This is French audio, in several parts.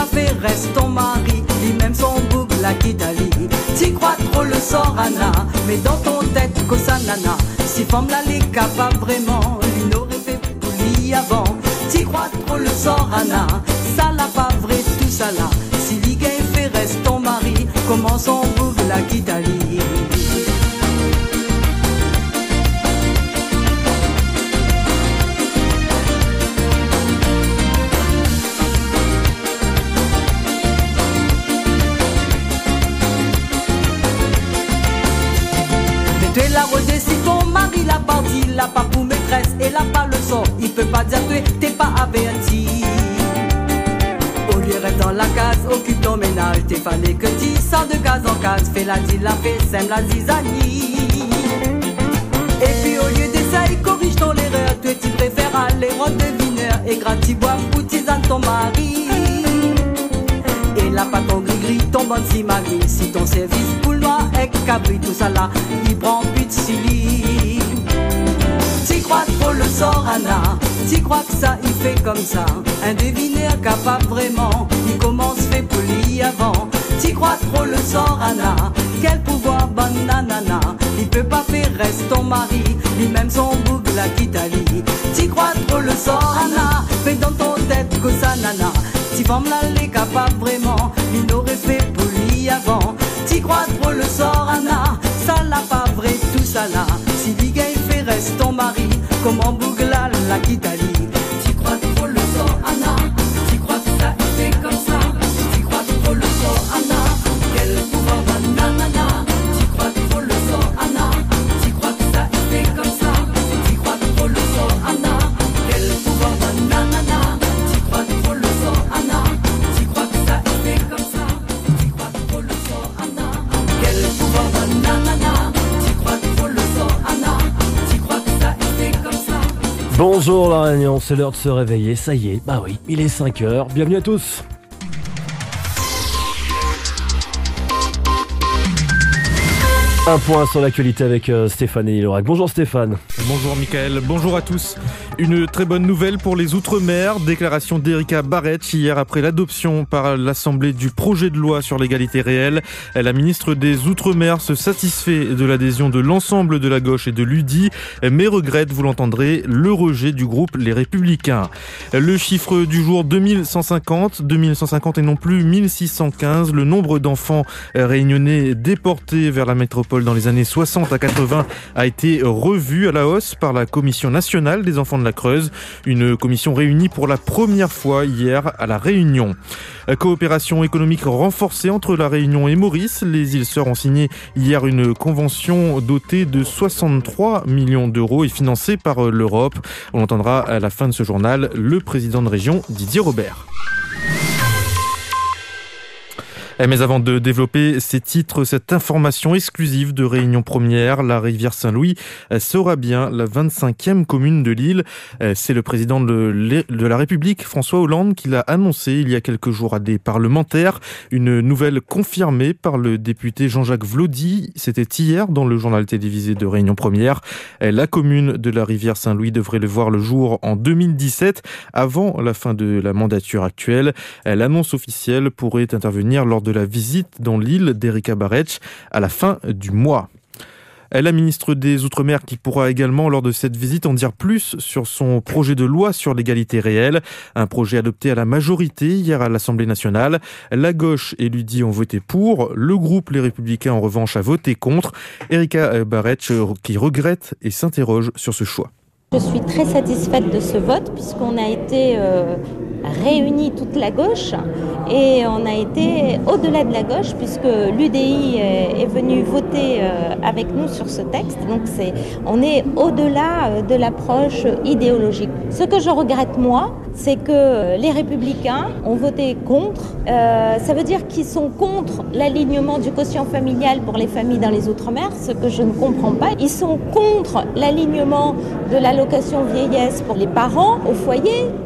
fait reste ton mari, lui-même son boucle la Kitali. Tu crois trop le sort Anna, mais dans ton tête que ça nana. Si femme là les capable vraiment, lui n'aurait fait pour lui avant. Tu crois trop le sort Anna, ça l'a pas vrai tout ça là. Si l'Iga fait reste ton mari, comment son boucle la Kitali. Tu es la rosée si ton mari l'a parti, l'a pas pour maîtresse et l'a pas le sort. Il peut pas dire t'es pas averti. Au lieu reste dans la case, occupe ton ménage. T'es fallait que tu sors de case en case. Fais la dîle, la fée, sème la zizanie. Et puis au lieu d'essayer, corrige ton erreur. Toi tu préfères aller rendre devineur et gratiboire pour tisane ton mari. Et là pas ton gris-gris, ton bon si mari. Si ton service pour le noir est cabri, tout ça là, il prend plus de silly. Tu crois trop le sort Anna, tu crois que ça il fait comme ça. Un devineur capable vraiment, il commence fait pour lui avant. Tu crois trop le sort Anna, quel pouvoir bon nanana. Il peut pas faire reste ton mari, lui-même son boucle la Kitali. Tu crois trop le sort Anna, fais dans ton tête que ça nana. Si femme là les capable vraiment, il n'aurait fait pour lui avant. Tu crois trop le sort Anna, ça l'a pas vrai tout ça là. Si l'Iga fait reste ton mari, comment bougla la Kitali. Tu crois trop le sort Anna, tu crois que ça il fait comme ça. Tu crois trop le sort Anna, quel pouvoir banana. Tu crois trop le sort Anna, tu crois que ça il fait comme ça. Tu crois trop le sort Anna, quel pouvoir banana. Tu crois trop le sort Anna, tu crois que ça il fait comme ça. Tu crois trop le sort Anna, quel pouvoir banana. Tu crois trop le sort Anna, tu crois que ça il fait comme ça. Bonjour La Réunion, c'est l'heure de se réveiller, ça y est, bah oui, il est 5h, bienvenue à tous. Un point sur l'actualité avec Stéphane et Lorac. Bonjour Stéphane. Bonjour Mickaël, bonjour à tous. Une très bonne nouvelle pour les Outre-mer. Déclaration d'Erika Barretch hier après l'adoption par l'Assemblée du projet de loi sur l'égalité réelle. La ministre des Outre-mer se satisfait de l'adhésion de l'ensemble de la gauche et de l'UDI, mais regrette, vous l'entendrez, le rejet du groupe Les Républicains. Le chiffre du jour 2150 et non plus 1615. Le nombre d'enfants réunionnais déportés vers la métropole dans les années 60 à 80 a été revu à la hausse par la Commission nationale des enfants de la Creuse, une commission réunie pour la première fois hier à La Réunion. Coopération économique renforcée entre La Réunion et Maurice. Les îles Sœurs ont signé hier une convention dotée de 63 millions d'euros et financée par l'Europe. On entendra à la fin de ce journal le président de région Didier Robert. Mais avant de développer ces titres, cette information exclusive de Réunion Première, la rivière Saint-Louis sera bien la 25e commune de l'île. C'est le président de la République, François Hollande, qui l'a annoncé il y a quelques jours à des parlementaires. Une nouvelle confirmée par le député Jean-Jacques Vlaudi. C'était hier dans le journal télévisé de Réunion Première. La commune de la rivière Saint-Louis devrait le voir le jour en 2017, avant la fin de la mandature actuelle. L'annonce officielle pourrait intervenir lors de la visite dans l'île d'Erika Barretch à la fin du mois. La ministre des Outre-mer qui pourra également, lors de cette visite, en dire plus sur son projet de loi sur l'égalité réelle. Un projet adopté à la majorité hier à l'Assemblée nationale. La gauche et l'UDI ont voté pour. Le groupe Les Républicains, en revanche, a voté contre. Erika Barretch qui regrette et s'interroge sur ce choix. Je suis très satisfaite de ce vote puisqu'on a été réunis toute la gauche et on a été au-delà de la gauche puisque l'UDI est venu voter avec nous sur ce texte. Donc on est au-delà de l'approche idéologique. Ce que je regrette moi, c'est que les Républicains ont voté contre. Ça veut dire qu'ils sont contre l'alignement du quotient familial pour les familles dans les Outre-mer, ce que je ne comprends pas. Ils sont contre l'alignement de l'allocation vieillesse pour les parents au foyer. Ça veut dire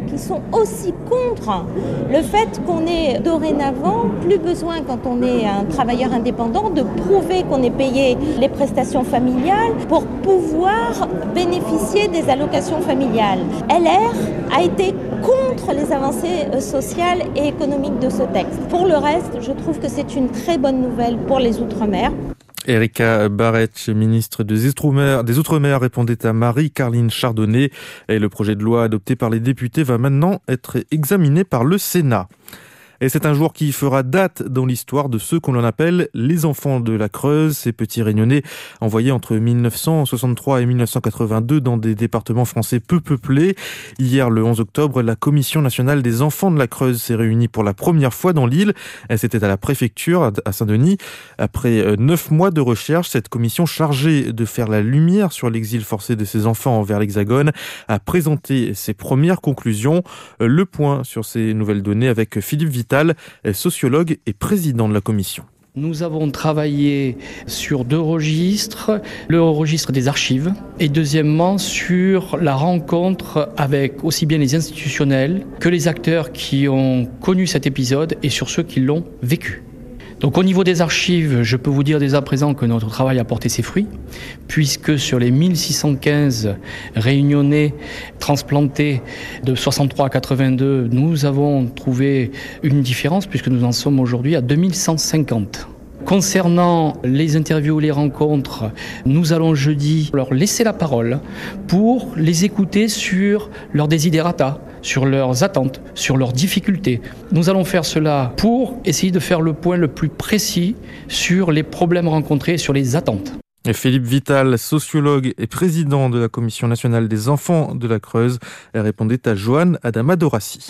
qui sont aussi contre le fait qu'on ait dorénavant plus besoin, quand on est un travailleur indépendant, de prouver qu'on est payé les prestations familiales pour pouvoir bénéficier des allocations familiales. LR a été contre les avancées sociales et économiques de ce texte. Pour le reste, je trouve que c'est une très bonne nouvelle pour les Outre-mer. Erika Barretch, ministre des Outre-mer, répondait à Marie-Carline Chardonnay. Et le projet de loi adopté par les députés va maintenant être examiné par le Sénat. Et c'est un jour qui fera date dans l'histoire de ceux qu'on appelle les enfants de la Creuse, ces petits Réunionnais envoyés entre 1963 et 1982 dans des départements français peu peuplés. Hier, le 11 octobre, la Commission nationale des enfants de la Creuse s'est réunie pour la première fois dans l'île. C'était à la préfecture, à Saint-Denis. Après 9 mois de recherche, cette commission chargée de faire la lumière sur l'exil forcé de ces enfants vers l'Hexagone a présenté ses premières conclusions. Le point sur ces nouvelles données avec Philippe Vital, sociologue et président de la commission. Nous avons travaillé sur 2 registres, le registre des archives et deuxièmement sur la rencontre avec aussi bien les institutionnels que les acteurs qui ont connu cet épisode et sur ceux qui l'ont vécu. Donc au niveau des archives, je peux vous dire dès à présent que notre travail a porté ses fruits, puisque sur les 1615 Réunionnais transplantés de 63 à 82, nous avons trouvé une différence, puisque nous en sommes aujourd'hui à 2150. Concernant les interviews, les rencontres, nous allons jeudi leur laisser la parole pour les écouter sur leurs desiderata, sur leurs attentes, sur leurs difficultés. Nous allons faire cela pour essayer de faire le point le plus précis sur les problèmes rencontrés, sur les attentes. Et Philippe Vital, sociologue et président de la Commission nationale des enfants de la Creuse, répondait à Joanne Adama-Dorassi.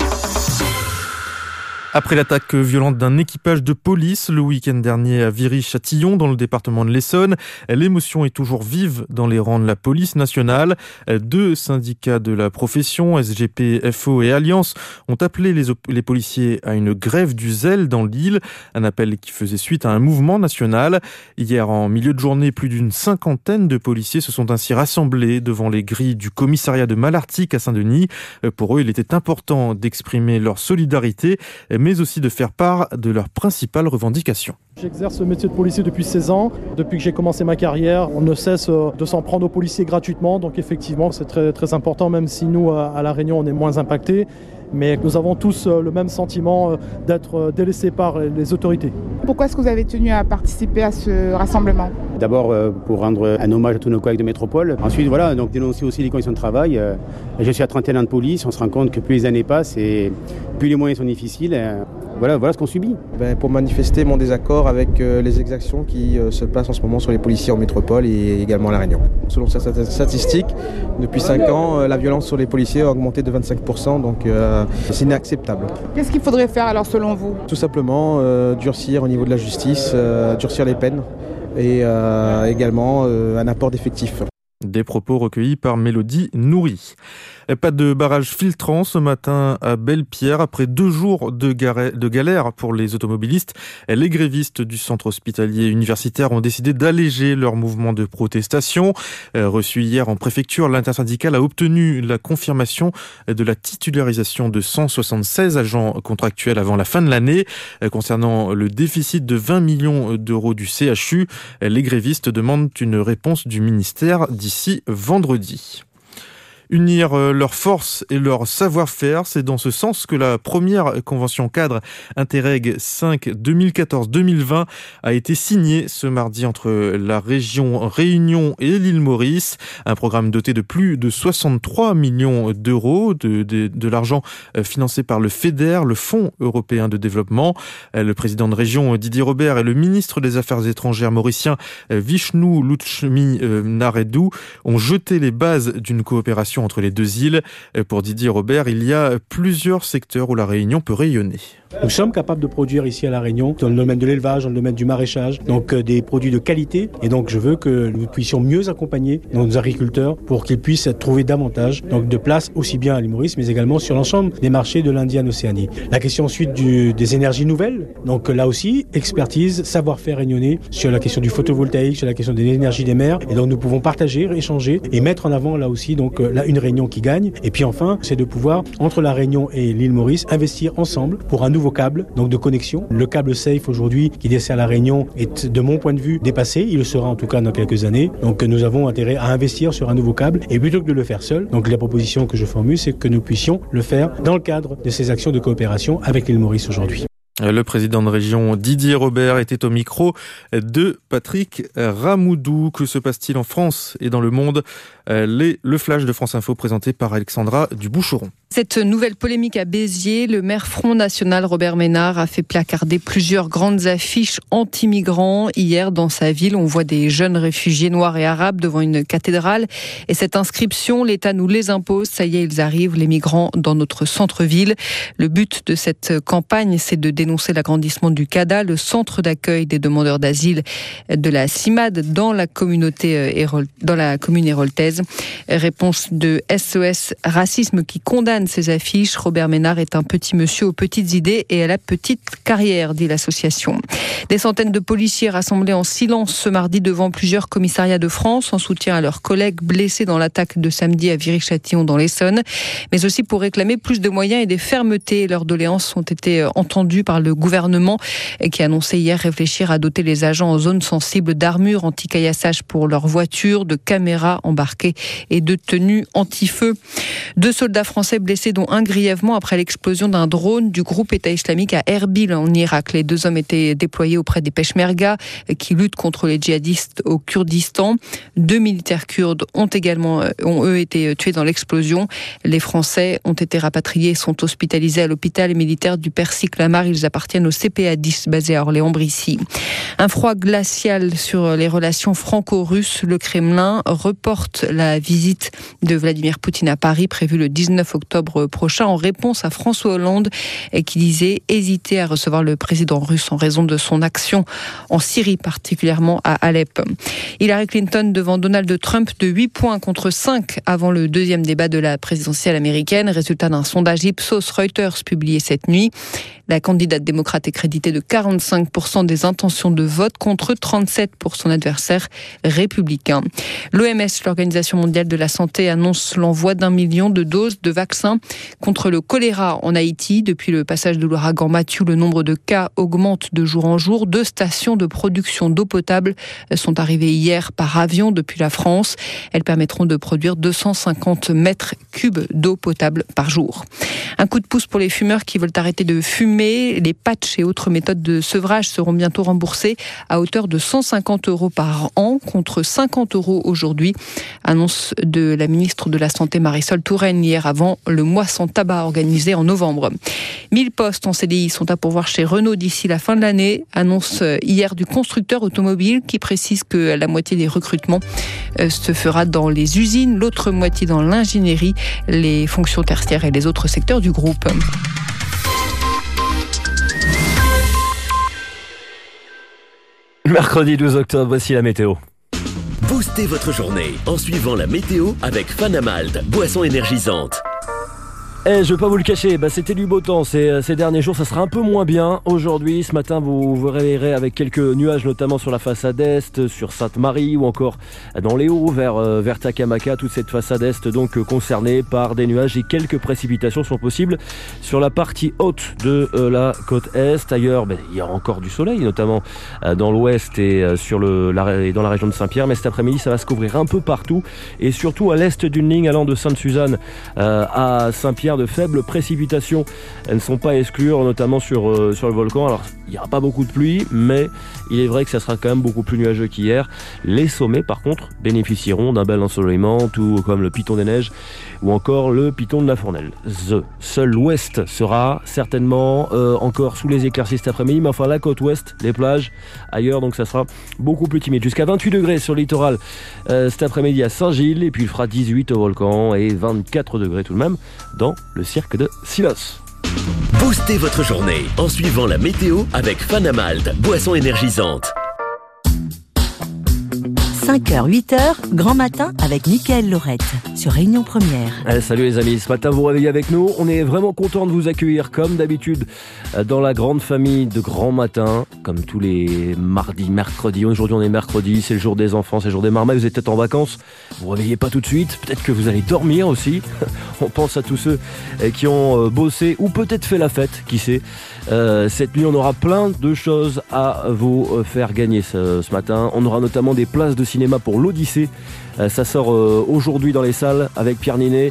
Après l'attaque violente d'un équipage de police le week-end dernier à Viry-Châtillon dans le département de l'Essonne, l'émotion est toujours vive dans les rangs de la police nationale. 2 syndicats de la profession, SGP, FO et Alliance, ont appelé les policiers à une grève du zèle dans l'île, un appel qui faisait suite à un mouvement national. Hier, en milieu de journée, plus d'une 50aine de policiers se sont ainsi rassemblés devant les grilles du commissariat de Malartic à Saint-Denis. Pour eux, il était important d'exprimer leur solidarité, mais aussi de faire part de leurs principales revendications. J'exerce ce métier de policier depuis 16 ans. Depuis que j'ai commencé ma carrière, on ne cesse de s'en prendre aux policiers gratuitement. Donc effectivement, c'est très, très important, même si nous, à La Réunion, on est moins impactés. Mais nous avons tous le même sentiment d'être délaissés par les autorités. Pourquoi est-ce que vous avez tenu à participer à ce rassemblement ? D'abord pour rendre un hommage à tous nos collègues de métropole. Ensuite, voilà, donc dénoncer aussi les conditions de travail. Je suis à 31 ans de police, on se rend compte que plus les années passent et plus les moyens sont difficiles. Voilà ce qu'on subit. Pour manifester mon désaccord avec les exactions qui se passent en ce moment sur les policiers en métropole et également à La Réunion. Selon certaines statistiques, depuis 5 ans, la violence sur les policiers a augmenté de 25%, donc c'est inacceptable. Qu'est-ce qu'il faudrait faire alors selon vous ? Tout simplement durcir au niveau de la justice, durcir les peines et également un apport d'effectifs. Des propos recueillis par Mélodie Nourri. Pas de barrage filtrant ce matin à Belle-Pierre après 2 jours de galère pour les automobilistes. Les grévistes du centre hospitalier universitaire ont décidé d'alléger leur mouvement de protestation. Reçu hier en préfecture, l'intersyndicale a obtenu la confirmation de la titularisation de 176 agents contractuels avant la fin de l'année. Concernant le déficit de 20 millions d'euros du CHU, les grévistes demandent une réponse du ministère d'ici vendredi. Unir leurs forces et leur savoir-faire, c'est dans ce sens que la première convention cadre Interreg 5 2014-2020 a été signée ce mardi entre la région Réunion et l'île Maurice. Un programme doté de plus de 63 millions d'euros, de l'argent financé par le FEDER, le Fonds européen de développement. Le président de région Didier Robert et le ministre des Affaires étrangères mauricien Vishnu Luchmi Naredou ont jeté les bases d'une coopération entre les 2 îles. Pour Didier Robert, il y a plusieurs secteurs où la Réunion peut rayonner. Nous sommes capables de produire ici à La Réunion, dans le domaine de l'élevage, dans le domaine du maraîchage, donc des produits de qualité. Et donc je veux que nous puissions mieux accompagner nos agriculteurs pour qu'ils puissent trouver davantage de place aussi bien à l'île Maurice, mais également sur l'ensemble des marchés de l'Indienne-Océanie. La question ensuite des énergies nouvelles. Donc là aussi, expertise, savoir-faire réunionnais sur la question du photovoltaïque, sur la question de l'énergie des mers. Et donc nous pouvons partager, échanger et mettre en avant là aussi une une Réunion qui gagne. Et puis enfin, c'est de pouvoir, entre la Réunion et l'île Maurice, investir ensemble pour un nouveau câble, donc de connexion. Le câble SAFE aujourd'hui, qui dessert la Réunion, est de mon point de vue dépassé. Il le sera en tout cas dans quelques années. Donc nous avons intérêt à investir sur un nouveau câble. Et plutôt que de le faire seul, donc la proposition que je formule, c'est que nous puissions le faire dans le cadre de ces actions de coopération avec l'île Maurice aujourd'hui. Le président de région Didier Robert était au micro de Patrick Ramoudou. Que se passe-t-il en France et dans le monde ? Le flash de France Info présenté par Alexandra Duboucheron. Cette nouvelle polémique à Béziers, le maire Front National Robert Ménard a fait placarder plusieurs grandes affiches anti-migrants. Hier, dans sa ville, on voit des jeunes réfugiés noirs et arabes devant une cathédrale. Et cette inscription, l'État nous les impose. Ça y est, ils arrivent, les migrants, dans notre centre-ville. Le but de cette campagne, c'est de dénoncer l'agrandissement du CADA, le centre d'accueil des demandeurs d'asile de la CIMAD dans la commune héroltaise. Réponse de SOS Racisme qui condamne ces affiches. Robert Ménard est un petit monsieur aux petites idées et à la petite carrière, dit l'association. Des centaines de policiers rassemblés en silence ce mardi devant plusieurs commissariats de France en soutien à leurs collègues blessés dans l'attaque de samedi à Viry-Châtillon dans l'Essonne, mais aussi pour réclamer plus de moyens et des fermetés. Leurs doléances ont été entendues par le gouvernement qui a annoncé hier réfléchir à doter les agents en zone sensible d'armures anti-caillassage pour leurs voitures, de caméras embarquées et de tenues anti-feu. 2 soldats français blessés, dont un grièvement après l'explosion d'un drone du groupe État islamique à Erbil en Irak. Les 2 hommes étaient déployés auprès des Peshmerga qui luttent contre les djihadistes au Kurdistan. 2 militaires kurdes ont eux été tués dans l'explosion. Les Français ont été rapatriés et sont hospitalisés à l'hôpital militaire du Percy-Clamart. Ils appartiennent au CPA 10 basé à Orléans-Brissy. Un froid glacial sur les relations franco-russes. Le Kremlin reporte la visite de Vladimir Poutine à Paris, prévue le 19 octobre prochain, en réponse à François Hollande qui disait hésiter à recevoir le président russe en raison de son action en Syrie, particulièrement à Alep. Hillary Clinton devant Donald Trump de 8 points contre 5 avant le 2e débat de la présidentielle américaine, résultat d'un sondage Ipsos Reuters publié cette nuit. La candidate démocrate est créditée de 45% des intentions de vote contre 37% pour son adversaire républicain. L'OMS, l'Organisation mondiale de la santé, annonce l'envoi d'1 million de doses de vaccins contre le choléra en Haïti. Depuis le passage de l'ouragan Matthew, le nombre de cas augmente de jour en jour. 2 stations de production d'eau potable sont arrivées hier par avion depuis la France. Elles permettront de produire 250 mètres cubes d'eau potable par jour. Un coup de pouce pour les fumeurs qui veulent arrêter de fumer. Les patchs et autres méthodes de sevrage seront bientôt remboursés à hauteur de 150 € par an contre 50 € aujourd'hui. Annonce de la ministre de la Santé Marisol Touraine hier avant le mois sans tabac organisé en novembre. 1000 postes en CDI sont à pourvoir chez Renault d'ici la fin de l'année. Annonce hier du constructeur automobile qui précise que la moitié des recrutements se fera dans les usines, l'autre moitié dans l'ingénierie, les fonctions tertiaires et les autres secteurs du groupe. Mercredi 12 octobre, voici la météo. Boostez votre journée en suivant la météo avec Fanamalt, boisson énergisante. Je vais pas vous le cacher, c'était du beau temps ces derniers jours, ça sera un peu moins bien aujourd'hui. Ce matin, vous vous réveillerez avec quelques nuages, notamment sur la façade est, sur Sainte-Marie ou encore dans les Hauts, vers Takamaka. Toute cette façade est donc concernée par des nuages et quelques précipitations sont possibles sur la partie haute de la côte est. Ailleurs, il y aura encore du soleil, notamment dans l'ouest et dans la région de Saint-Pierre. Mais cet après-midi, ça va se couvrir un peu partout et surtout à l'est d'une ligne allant de Sainte-Suzanne à Saint-Pierre. De faibles précipitations, elles ne sont pas à exclure, notamment sur le volcan. Alors il n'y aura pas beaucoup de pluie, mais il est vrai que ça sera quand même beaucoup plus nuageux qu'hier. Les sommets par contre bénéficieront d'un bel ensoleillement, tout comme le Piton des Neiges ou encore le Piton de la Fournelle. Seul l'ouest sera certainement encore sous les éclaircies cet après-midi, mais enfin la côte ouest, les plages ailleurs, donc ça sera beaucoup plus timide. Jusqu'à 28 degrés sur le littoral cet après-midi à Saint-Gilles, et puis il fera 18 au volcan et 24 degrés tout de même dans le cirque de Silos. Boostez votre journée en suivant la météo avec Fanamalt, boisson énergisante. 5h, 8h, grand matin avec Mickaël Laurette sur Réunion Première. Salut les amis, ce matin vous réveillez avec nous. On est vraiment content de vous accueillir comme d'habitude dans la grande famille de Grand Matin, comme tous les mardis, mercredis. Aujourd'hui on est mercredi, c'est le jour des enfants, c'est le jour des marmailles. Vous êtes peut-être en vacances, vous ne réveillez pas tout de suite. Peut-être que vous allez dormir aussi. On pense à tous ceux qui ont bossé ou peut-être fait la fête, qui sait. Cette nuit on aura plein de choses à vous faire gagner ce matin. On aura notamment des places de cinéma pour l'Odyssée. Ça sort aujourd'hui dans les salles avec Pierre Ninet,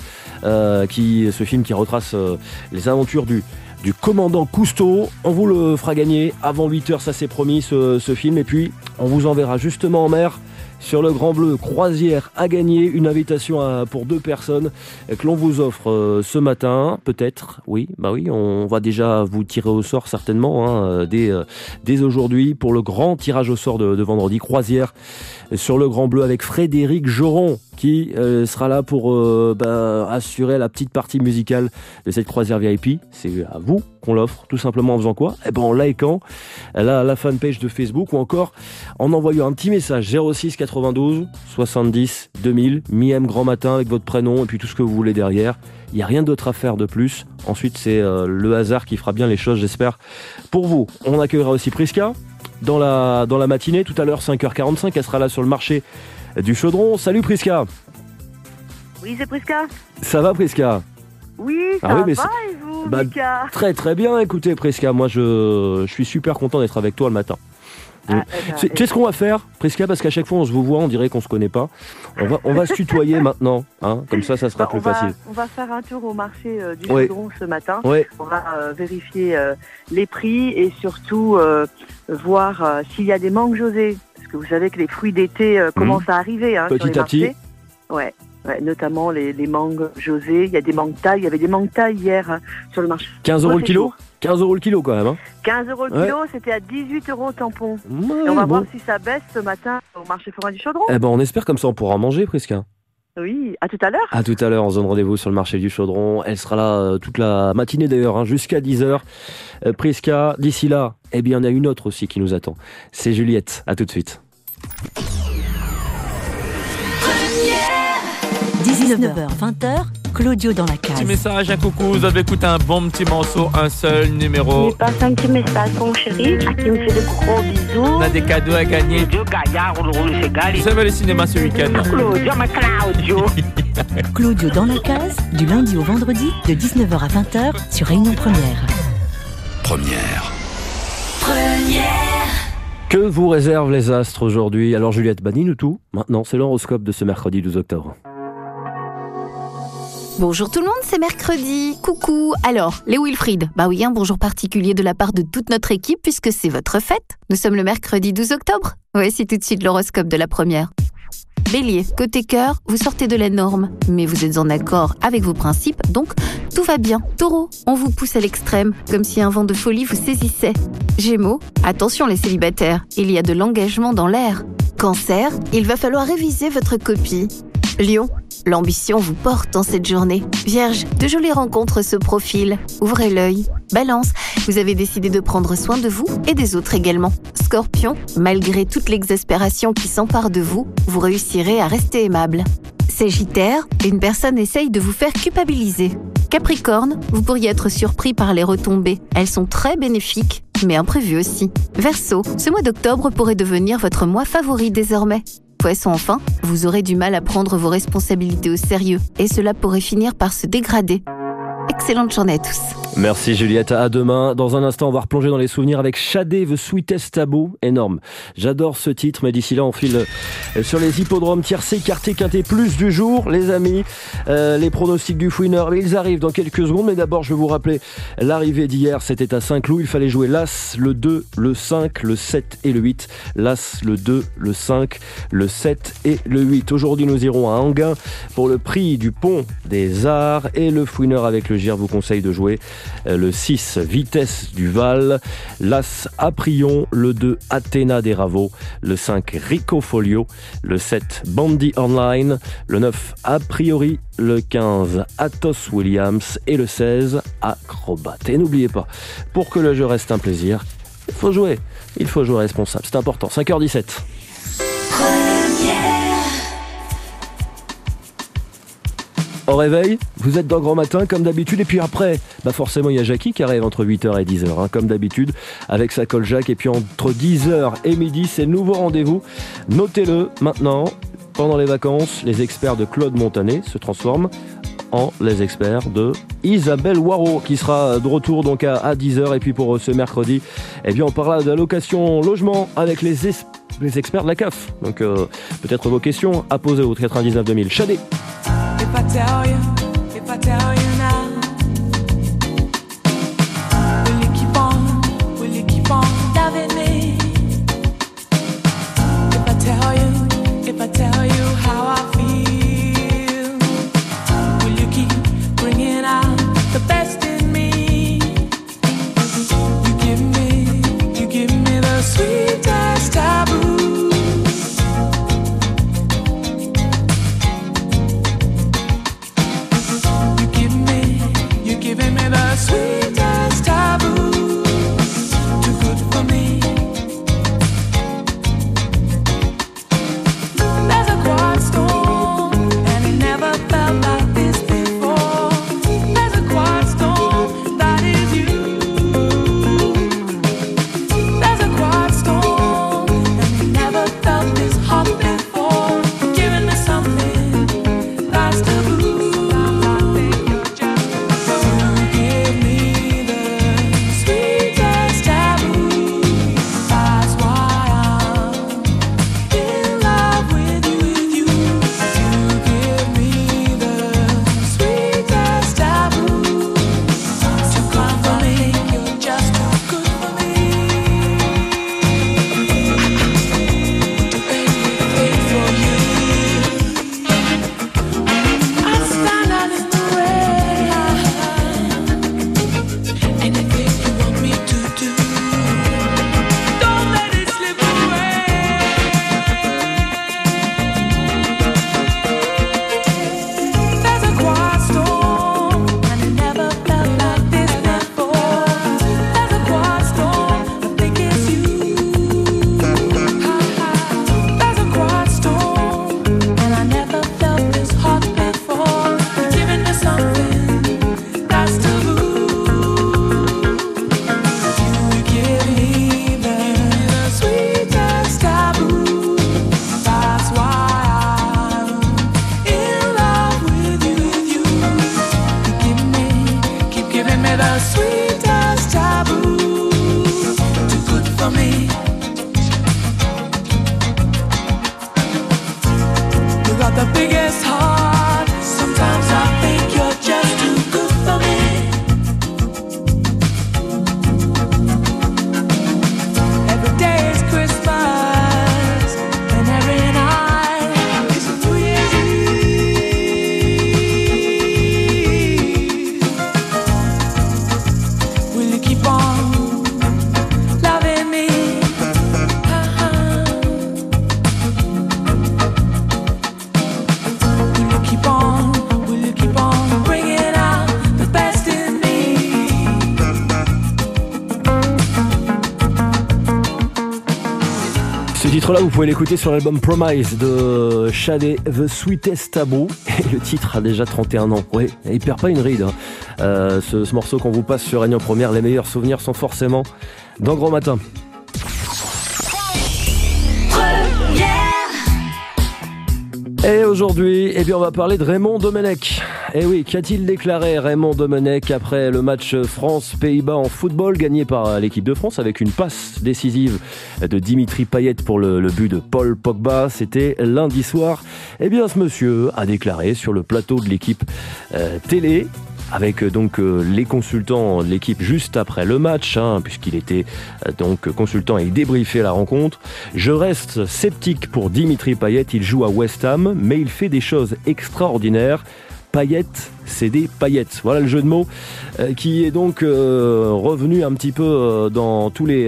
ce film qui retrace les aventures du commandant Cousteau. On vous le fera gagner avant 8h, ça c'est promis, ce film. Et puis on vous enverra justement en mer sur le Grand Bleu, croisière à gagner, une invitation pour 2 personnes que l'on vous offre ce matin, peut-être, oui, on va déjà vous tirer au sort certainement dès aujourd'hui pour le grand tirage au sort de vendredi, croisière sur le Grand Bleu avec Frédéric Joron qui sera là pour assurer la petite partie musicale de cette croisière VIP. C'est à vous qu'on l'offre, tout simplement en faisant quoi ? En likant la fanpage de Facebook ou encore en envoyant un petit message 06 92 70 2000 Miem Grand Matin avec votre prénom et puis tout ce que vous voulez derrière. Il n'y a rien d'autre à faire de plus. Ensuite, c'est le hasard qui fera bien les choses, j'espère, pour vous. On accueillera aussi Prisca dans la matinée. Tout à l'heure, 5h45, elle sera là sur le marché du Chaudron. Salut Prisca. Oui, c'est Prisca. Ça va Prisca ? Oui, ça va et vous, Mika ? Très très bien, écoutez Prisca, moi je suis super content d'être avec toi le matin. Tu sais ce qu'on va faire, Prisca, parce qu'à chaque fois on se vous voit, on dirait qu'on se connaît pas. On va se tutoyer maintenant, comme ça sera plus facile. On va faire un tour au marché du Chaudron ce matin. Ouais. On va vérifier les prix et surtout voir s'il y a des mangues José. Parce que vous savez que les fruits d'été commencent à arriver sur les marchés. Ouais, notamment les mangues José. Il y a des mangues taille. Il y avait des mangues taille hier sur le marché. 15 € le kilo ? 15 € le kilo quand même. 15 € le kilo, c'était à 18 € tampon. Et on va voir si ça baisse ce matin au marché forain du Chaudron. On espère, comme ça on pourra manger, Prisca. Oui, à tout à l'heure. À tout à l'heure, on se donne rendez-vous sur le marché du Chaudron. Elle sera là toute la matinée d'ailleurs, jusqu'à 10h. Prisca, d'ici là, il y en a une autre aussi qui nous attend. C'est Juliette, à tout de suite. 19h, 20h, Claudio dans la case. Petit message, un coucou, vous avez écouté un bon petit morceau, un seul numéro. Je passe un petit message pour mon chéri, à qui me fait de gros bisous. On a des cadeaux à gagner. Vous savez, le cinéma ce week-end. Claudio dans la case, du lundi au vendredi, de 19h à 20h, sur Réunion Première. Première. Que vous réservent les astres aujourd'hui ? Alors Juliette, dis-nous tout. Maintenant, c'est l'horoscope de ce mercredi 12 octobre. Bonjour tout le monde, c'est mercredi. Coucou. Alors, les Wilfried, un bonjour particulier de la part de toute notre équipe puisque c'est votre fête. Nous sommes le mercredi 12 octobre. Voici tout de suite l'horoscope de la première. Bélier, côté cœur, vous sortez de la norme, mais vous êtes en accord avec vos principes, donc tout va bien. Taureau, on vous pousse à l'extrême, comme si un vent de folie vous saisissait. Gémeaux, attention les célibataires, il y a de l'engagement dans l'air. Cancer, il va falloir réviser votre copie. Lion, l'ambition vous porte en cette journée. Vierge, de jolies rencontres se profilent. Ouvrez l'œil. Balance, vous avez décidé de prendre soin de vous et des autres également. Scorpion, malgré toute l'exaspération qui s'empare de vous, vous réussirez à rester aimable. Sagittaire, une personne essaye de vous faire culpabiliser. Capricorne, vous pourriez être surpris par les retombées. Elles sont très bénéfiques, mais imprévues aussi. Verseau, ce mois d'octobre pourrait devenir votre mois favori désormais. Poisson enfin, vous aurez du mal à prendre vos responsabilités au sérieux et cela pourrait finir par se dégrader. Excellente journée à tous. Merci Juliette, à demain. Dans un instant, on va replonger dans les souvenirs avec Shadé, The Sweetest Taboo. Énorme. J'adore ce titre, mais d'ici là, on file sur les hippodromes tiercé, quarté, quinté plus du jour. Les amis, les pronostics du fouineur, ils arrivent dans quelques secondes. Mais d'abord, je vais vous rappeler l'arrivée d'hier. C'était à Saint-Cloud. Il fallait jouer l'As, le 2, le 5, le 7 et le 8. L'As, le 2, le 5, le 7 et le 8. Aujourd'hui, nous irons à Anguin pour le prix du Pont des Arts. Et le fouineur avec le GIR vous conseille de jouer le 6, Vitesse du Val, l'As, Aprion, le 2, Athéna des Ravaux, le 5, Rico Folio, le 7, Bandy Online, le 9, A priori, le 15, Athos Williams et le 16, Acrobat. Et n'oubliez pas, pour que le jeu reste un plaisir, il faut jouer responsable, c'est important. 5h17. Première. au réveil, vous êtes dans Grand Matin comme d'habitude. Et puis après, forcément, il y a Jackie qui arrive entre 8h et 10h, comme d'habitude, avec sa colle Jacques. Et puis entre 10h et midi, c'est le nouveau rendez-vous. Notez-le maintenant, pendant les vacances, les experts de Claude Montanet se transforment en les experts de Isabelle Waro, qui sera de retour donc à 10h. Et puis pour ce mercredi, on parlera de la location logement avec les experts de la CAF. Donc peut-être vos questions à poser au 99 2000. Shadé. If I tell you now, will you keep on loving me? If I tell you how I feel, will you keep bringing out the best in me? You give me the sweetest taboo. Giving me the sweetest taboo, too good for me. There's a quiet storm, and it never felt like this before. There's a quiet storm, that is you. There's a quiet storm, and it never felt this hot before. Giving me something that's taboo. Là, vous pouvez l'écouter sur l'album Promise de Shadé, The Sweetest Taboo. Et le titre a déjà 31 ans. Ouais, il perd pas une ride. Ce morceau qu'on vous passe sur Réunion Première, les meilleurs souvenirs sont forcément dans Grand Matin. Et aujourd'hui, on va parler de Raymond Domenech. Et oui, qu'a-t-il déclaré Raymond Domenech après le match France-Pays-Bas en football gagné par l'équipe de France avec une passe décisive de Dimitri Payet pour le but de Paul Pogba? C'était lundi soir. Ce monsieur a déclaré sur le plateau de l'équipe télé, avec donc les consultants de l'équipe juste après le match, puisqu'il était donc consultant et il débriefait la rencontre. Je reste sceptique pour Dimitri Payet, il joue à West Ham, mais il fait des choses extraordinaires. Payet, c'est des paillettes. Voilà le jeu de mots qui est donc revenu un petit peu dans tous les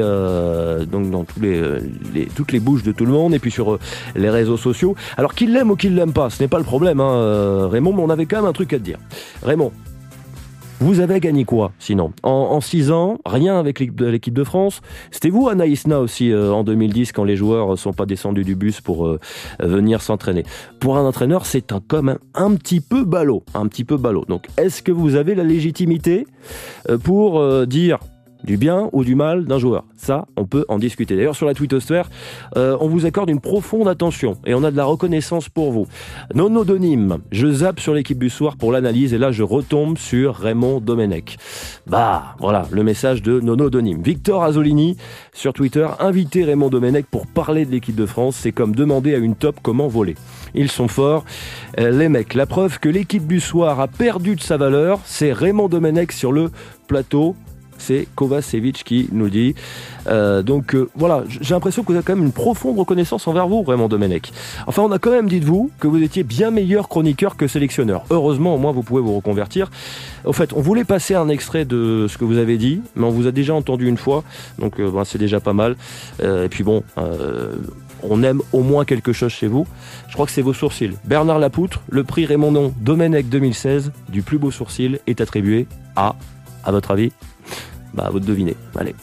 toutes les bouches de tout le monde et puis sur les réseaux sociaux. Alors qu'il l'aime ou qu'il l'aime pas, ce n'est pas le problème, Raymond, mais on avait quand même un truc à te dire. Raymond, Vous avez gagné quoi, sinon ? En 6 ans, rien avec l'équipe de France. C'était vous, Anaïsna, aussi, en 2010, quand les joueurs ne sont pas descendus du bus pour venir s'entraîner. Pour un entraîneur, c'est quand même un petit peu ballot. Donc, est-ce que vous avez la légitimité pour dire du bien ou du mal d'un joueur? Ça, on peut en discuter. D'ailleurs, sur la twittosphère, on vous accorde une profonde attention et on a de la reconnaissance pour vous. Nonodonyme, je zappe sur l'équipe du soir pour l'analyse et là, je retombe sur Raymond Domenech. Bah, voilà, le message de Nonodonyme. Victor Azzolini, sur Twitter, inviter Raymond Domenech pour parler de l'équipe de France, c'est comme demander à une top comment voler. Ils sont forts, les mecs. La preuve que l'équipe du soir a perdu de sa valeur, c'est Raymond Domenech sur le plateau. C'est Kovacevic qui nous dit. Voilà, j'ai l'impression que vous avez quand même une profonde reconnaissance envers vous, Raymond Domenech. Enfin, on a quand même dit de vous que vous étiez bien meilleur chroniqueur que sélectionneur. Heureusement, au moins, vous pouvez vous reconvertir. Au fait, on voulait passer un extrait de ce que vous avez dit, mais on vous a déjà entendu une fois, donc c'est déjà pas mal. Et puis bon... on aime au moins quelque chose chez vous. Je crois que c'est vos sourcils. Bernard Lapoutre, le prix Raymond Domenech 2016 du plus beau sourcil est attribué à votre avis, à vous de deviner. Allez.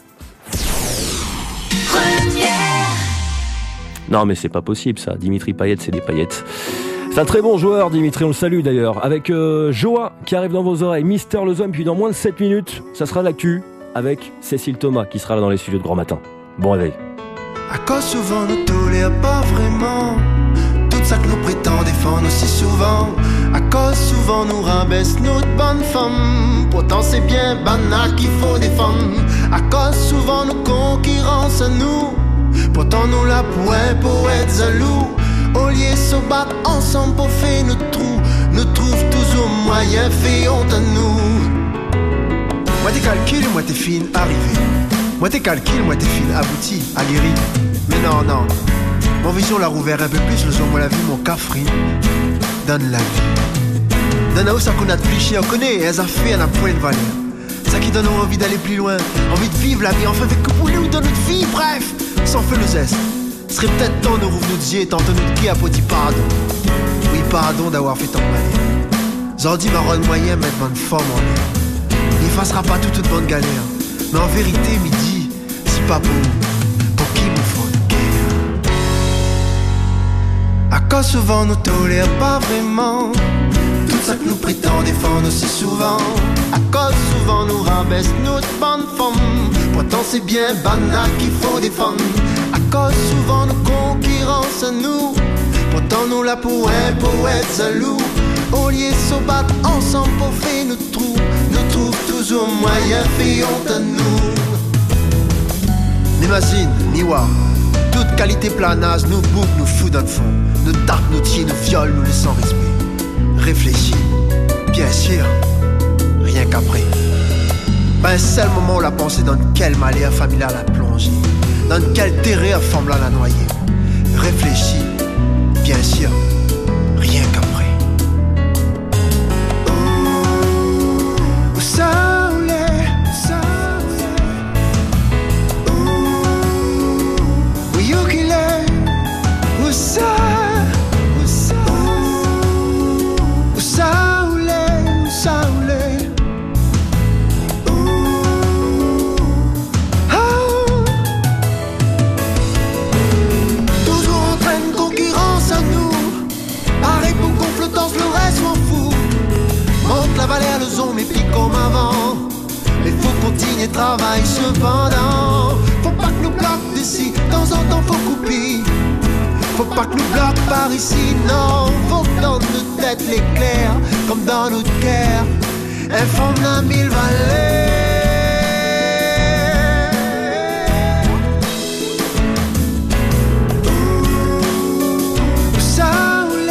Non mais c'est pas possible ça. Dimitri Payet, c'est des paillettes. C'est un très bon joueur, Dimitri, on le salue d'ailleurs. Avec Joa qui arrive dans vos oreilles, Mister Lezome, puis dans moins de 7 minutes, ça sera l'actu avec Cécile Thomas qui sera là dans les studios de Grand Matin. Bon réveil. À cause souvent nous tolère pas vraiment tout ça que nous prétend défendre aussi souvent. À cause souvent nous rabaisse notre bonne femme. Pourtant c'est bien Bana qu'il faut défendre. À cause souvent nous concurrence à nous. Pourtant nous la pour être jaloux. Au lieu de se battre ensemble pour faire notre trou, nous trouve toujours moyen fait honte à nous. Moi t'es calcul, moi t'es fine arrivé. Moi t'es calcul, moi t'es fine abouti, aguerri. Mais non, mon vision l'a rouvert un peu plus le jour où moi la vie, mon cafri donne la vie. Donne à où ça qu'on a de clichés, on connaît, elles a fait, elle a point de valeur. Ça qui donne envie d'aller plus loin, envie de vivre la vie, enfin avec que pour nous dans notre vie, bref, sans feu le zeste. Serait peut-être temps de rouvrir notre yeux, tant de qui a petit pardon. Oui, pardon d'avoir fait tant de mal. Zordi m'a rendu moyen, mettre bonne forme en l'air. Il effacera pas toute bonne galère. Mais en vérité, midi, c'est pas pour qui me faut une guerre. À cause souvent nous tolère pas vraiment tout ça que nous prétend défendre aussi souvent. À cause souvent nous rabaisse notre bonne femme. Pourtant c'est bien Bana qu'il faut défendre. À cause souvent nous concurrence à nous. Pourtant nous la pour être jaloux. Au lieu de se battre ensemble pour faire notre trou, nous trouve toujours moyen fait honte à nous. Ni machine, ni war, toute qualité planage, nous boucle, nous fout dans le fond. Nous tape, nous tire, nous viole, nous laissons respect. Réfléchis, bien sûr, rien qu'après. Pas un seul moment où la pensée dans quel malheur familial a plongé, dans quel terreur forme la noyer. Réfléchis, bien sûr, rien qu'après. Et travaille cependant. Faut pas que nous bloque d'ici, de temps en temps faut couper. Faut pas que nous bloque par ici, non. Faut que dans notre tête l'éclair, comme dans notre cœur, informe la mille vallées. Où ça où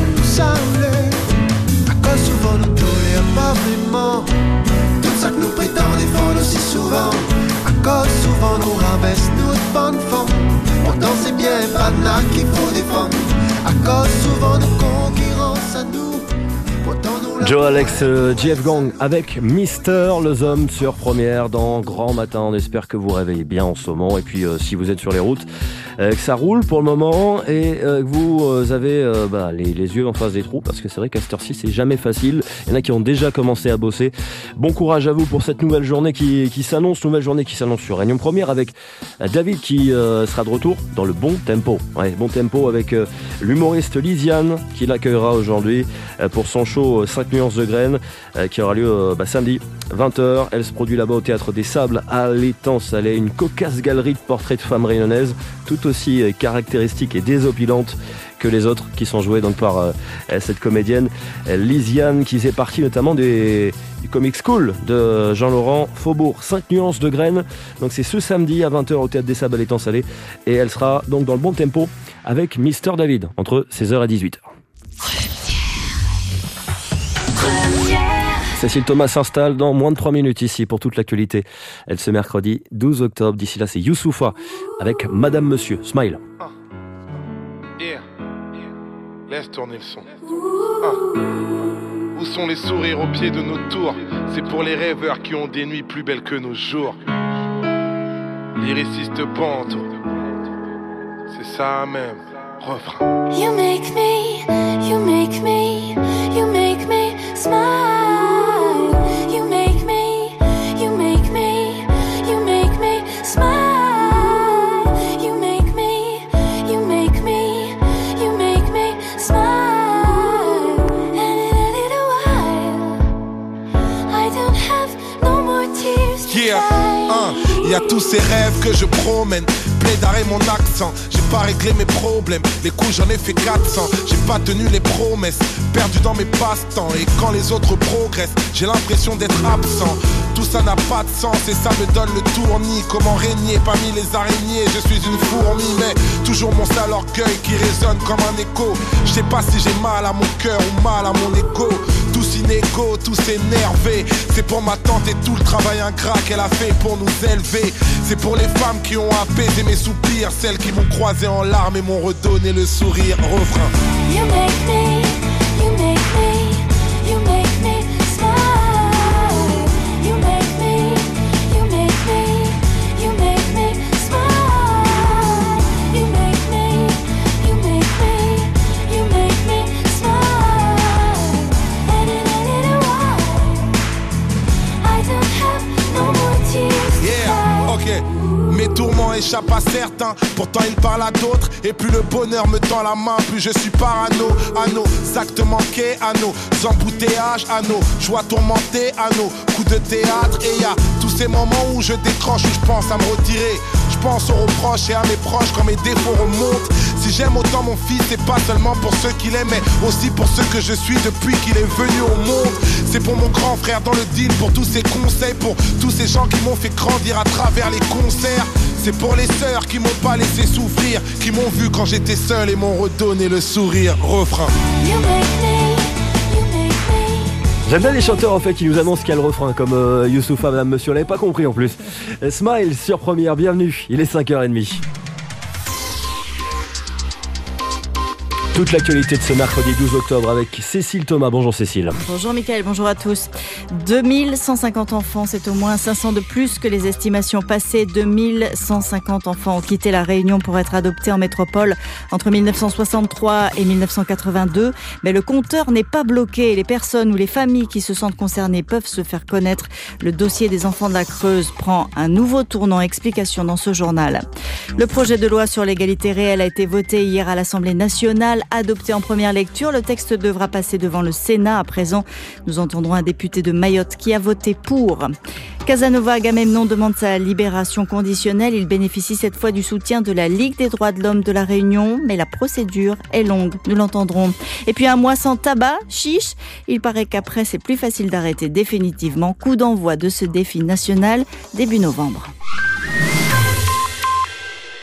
l'est, à cause souvent nous tolère pas vraiment tout ça que nous prétend défendre aussi souvent. À cause souvent nous rabaisse notre bonne forme. Pourtant c'est bien Bana qu'il faut défendre. À cause souvent nous concurrence à nous. Joe Alex, JF Gang avec Mister Les Hommes sur Première dans Grand Matin. On espère que vous réveillez bien en ce moment. Et puis si vous êtes sur les routes, que ça roule pour le moment et que vous avez les yeux en face des trous, parce que c'est vrai qu'à cette heure-ci c'est jamais facile. Il y en a qui ont déjà commencé à bosser. Bon courage à vous pour cette nouvelle journée qui s'annonce sur Réunion Première, avec David qui sera de retour dans le bon tempo. Ouais, bon tempo avec l'humoriste Lisiane qui l'accueillera aujourd'hui pour son show 5 nuances de graines qui aura lieu samedi 20h. Elle se produit là-bas au Théâtre des Sables à l'Étang-Salé, une cocasse galerie de portraits de femmes réunionnaises tout aussi caractéristiques et désopilantes que les autres, qui sont joués donc par cette comédienne Lisiane, qui faisait partie notamment du Comic School de Jean-Laurent Faubourg. 5 nuances de graines, donc c'est ce samedi à 20h au Théâtre des Sables à l'Étang-Salé, et elle sera donc dans le bon tempo avec Mister David entre 16h et 18h. Cécile Thomas s'installe dans moins de 3 minutes ici pour toute l'actualité. Elle ce mercredi 12 octobre. D'ici là, c'est Youssoupha avec Madame Monsieur. Smile. Yeah. Laisse tourner le son. Où sont les sourires au pied de nos tours? C'est pour les rêveurs qui ont des nuits plus belles que nos jours. Lyriciste pente. C'est ça même. Refrain. You make me, you make me, you make me smile. You make me, you make me, you make me smile. You make me, you make me, you make me smile. And in a little while, I don't have no more tears to cry. Y a tous ces rêves que je promène. D'arrêt mon accent, j'ai pas réglé mes problèmes. Les coups j'en ai fait 400. J'ai pas tenu les promesses, perdu dans mes passe-temps. Et quand les autres progressent, j'ai l'impression d'être absent. Tout ça n'a pas de sens et ça me donne le tournis. Comment régner parmi les araignées? Je suis une fourmi, mais toujours mon sale orgueil qui résonne comme un écho. Je sais pas si j'ai mal à mon cœur ou mal à mon égo. Tous inégaux, tous énervés. C'est pour ma tante et tout le travail ingrat qu'elle a fait pour nous élever. C'est pour les femmes qui ont apaisé mes soupirs, celles qui m'ont croisé en larmes et m'ont redonné le sourire. Refrain. You make me, you make me, you make me smile. You make me, you make me, you make me smile. You make me, you make me, you make me smile. And in a little while, I don't have no more tears to cry. Ok. Mes tourments échappent à certains, pourtant ils parlent à d'autres. Et plus le bonheur me tend la main, plus je suis parano. À nos actes manqués, à nos embouteillages, à nos joies tourmentées, à nos coups de théâtre. Et y a tous ces moments où je décroche, où je pense à me retirer. Je pense aux reproches et à mes proches quand mes défauts remontent. Si j'aime autant mon fils, c'est pas seulement pour ceux qu'il aime, mais aussi pour ceux que je suis depuis qu'il est venu au monde. C'est pour mon grand frère dans le deal, pour tous ses conseils, pour tous ces gens qui m'ont fait grandir à travers les concerts. C'est pour les sœurs qui m'ont pas laissé souffrir, qui m'ont vu quand j'étais seul et m'ont redonné le sourire. Refrain. J'aime bien les chanteurs en fait qui nous annoncent qu'il y a le refrain, comme Youssoupha, Madame Monsieur, on l'avait pas compris en plus. Smile sur Première, bienvenue, il est 5h30. Toute l'actualité de ce mercredi 12 octobre avec Cécile Thomas. Bonjour Cécile. Bonjour Mickaël, bonjour à tous. 2150 enfants, c'est au moins 500 de plus que les estimations passées. 2150 enfants ont quitté la Réunion pour être adoptés en métropole entre 1963 et 1982. Mais le compteur n'est pas bloqué. Les personnes ou les familles qui se sentent concernées peuvent se faire connaître. Le dossier des enfants de la Creuse prend un nouveau tournant. Explication dans ce journal. Le projet de loi sur l'égalité réelle a été voté hier à l'Assemblée nationale. Adopté en première lecture, le texte devra passer devant le Sénat. À présent, nous entendrons un député de Mayotte qui a voté pour. Casanova Agamemnon demande sa libération conditionnelle. Il bénéficie cette fois du soutien de la Ligue des droits de l'homme de la Réunion, mais la procédure est longue, nous l'entendrons. Et puis un mois sans tabac, chiche. Il paraît qu'après, c'est plus facile d'arrêter définitivement. Coup d'envoi de ce défi national début novembre.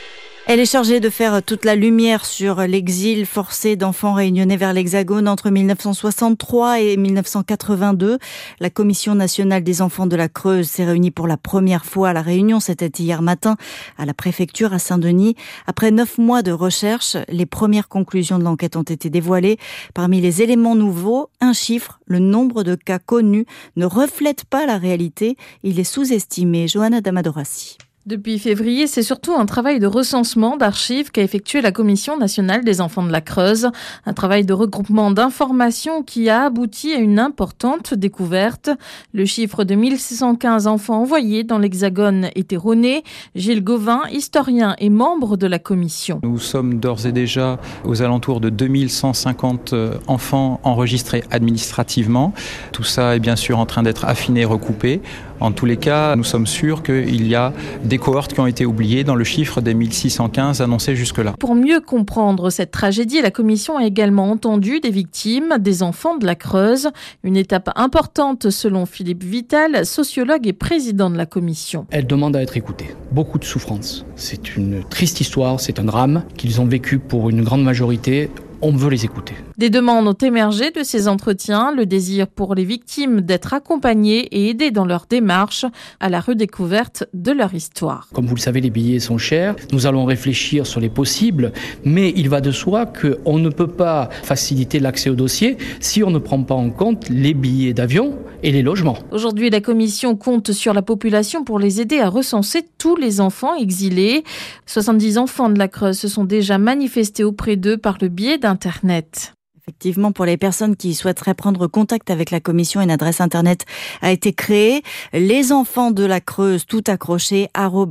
Elle est chargée de faire toute la lumière sur l'exil forcé d'enfants réunionnais vers l'Hexagone entre 1963 et 1982. La Commission nationale des enfants de la Creuse s'est réunie pour la première fois à La Réunion. C'était hier matin à la préfecture à Saint-Denis. Après 9 mois de recherche, les premières conclusions de l'enquête ont été dévoilées. Parmi les éléments nouveaux, un chiffre, le nombre de cas connus, ne reflète pas la réalité. Il est sous-estimé. Johanna Damadorassi. Depuis février, c'est surtout un travail de recensement d'archives qu'a effectué la Commission nationale des enfants de la Creuse. Un travail de regroupement d'informations qui a abouti à une importante découverte. Le chiffre de 1615 enfants envoyés dans l'Hexagone est erroné. Gilles Gauvin, historien et membre de la Commission. Nous sommes d'ores et déjà aux alentours de 2150 enfants enregistrés administrativement. Tout ça est bien sûr en train d'être affiné et recoupé. En tous les cas, nous sommes sûrs qu'il y a des cohortes qui ont été oubliées dans le chiffre des 1615 annoncés jusque-là. Pour mieux comprendre cette tragédie, la Commission a également entendu des victimes, des enfants de la Creuse. Une étape importante selon Philippe Vital, sociologue et président de la Commission. Elle demande à être écoutée. Beaucoup de souffrance. C'est une triste histoire, c'est un drame qu'ils ont vécu pour une grande majorité. On veut les écouter. Des demandes ont émergé de ces entretiens, le désir pour les victimes d'être accompagnées et aidées dans leur démarche à la redécouverte de leur histoire. Comme vous le savez, les billets sont chers. Nous allons réfléchir sur les possibles, mais il va de soi qu'on ne peut pas faciliter l'accès au dossier si on ne prend pas en compte les billets d'avion et les logements. Aujourd'hui, la Commission compte sur la population pour les aider à recenser tous les enfants exilés. 70 enfants de la Creuse se sont déjà manifestés auprès d'eux par le biais d'Internet. Effectivement, pour les personnes qui souhaiteraient prendre contact avec la Commission, une adresse Internet a été créée. Les enfants de la Creuse, tout accroché,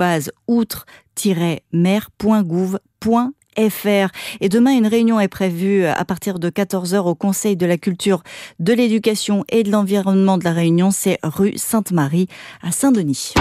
@outre-mer.gouv.fr. Et demain, une réunion est prévue à partir de 14h au Conseil de la culture, de l'éducation et de l'environnement de la Réunion. C'est rue Sainte-Marie à Saint-Denis.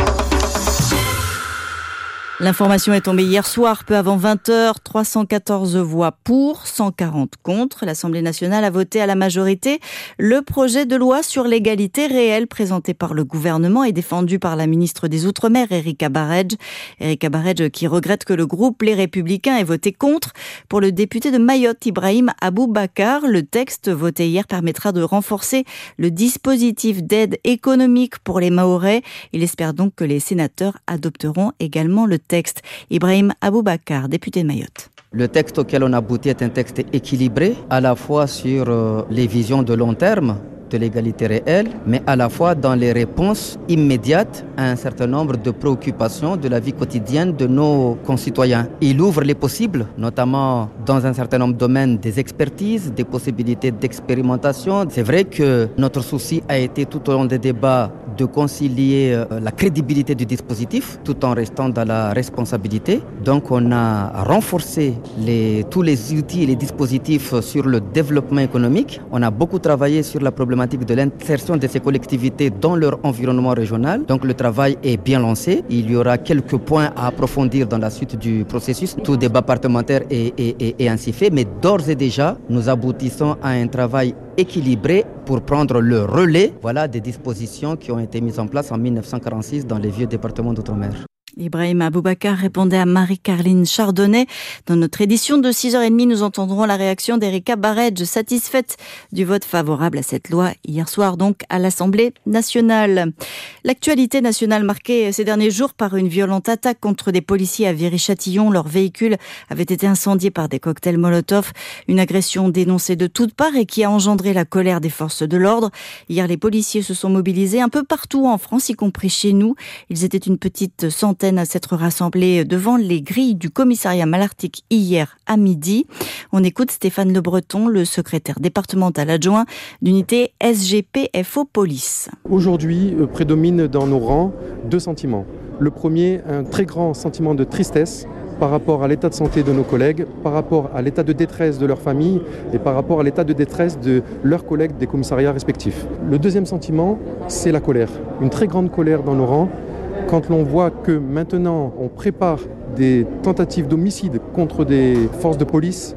L'information est tombée hier soir, peu avant 20h, 314 voix pour, 140 contre. L'Assemblée nationale a voté à la majorité le projet de loi sur l'égalité réelle présenté par le gouvernement et défendu par la ministre des Outre-mer, Erika Barej. Erika Barej qui regrette que le groupe Les Républicains ait voté contre. Pour le député de Mayotte, Ibrahim Aboubakar, le texte voté hier permettra de renforcer le dispositif d'aide économique pour les Mahorais. Il espère donc que les sénateurs adopteront également le texte. Ibrahim Aboubakar, député de Mayotte. Le texte auquel on aboutit est un texte équilibré, à la fois sur les visions de long terme de l'égalité réelle, mais à la fois dans les réponses immédiates à un certain nombre de préoccupations de la vie quotidienne de nos concitoyens. Il ouvre les possibles, notamment dans un certain nombre de domaines des expertises, des possibilités d'expérimentation. C'est vrai que notre souci a été tout au long des débats de concilier la crédibilité du dispositif tout en restant dans la responsabilité. Donc on a renforcé tous les outils et les dispositifs sur le développement économique. On a beaucoup travaillé sur la problématique de l'insertion de ces collectivités dans leur environnement régional. Donc le travail est bien lancé. Il y aura quelques points à approfondir dans la suite du processus. Tout débat parlementaire est ainsi fait, mais d'ores et déjà, nous aboutissons à un travail équilibré pour prendre le relais des dispositions qui ont été mises en place en 1946 dans les vieux départements d'outre-mer. Ibrahim Aboubakar répondait à Marie-Carline Chardonnay. Dans notre édition de 6h30, nous entendrons la réaction d'Erika Barej, satisfaite du vote favorable à cette loi hier soir donc à l'Assemblée nationale. L'actualité nationale marquée ces derniers jours par une violente attaque contre des policiers à Viry-Châtillon. Leur véhicule avait été incendié par des cocktails Molotov. Une agression dénoncée de toutes parts et qui a engendré la colère des forces de l'ordre. Hier, les policiers se sont mobilisés un peu partout en France, y compris chez nous. Ils étaient une petite centaine à s'être rassemblés devant les grilles du commissariat Malartic hier à midi. On écoute Stéphane Le Breton, le secrétaire départemental adjoint d'unité SGPFO Police. Aujourd'hui, prédominent dans nos rangs 2 sentiments. Le premier, un très grand sentiment de tristesse par rapport à l'état de santé de nos collègues, par rapport à l'état de détresse de leurs familles et par rapport à l'état de détresse de leurs collègues des commissariats respectifs. Le deuxième sentiment, c'est la colère. Une très grande colère dans nos rangs. Quand l'on voit que maintenant on prépare des tentatives d'homicide contre des forces de police,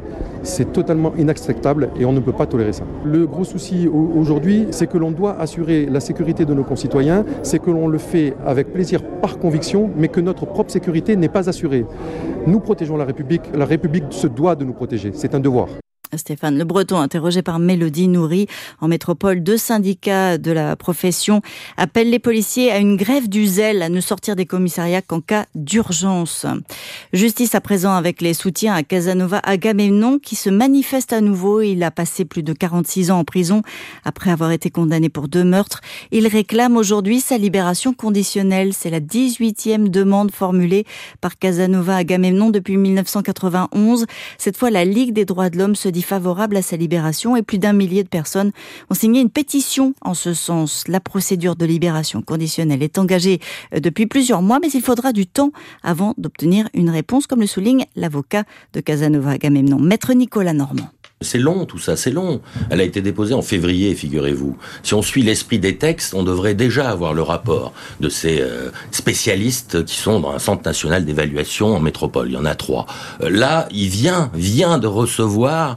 c'est totalement inacceptable et on ne peut pas tolérer ça. Le gros souci aujourd'hui, c'est que l'on doit assurer la sécurité de nos concitoyens, c'est que l'on le fait avec plaisir par conviction, mais que notre propre sécurité n'est pas assurée. Nous protégeons la République se doit de nous protéger, c'est un devoir. Stéphane Le Breton, interrogé par Mélodie Nourri. En métropole, 2 syndicats de la profession appellent les policiers à une grève du zèle, à ne sortir des commissariats qu'en cas d'urgence. Justice à présent avec les soutiens à Casanova Agamemnon qui se manifeste à nouveau. Il a passé plus de 46 ans en prison après avoir été condamné pour 2 meurtres. Il réclame aujourd'hui sa libération conditionnelle. C'est la 18e demande formulée par Casanova Agamemnon depuis 1991. Cette fois, la Ligue des droits de l'homme se dit favorable à sa libération et plus d'1 millier de personnes ont signé une pétition en ce sens. La procédure de libération conditionnelle est engagée depuis plusieurs mois, mais il faudra du temps avant d'obtenir une réponse, comme le souligne l'avocat de Casanova Agamemnon, maître Nicolas Normand. C'est long, tout ça, c'est long. Elle a été déposée en février, figurez-vous. Si on suit l'esprit des textes, on devrait déjà avoir le rapport de ces spécialistes qui sont dans un centre national d'évaluation en métropole. Il y en a 3. Là, il vient de recevoir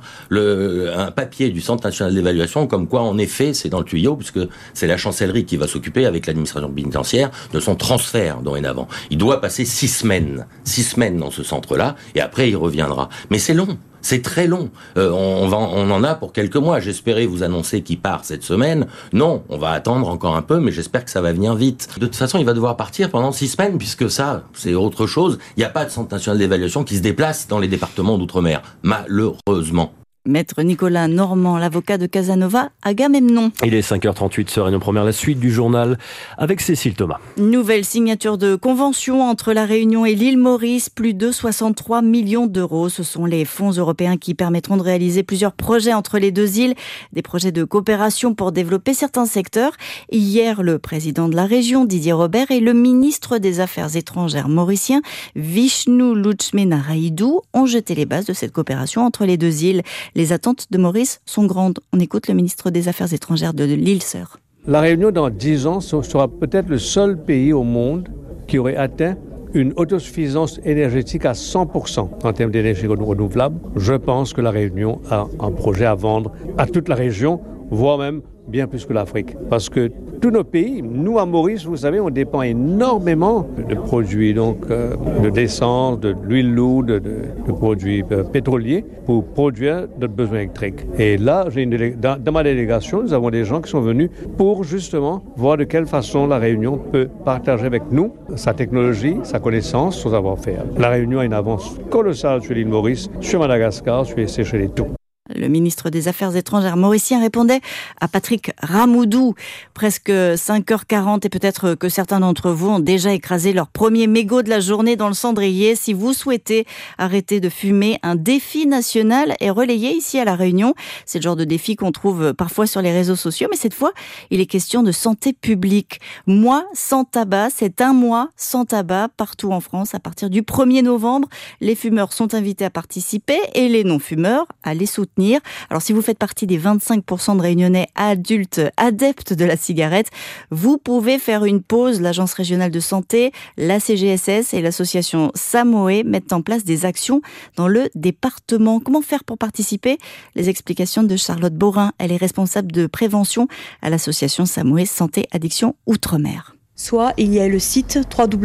un papier du centre national d'évaluation, comme quoi, en effet, c'est dans le tuyau, puisque c'est la chancellerie qui va s'occuper, avec l'administration pénitentiaire, de son transfert dorénavant. Il doit passer 6 semaines dans ce centre-là, et après, il reviendra. Mais c'est long. C'est très long. On en a pour quelques mois. J'espérais vous annoncer qu'il part cette semaine. Non, on va attendre encore un peu, mais j'espère que ça va venir vite. De toute façon, il va devoir partir pendant 6 semaines, puisque ça, c'est autre chose. Il n'y a pas de centre national d'évaluation qui se déplace dans les départements d'outre-mer, malheureusement. Maître Nicolas Normand, l'avocat de Casanova Agamemnon. Il est 5h38 sur Réunion Première, la suite du journal avec Cécile Thomas. Nouvelle signature de convention entre la Réunion et l'île Maurice, plus de 63 millions d'euros. Ce sont les fonds européens qui permettront de réaliser plusieurs projets entre les 2 îles, des projets de coopération pour développer certains secteurs. Hier, le président de la région, Didier Robert, et le ministre des Affaires étrangères mauricien, Vishnu Luxmenaraidou, ont jeté les bases de cette coopération entre les 2 îles. Les attentes de Maurice sont grandes. On écoute le ministre des Affaires étrangères de l'île Sœur. La Réunion, dans 10 ans, sera peut-être le seul pays au monde qui aurait atteint une autosuffisance énergétique à 100% en termes d'énergie renouvelable. Je pense que la Réunion a un projet à vendre à toute la région, voire même bien plus que l'Afrique. Parce que tous nos pays, nous à Maurice, vous savez, on dépend énormément de produits, donc de d'essence, de l'huile lourde, de produits pétroliers pour produire notre besoin électrique. Et là, dans ma délégation, nous avons des gens qui sont venus pour justement voir de quelle façon la Réunion peut partager avec nous sa technologie, sa connaissance, son savoir-faire. La Réunion a une avance colossale sur l'île Maurice, sur Madagascar, sur les Seychelles et tout. Le ministre des Affaires étrangères mauricien répondait à Patrick Ramoudou. Presque 5h40 et peut-être que certains d'entre vous ont déjà écrasé leur premier mégot de la journée dans le cendrier. Si vous souhaitez arrêter de fumer, un défi national est relayé ici à La Réunion. C'est le genre de défi qu'on trouve parfois sur les réseaux sociaux, mais cette fois, il est question de santé publique. Mois sans tabac, c'est un mois sans tabac partout en France à partir du 1er novembre. Les fumeurs sont invités à participer et les non-fumeurs à les soutenir. Alors si vous faites partie des 25% de Réunionnais adultes adeptes de la cigarette, vous pouvez faire une pause. L'Agence régionale de santé, la CGSS et l'association Samoé mettent en place des actions dans le département. Comment faire pour participer ? Les explications de Charlotte Borin. Elle est responsable de prévention à l'association Samoé Santé Addiction Outre-mer. Soit il y a le site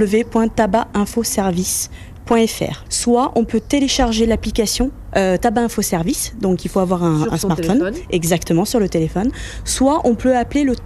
www.tabacinfoservice.fr. Soit on peut télécharger l'application Tabac Info Service, donc il faut avoir un smartphone, téléphone. Exactement, sur le téléphone. Soit on peut appeler le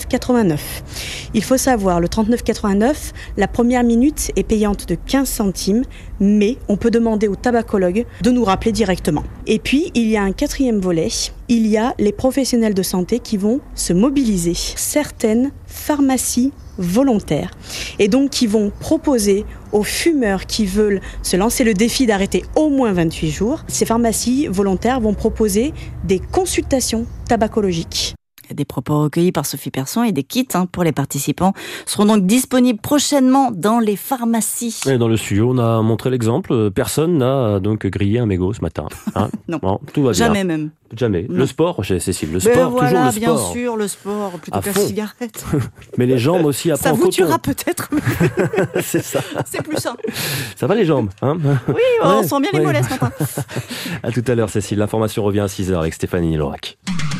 3989. Il faut savoir, le 3989, la première minute est payante de 15 centimes, mais on peut demander au tabacologue de nous rappeler directement. Et puis, il y a un 4e volet, il y a les professionnels de santé qui vont se mobiliser. Certaines pharmacies volontaires et donc qui vont proposer aux fumeurs qui veulent se lancer le défi d'arrêter au moins 28 jours, ces pharmacies volontaires vont proposer des consultations tabacologiques. Des propos recueillis par Sophie Persson et des kits pour les participants seront donc disponibles prochainement dans les pharmacies. Et dans le studio, on a montré l'exemple. Personne n'a donc grillé un mégot ce matin. Non, bon, tout va bien. Jamais même. Jamais. Non. Le sport, chez Cécile, le sport, voilà, toujours le sport. bien sûr, le sport, plutôt que la cigarette. Mais les jambes aussi après en coton. Ça vous tuera peut-être, mais c'est ça. C'est plus ça. Ça va les jambes, hein? Oui, on sent bien les mollets ce matin. À tout à l'heure, Cécile. L'information revient à 6h avec Stéphanie Lorac.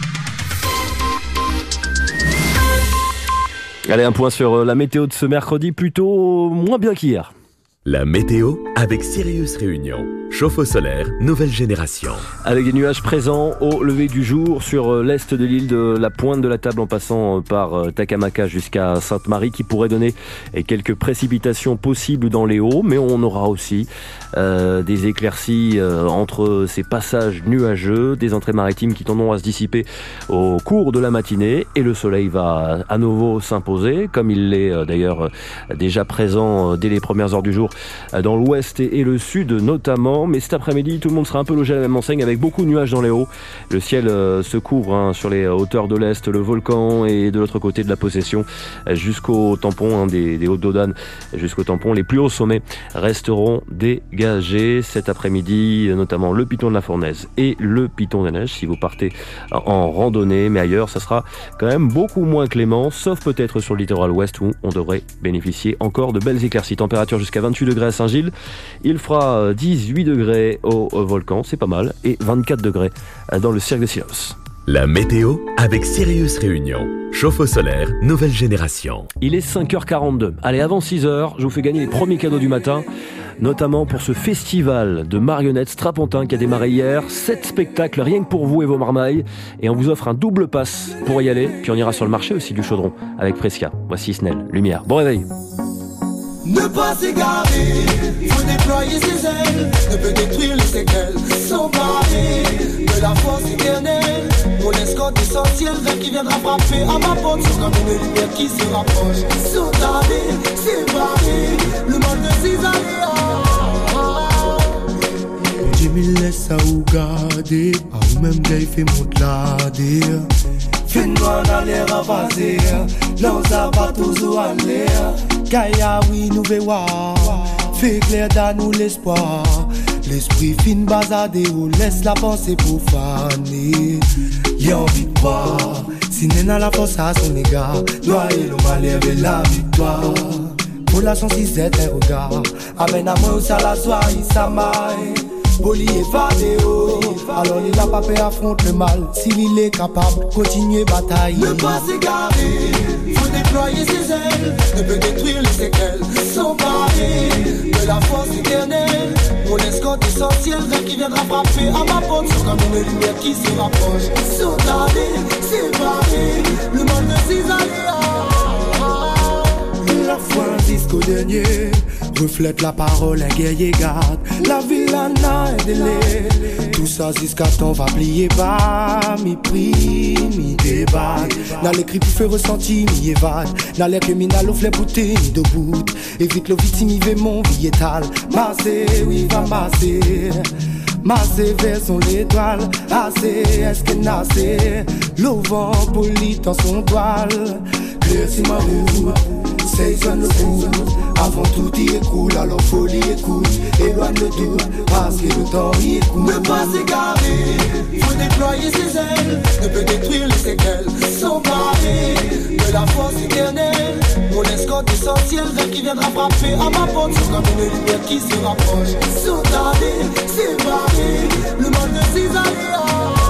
Allez, un point sur la météo de ce mercredi, plutôt moins bien qu'hier. La météo avec Sirius Réunion. Chauffe-eau solaire, nouvelle génération. Avec des nuages présents au lever du jour sur l'est de l'île de la Pointe de la Table en passant par Takamaka jusqu'à Sainte-Marie qui pourrait donner quelques précipitations possibles dans les hauts, mais on aura aussi des éclaircies entre ces passages nuageux, des entrées maritimes qui tendront à se dissiper au cours de la matinée et le soleil va à nouveau s'imposer comme il l'est d'ailleurs déjà présent dès les premières heures du jour dans l'ouest et le sud notamment, mais cet après-midi tout le monde sera un peu logé à la même enseigne avec beaucoup de nuages dans les hauts. Le ciel se couvre sur les hauteurs de l'est, le volcan et de l'autre côté de la Possession jusqu'au tampon des Hautes d'Audane, jusqu'au tampon. Les plus hauts sommets resteront dégagés cet après-midi, notamment le Piton de la Fournaise et le Piton des Neiges si vous partez en randonnée, mais ailleurs ça sera quand même beaucoup moins clément, sauf peut-être sur le littoral ouest où on devrait bénéficier encore de belles éclaircies. Température jusqu'à 28 degrés à Saint-Gilles, il fera 18 degrés au volcan, c'est pas mal, et 24 degrés dans le cirque de Silos. La météo avec Sirius Réunion. Chauffe-eau solaire, nouvelle génération. Il est 5h42. Allez, avant 6h, je vous fais gagner les premiers cadeaux du matin, notamment pour ce festival de marionnettes Strapontin qui a démarré hier. 7 spectacles rien que pour vous et vos marmailles. Et on vous offre un double pass pour y aller. Puis on ira sur le marché aussi du Chaudron avec Presca. Voici Snell, Lumière. Bon réveil. Ne pas s'égarer, faut déployer ses ailes, ne peut détruire les séquelles, s'emparer de la force éternelle. Mon escorte essentielle, vers qui viendra frapper à ma porte, c'est comme une lumière qui se rapproche. Sauter, séparer, le mal de ses aléas. Dieu me laisse à ou garder, à ou même qu'il fait mon glader. Fais-moi dans l'air à vaser, l'on s'abat tous à l'air. Kaya oui nous vewa, fais clair dans nous l'espoir. L'esprit fin bazardé ou laisse la pensée profanée. Y'a envie de croire, si n'est la force à son égard, noyer le malheur et la victoire. Pour la chance il s'est un regard, amène à moi où ça la soie, il s'amaille. Boli évadé, alors il a pas peur affronte le mal. S'il est capable, continuer bataille. Ne pas s'égarer, faut déployer ses ailes, ne peut détruire les séquelles, s'emparer de la force éternelle. Mon escorte essentielle, vers qui viendra frapper à ma porte, c'est comme une lumière qui se rapproche. Sauter, séparer, le mal de ses aléas. La foi jusqu'au dernier reflète la parole, un guerrier garde la villana et délai. Tout ça jusqu'à temps va plier bas. Mi prix, mi débat. Dans l'écrit qui fait ressentir, mi évade. Dans l'air criminal, au fleur bouté, mi debout. Évite le victime, il veut mon villétal. Massé, oui, va masser. Massé vers son l'étoile. Assez, est-ce que nassé? Le vent poli dans son toile. Claire, si ma roue. Saisonne le coup, avant tout y écoule, alors folie écoute, éloigne le doute, parce que le temps y écoute. Ne pas s'égarer, faut déployer ses ailes, ne peut détruire les séquelles, s'emparer de la force éternelle. Mon escorte essentielle, vers qui viendra frapper à ma porte, c'est comme une lumière qui se rapproche. Sauter, séparer, le mal de ses aléas.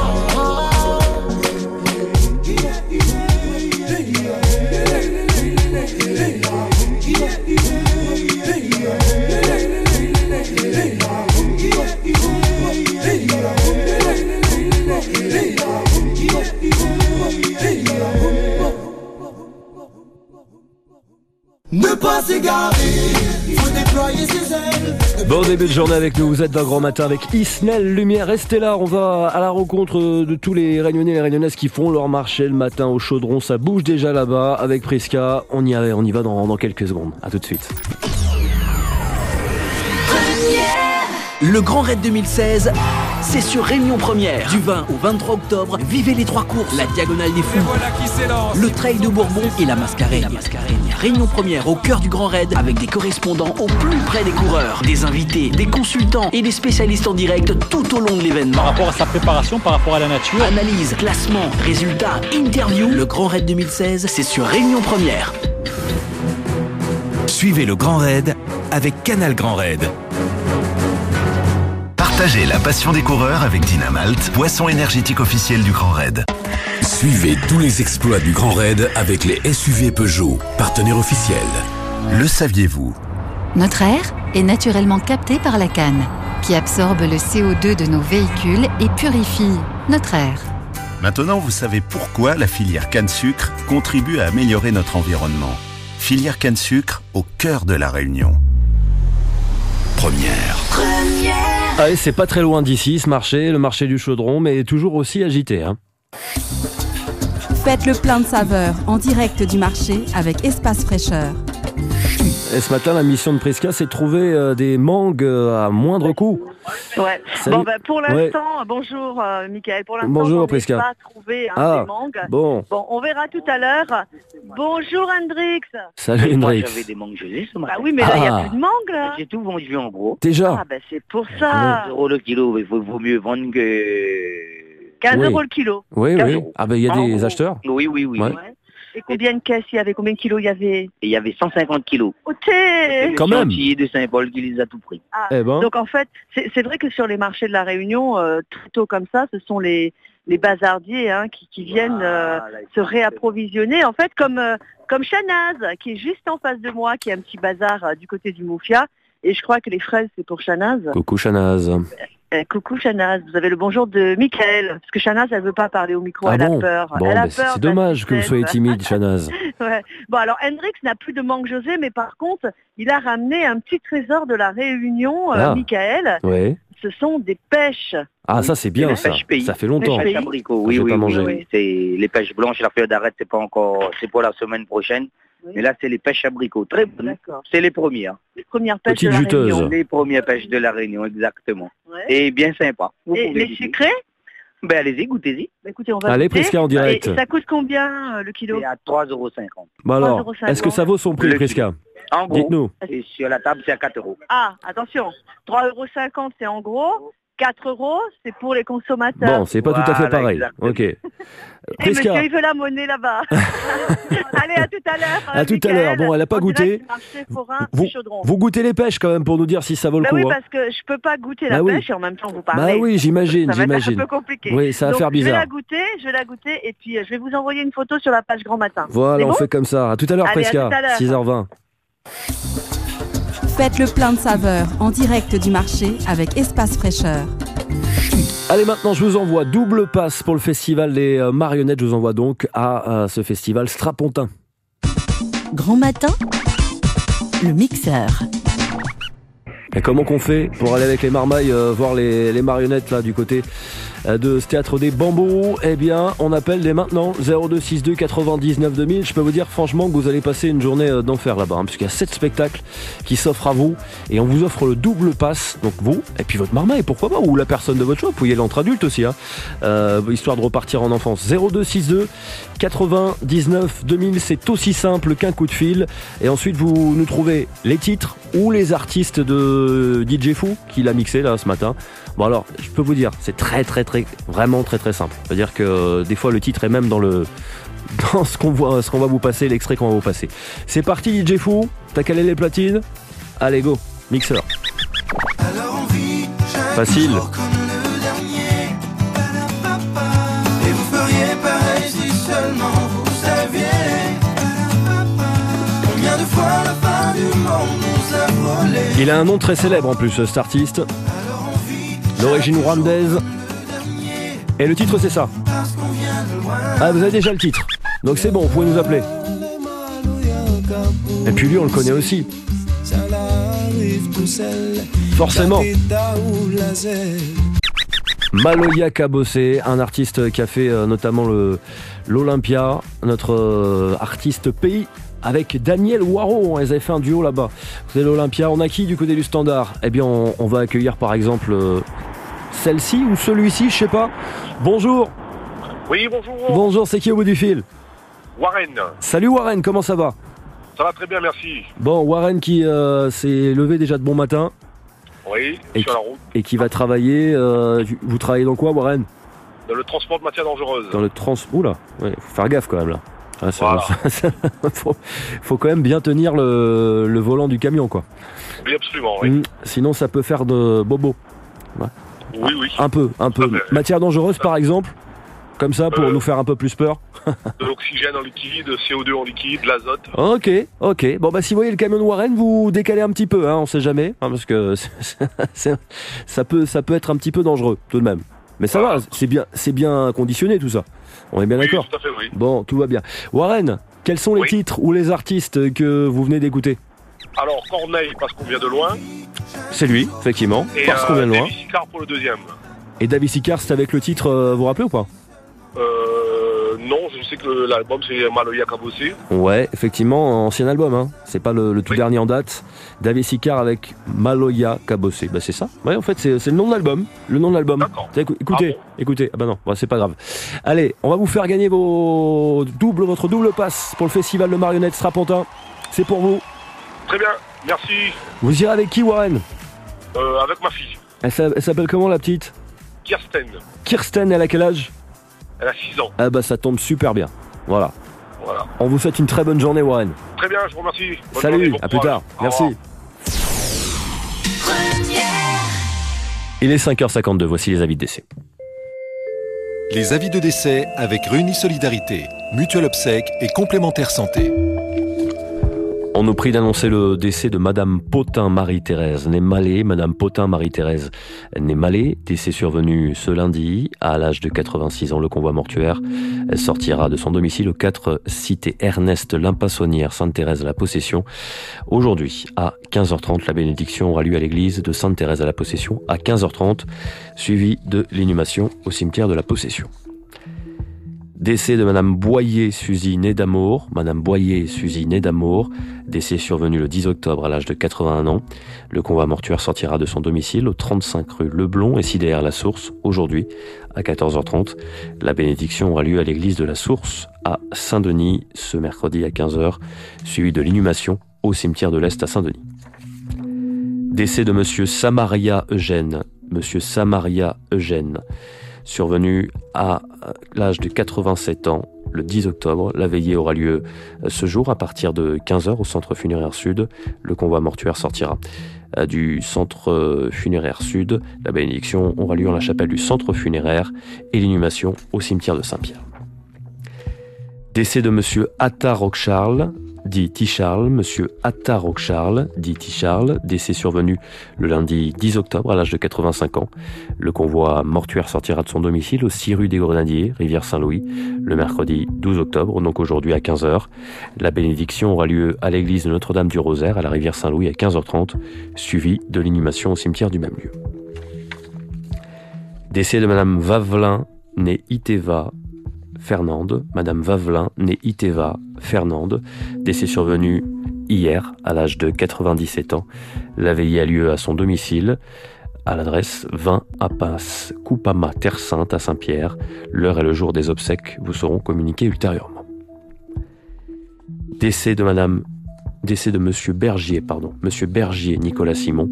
Ne pas s'égarer, faut déployer ses ailes. Bon début de journée avec nous, vous êtes d'un grand matin avec Isnel Lumière. Restez là, on va à la rencontre de tous les Réunionnais et les Réunionnaises qui font leur marché le matin au Chaudron. Ça bouge déjà là-bas avec Prisca. On y va dans quelques secondes. À tout de suite. Le Grand Raid 2016, c'est sur Réunion Première. Du 20 au 23 octobre, vivez les 3 courses, la Diagonale des Fous, voilà qui s'élance, le Trail de Bourbon et la Mascarène. Réunion Première au cœur du Grand Raid avec des correspondants au plus près des coureurs, des invités, des consultants et des spécialistes en direct tout au long de l'événement. Par rapport à sa préparation, par rapport à la nature. Analyse, classement, résultats, interview. Le Grand Raid 2016, c'est sur Réunion Première. Suivez le Grand Raid avec Canal Grand Raid. Partagez la passion des coureurs avec Dynamalt, boisson énergétique officielle du Grand Raid. Suivez tous les exploits du Grand Raid avec les SUV Peugeot, partenaire officiel. Le saviez-vous ? Notre air est naturellement capté par la canne, qui absorbe le CO2 de nos véhicules et purifie notre air. Maintenant, vous savez pourquoi la filière canne-sucre contribue à améliorer notre environnement. Filière canne-sucre au cœur de la Réunion. Première. Allez, c'est pas très loin d'ici, ce marché, le marché du Chaudron, mais toujours aussi agité. Hein. Faites le plein de saveurs en direct du marché avec Espace Fraîcheur. Et ce matin, la mission de Prisca, c'est de trouver des mangues à moindre coût. Ouais. Salut. Bon, pour l'instant, bonjour Michael. Pour l'instant, bonjour, on n'a pas trouvé des mangues. Bon, on verra tout à l'heure. Bonjour Hendrix. Salut Hendrix. Moi, j'avais des mangues gelées ce matin. Bah oui, mais là, il n'y a plus de mangues là. J'ai tout vendu en gros. Déjà. Ah, c'est pour ça. 15 € le kilo, il vaut mieux vendre que... 15 € le kilo. Oui. Ah ben il y a des acheteurs. Oui. Ouais. Et combien de caisses il y avait? Combien de kilos il y avait? Il y avait 150 kilos. Ok. Quand même. De Saint-Paul qui les a tout pris. Ah. Donc en fait, c'est vrai que sur les marchés de la Réunion, tout tôt comme ça, ce sont les bazardiers qui viennent se réapprovisionner. En fait, comme Chanaz, qui est juste en face de moi, qui est un petit bazar du côté du Moufia. Et je crois que les fraises, c'est pour Chanaz. Coucou Chanaz. Coucou Chanaz, vous avez le bonjour de Michael, parce que Chanaz, elle veut pas parler au micro, elle a peur. Bon, elle a peur, c'est de dommage que vous soyez timide, Chanaz. Ouais. Bon, alors Hendrix n'a plus de mangue José, mais par contre, il a ramené un petit trésor de la Réunion, Michael. Ouais. Ce sont des pêches. Ah, ça c'est bien, ça. Ça fait longtemps. Les pêches abricots, oui. C'est les pêches blanches, la période d'arrêt, c'est pas encore, c'est pour la semaine prochaine. Oui. Mais là, c'est les pêches abricots, très bonnes. C'est les premières. Les premières pêches Petite de la juteuse. Réunion. Les premières pêches de la Réunion, exactement. Ouais. Et bien sympa. Et les sucrés? Ben allez-y, goûtez-y. Ben, écoutez, on va Allez, goûter. Prisca en direct. Et ça coûte combien le kilo? C'est à 3,50 €. Bah alors, est-ce que ça vaut son prix, Prisca? En gros. Dites-nous. Et sur la table, c'est à 4 €. Ah, attention. 3,50 € c'est en gros. 4 €, c'est pour les consommateurs. Bon, c'est pas tout à fait pareil. Exactement. Ok. Et monsieur, il veut la monnaie là-bas. Allez, à tout à l'heure. À tout à l'heure. Bon, elle n'a pas goûté. Vous goûtez les pêches quand même pour nous dire si ça vaut le coup. Oui, parce que je peux pas goûter la pêche et en même temps vous parler. Bah oui, j'imagine. Ça va être un peu compliqué. Oui, ça va faire bizarre. Je vais la goûter et puis je vais vous envoyer une photo sur la page Grand Matin. Voilà, on fait comme ça. À tout à l'heure, Prisca. 6h20. Faites le plein de saveurs en direct du marché avec Espace Fraîcheur. Allez, maintenant, je vous envoie double passe pour le festival des marionnettes. Je vous envoie donc à ce festival Strapontin. Grand Matin, le mixeur. Et comment qu'on fait pour aller avec les marmailles voir les marionnettes là du côté de ce théâtre des Bambous? Eh bien, on appelle dès maintenant 0262 99 2000. Je peux vous dire franchement que vous allez passer une journée d'enfer là-bas, puisqu'il y a 7 spectacles qui s'offrent à vous et on vous offre le double pass. Donc vous et puis votre marmaille, pourquoi pas, ou la personne de votre choix. Vous pouvez y aller entre adultes aussi, histoire de repartir en enfance. 0262 99 2000, c'est aussi simple qu'un coup de fil. Et ensuite vous nous trouvez les titres ou les artistes de DJ Fou qui l'a mixé là ce matin. Bon alors, je peux vous dire, c'est vraiment très simple. C'est-à-dire que des fois le titre est même dans ce qu'on va vous passer, l'extrait qu'on va vous passer. C'est parti DJ Fou, t'as calé les platines? Allez go, mixeur. Facile. Et vous feriez pareil si seulement vous saviez combien de fois la fin du monde nous a volé. Il a un nom très célèbre en plus, cet artiste. D'origine rwandaise. Et le titre c'est ça. Ah, vous avez déjà le titre. Donc c'est bon, vous pouvez nous appeler. Et puis lui on le connaît aussi. Forcément. Maloya Kabossé, un artiste qui a fait notamment l'Olympia, notre artiste pays. Avec Daniel Waro, ils avaient fait un duo là-bas. Vous savez l'Olympia, on a qui du côté du Standard? Eh bien on va accueillir par exemple celle-ci ou celui-ci, je sais pas. Bonjour. Oui, bonjour. Bonjour, c'est qui au bout du fil? Warren. Salut Warren, comment ça va? Ça va très bien, merci. Bon, Warren qui s'est levé déjà de bon matin. Oui, sur la route. Et qui va travailler. Vous travaillez dans quoi, Warren? Dans le transport de matières dangereuses. Dans le Oula, ouais, faut faire gaffe quand même là. Voilà. Faut quand même bien tenir le volant du camion, quoi. Oui, absolument, oui. Sinon, ça peut faire de bobo. Ouais. Oui. Un peu. Matière dangereuse, par exemple. Comme ça, pour nous faire un peu plus peur. De l'oxygène en liquide, CO2 en liquide, de l'azote. Ok. Bon, bah, si vous voyez le camion de Warren, vous décalez un petit peu, hein, on sait jamais. Hein, parce que ça peut être un petit peu dangereux, tout de même. Mais ça va, c'est bien conditionné, tout ça. On est bien d'accord? Tout à fait, oui. Bon, tout va bien. Warren, quels sont les titres ou les artistes que vous venez d'écouter? Alors, Corneille, parce qu'on vient de loin. C'est lui, effectivement, et parce qu'on vient de loin. David Sicard pour le deuxième. Et David Sicard, c'est avec le titre, vous vous rappelez ou pas? Non, je sais que l'album c'est Maloya Cabossé. Ouais, effectivement, ancien album, hein. C'est pas le tout dernier en date. David Sicard avec Maloya Cabossé. Bah c'est ça. Ouais, en fait c'est le nom de l'album. D'accord. Écoutez. Ah bah non, c'est pas grave. Allez, on va vous faire gagner votre double passe pour le festival de marionnettes Strapontin. C'est pour vous. Très bien, merci. Vous irez avec qui, Warren? Avec ma fille. Elle s'appelle comment, la petite? Kirsten, elle a quel âge? Elle a 6 ans. Ah bah ça tombe super bien. Voilà. On vous souhaite une très bonne journée, Warren. Très bien, je vous remercie. Salut, à plus tard. Merci. Il est 5h52, voici les avis de décès. Les avis de décès avec Réunis Solidarité, Mutuelle Obsèques et Complémentaire Santé. On nous prie d'annoncer le décès de Madame Potin Marie-Thérèse Némalé. Madame Potin Marie-Thérèse Némalé, décès survenu ce lundi à l'âge de 86 ans. Le convoi mortuaire sortira de son domicile au 4 cité Ernest Limpassonnière, Sainte-Thérèse à la Possession. Aujourd'hui, à 15h30, la bénédiction aura lieu à l'église de Sainte-Thérèse à la Possession à 15h30, suivi de l'inhumation au cimetière de la Possession. Décès de Madame Boyer Suzy née d'Amour. Madame Boyer Suzy née d'Amour. Décès survenu le 10 octobre à l'âge de 81 ans. Le convoi mortuaire sortira de son domicile au 35 rue Leblon et CDR La Source aujourd'hui à 14h30. La bénédiction aura lieu à l'église de La Source à Saint-Denis ce mercredi à 15h, suivi de l'inhumation au cimetière de l'Est à Saint-Denis. Décès de Monsieur Samaria Eugène. Monsieur Samaria Eugène. Survenu à l'âge de 87 ans, le 10 octobre. La veillée aura lieu ce jour à partir de 15h au centre funéraire sud. Le convoi mortuaire sortira du centre funéraire sud. La bénédiction aura lieu en la chapelle du centre funéraire et l'inhumation au cimetière de Saint-Pierre. Décès de Monsieur Atta Roque-Charles, dit T-Charles, Monsieur Atta Roque-Charles, dit T-Charles, décès survenu le lundi 10 octobre à l'âge de 85 ans. Le convoi mortuaire sortira de son domicile au 6 rue des Grenadiers, Rivière Saint-Louis, le mercredi 12 octobre, donc aujourd'hui à 15h. La bénédiction aura lieu à l'église de Notre-Dame du Rosaire à la Rivière Saint-Louis à 15h30, suivi de l'inhumation au cimetière du même lieu. Décès de Madame Vavelin, née Iteva Fernande, Madame Vavelin, née Iteva Fernande, décès survenu hier à l'âge de 97 ans. La veillée a lieu à son domicile, à l'adresse 20 Apas Coupama Terre Sainte à Saint-Pierre. L'heure et le jour des obsèques vous seront communiqués ultérieurement. Décès de Monsieur Bergier Nicolas Simon,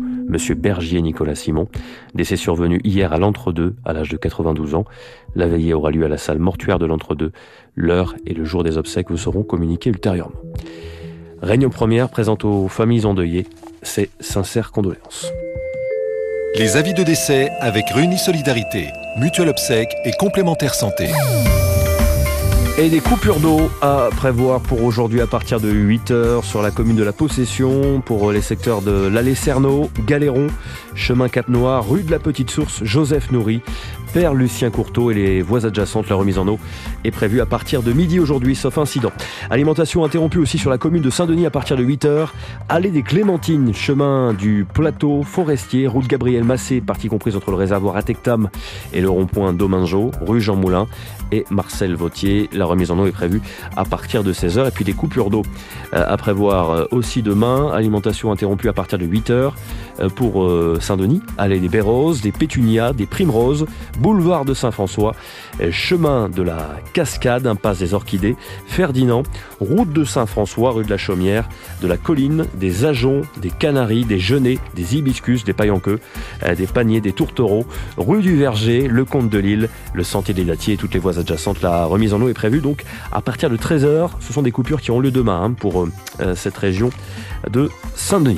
décès survenu hier à l'Entre-deux à l'âge de 92 ans. La veillée aura lieu à la salle mortuaire de l'Entre-deux. L'heure et le jour des obsèques vous seront communiqués ultérieurement. Réunion première présente aux familles endeuillées ses sincères condoléances. Les avis de décès avec Réunis Solidarité, Mutuelle Obsèques et Complémentaire Santé. Et des coupures d'eau à prévoir pour aujourd'hui à partir de 8h sur la commune de la Possession, pour les secteurs de l'Allée Cerneau, Galéron, chemin Cap-Noir, rue de la Petite Source, Joseph Nourry, Père Lucien Courteau et les voies adjacentes. La remise en eau est prévue à partir de midi aujourd'hui, sauf incident. Alimentation interrompue aussi sur la commune de Saint-Denis à partir de 8h. Allée des Clémentines, chemin du plateau forestier, route Gabriel Massé, partie comprise entre le réservoir Atectam et le rond-point Domingo, rue Jean Moulin et Marcel Vautier. La remise en eau est prévue à partir de 16h. Et puis des coupures d'eau à prévoir aussi demain. Alimentation interrompue à partir de 8h pour Saint-Denis. Allée des Béroses, des Pétunias, des Primroses, boulevard de Saint-François, chemin de la Cascade, impasse des Orchidées, Ferdinand, route de Saint-François, rue de la Chaumière, de la Colline, des Ajoncs, des Canaries, des Genêts, des Hibiscus, des Paillanqueux, des Paniers, des Tourtereaux, rue du Verger, le Comte de Lille, le Sentier des Dattiers et toutes les voies adjacentes. La remise en eau est prévue donc à partir de 13h. Ce sont des coupures qui ont lieu demain pour cette région de Saint-Denis.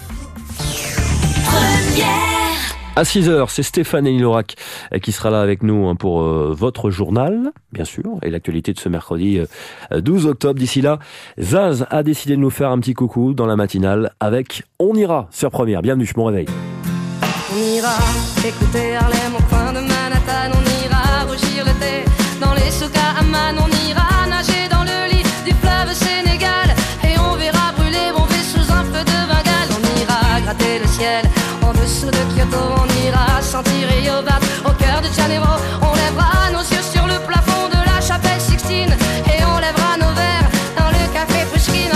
À 6h, c'est Stéphane Elilorac qui sera là avec nous pour votre journal, bien sûr, et l'actualité de ce mercredi 12 octobre. D'ici là, Zaz a décidé de nous faire un petit coucou dans la matinale avec On ira sur Première. Bienvenue, je m'en réveille. On ira écouter Harlem au coin de Manhattan, on ira rougir le thé dans les souks à Amman, on ira nager dans le lit du fleuve Sénégal et on verra brûler bon sous un feu de Bengale. On ira gratter le ciel en dessous de Kyoto, on ira sentir Rio battre au cœur de Janeiro. On lèvera nos yeux sur le plafond de la chapelle Sixtine et on lèvera nos verres dans le café Pushkin.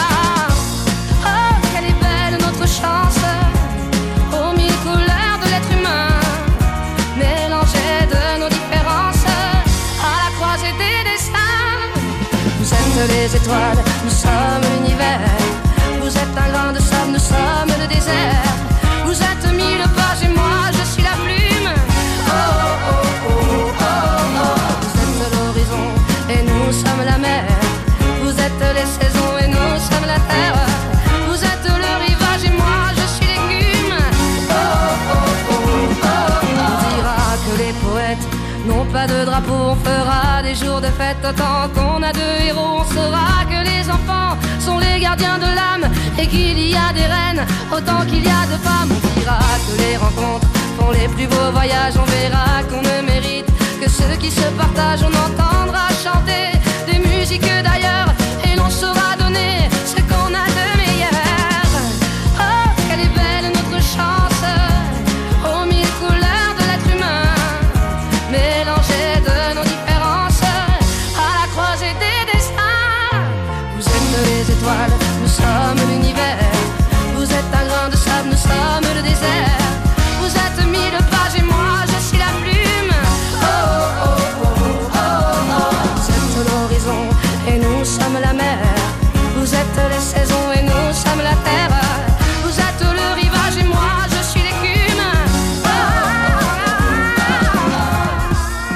Oh, quelle est belle notre chance, aux mille couleurs de l'être humain, mélangées de nos différences, à la croisée des destins. Vous êtes les étoiles, nous sommes l'univers. Vous êtes un grain de sable, nous sommes le désert. Vous êtes mille pages et moi je suis la plume. Oh oh oh oh oh oh. Vous êtes l'horizon et nous sommes la mer. Vous êtes les saisons et nous sommes la terre. Vous êtes le rivage et moi je suis l'écume. Oh oh oh oh oh. On dira que les poètes n'ont pas de drapeau, on fera des jours de fête autant qu'on a de héros. On saura que les enfants sont les gardiens de l'âme et qu'il y a des reines autant qu'il y a de femmes. On dira que les rencontres font les plus beaux voyages. On verra qu'on ne mérite que ceux qui se partagent. On entendra chanter des musiques d'ailleurs et l'on saura donner ce qu'on a de meilleur. Oh, quelle est belle notre chance, aux mille couleurs de l'être humain, mélangées de nos différences, à la croisée des destins. Vous êtes les étoiles, nous sommes l'univers. Vous êtes un grain de sable, nous sommes le désert. Vous êtes mille pages et moi je suis la plume. Oh oh oh oh oh oh. Vous êtes l'horizon et nous sommes la mer. Vous êtes les saisons et nous sommes la terre. Vous êtes le rivage et moi je suis l'écume. Oh oh oh oh.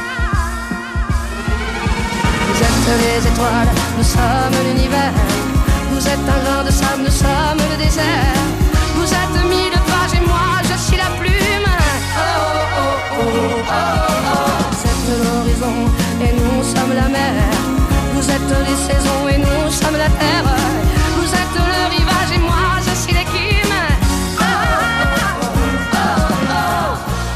Vous êtes les étoiles, nous sommes l'univers. Vous êtes un grain de sable, nous sommes le désert. Vous êtes mille pages et moi je suis la plume. Oh oh oh oh oh oh. Vous êtes l'horizon et nous sommes la mer. Vous êtes les saisons et nous sommes la terre. Vous êtes le rivage et moi je suis l'écume. Oh oh oh oh oh.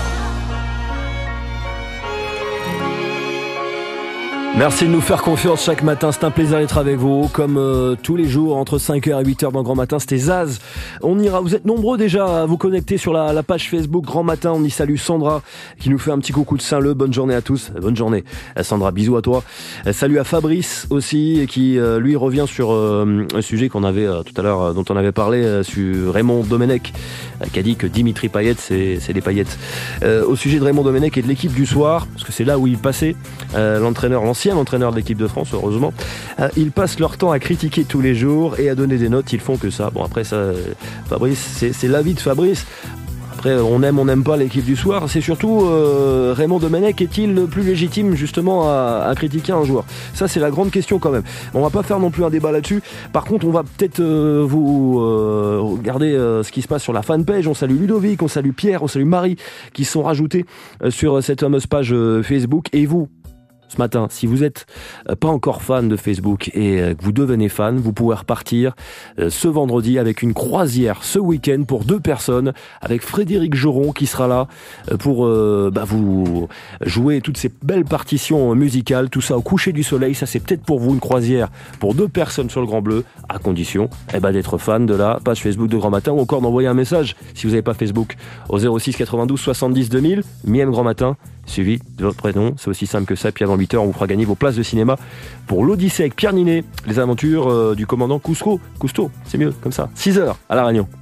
Merci de nous faire confiance chaque matin, c'est un plaisir d'être avec vous, comme tous les jours, entre 5h et 8h dans Grand Matin, c'était Zaz. On ira, vous êtes nombreux déjà à vous connecter sur la page Facebook Grand Matin, on y salue Sandra, qui nous fait un petit coucou de Saint-Leu, bonne journée à tous, bonne journée Sandra, bisous à toi. Salut à Fabrice aussi, qui lui revient sur un sujet qu'on avait tout à l'heure, dont on avait parlé, sur Raymond Domenech, qui a dit que Dimitri Payet, c'est des paillettes. Au sujet de Raymond Domenech et de l'équipe du soir, parce que c'est là où il passait, l'ancien entraîneur de l'équipe de France, heureusement, ils passent leur temps à critiquer tous les jours et à donner des notes, ils font que ça. Bon, après ça, Fabrice, c'est l'avis de Fabrice. Après, on n'aime pas l'équipe du soir. C'est surtout Raymond Domenech est-il le plus légitime justement à critiquer un joueur? Ça, c'est la grande question quand même. On va pas faire non plus un débat là-dessus. Par contre, on va peut-être vous regarder ce qui se passe sur la fanpage. On salue Ludovic, on salue Pierre, on salue Marie qui sont rajoutés sur cette fameuse page Facebook. Et vous, ce matin, si vous n'êtes pas encore fan de Facebook et que vous devenez fan, vous pouvez repartir ce vendredi avec une croisière ce week-end pour 2 personnes avec Frédéric Joron qui sera là pour vous jouer toutes ces belles partitions musicales, tout ça au coucher du soleil. Ça, c'est peut-être pour vous une croisière pour 2 personnes sur le Grand Bleu, à condition d'être fan de la page Facebook de Grand Matin ou encore d'envoyer un message si vous n'avez pas Facebook au 06 92 70 2000, Miem Grand Matin, suivi de votre prénom. C'est aussi simple que ça. Puis avant 8h, on vous fera gagner vos places de cinéma pour l'Odyssée avec Pierre Ninet, les aventures du commandant Cousteau, c'est mieux comme ça. 6h à La Réunion.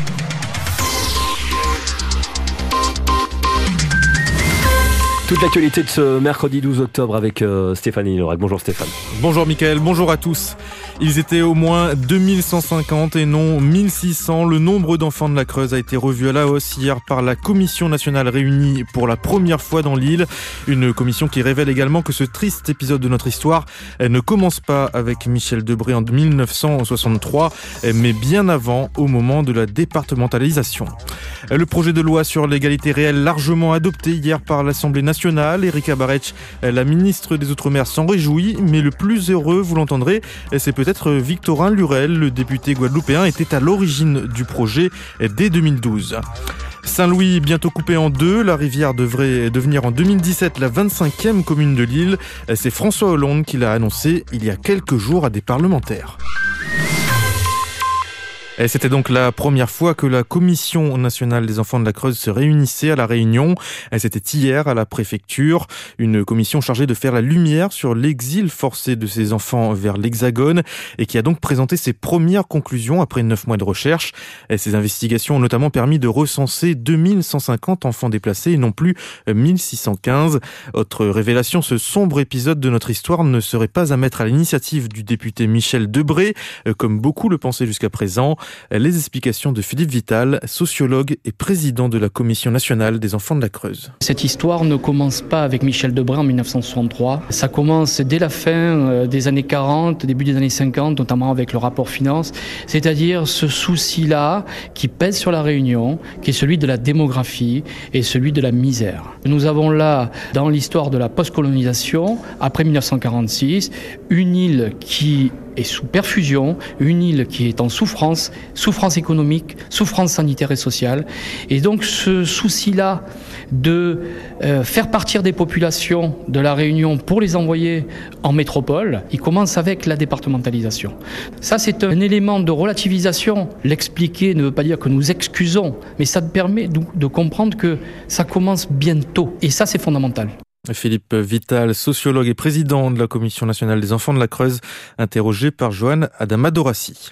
Toute l'actualité de ce mercredi 12 octobre avec Stéphanie Lorac. Bonjour Stéphane. Bonjour Mickaël, bonjour à tous. Ils étaient au moins 2150 et non 1600. Le nombre d'enfants de la Creuse a été revu à la hausse hier par la Commission nationale réunie pour la première fois dans l'île. Une commission qui révèle également que ce triste épisode de notre histoire ne commence pas avec Michel Debré en 1963, mais bien avant, au moment de la départementalisation. Le projet de loi sur l'égalité réelle largement adopté hier par l'Assemblée nationale. Erika Barretsch, la ministre des Outre-mer, s'en réjouit, mais le plus heureux, vous l'entendrez, c'est peut-être Victorin Lurel, le député guadeloupéen, était à l'origine du projet dès 2012. Saint-Louis bientôt coupé en 2, la rivière devrait devenir en 2017 la 25e commune de l'île. C'est François Hollande qui l'a annoncé il y a quelques jours à des parlementaires. Et c'était donc la première fois que la Commission nationale des enfants de la Creuse se réunissait à La Réunion. C'était hier à la préfecture, une commission chargée de faire la lumière sur l'exil forcé de ces enfants vers l'Hexagone et qui a donc présenté ses premières conclusions après 9 mois de recherche. Et ces investigations ont notamment permis de recenser 2150 enfants déplacés et non plus 1615. Autre révélation, ce sombre épisode de notre histoire ne serait pas à mettre à l'initiative du député Michel Debré, comme beaucoup le pensaient jusqu'à présent. Les explications de Philippe Vital, sociologue et président de la Commission nationale des enfants de la Creuse. Cette histoire ne commence pas avec Michel Debré en 1963. Ça commence dès la fin des années 40, début des années 50, notamment avec le rapport Finance, c'est-à-dire ce souci-là qui pèse sur la Réunion, qui est celui de la démographie et celui de la misère. Nous avons là, dans l'histoire de la post-colonisation, après 1946, une île qui est sous perfusion, une île qui est en souffrance économique, souffrance sanitaire et sociale. Et donc ce souci-là de faire partir des populations de la Réunion pour les envoyer en métropole, il commence avec la départementalisation. Ça, c'est un élément de relativisation. L'expliquer ne veut pas dire que nous excusons, mais ça permet de comprendre que ça commence bientôt. Et ça, c'est fondamental. Philippe Vital, sociologue et président de la Commission nationale des enfants de la Creuse, interrogé par Joanne Adamadorassi.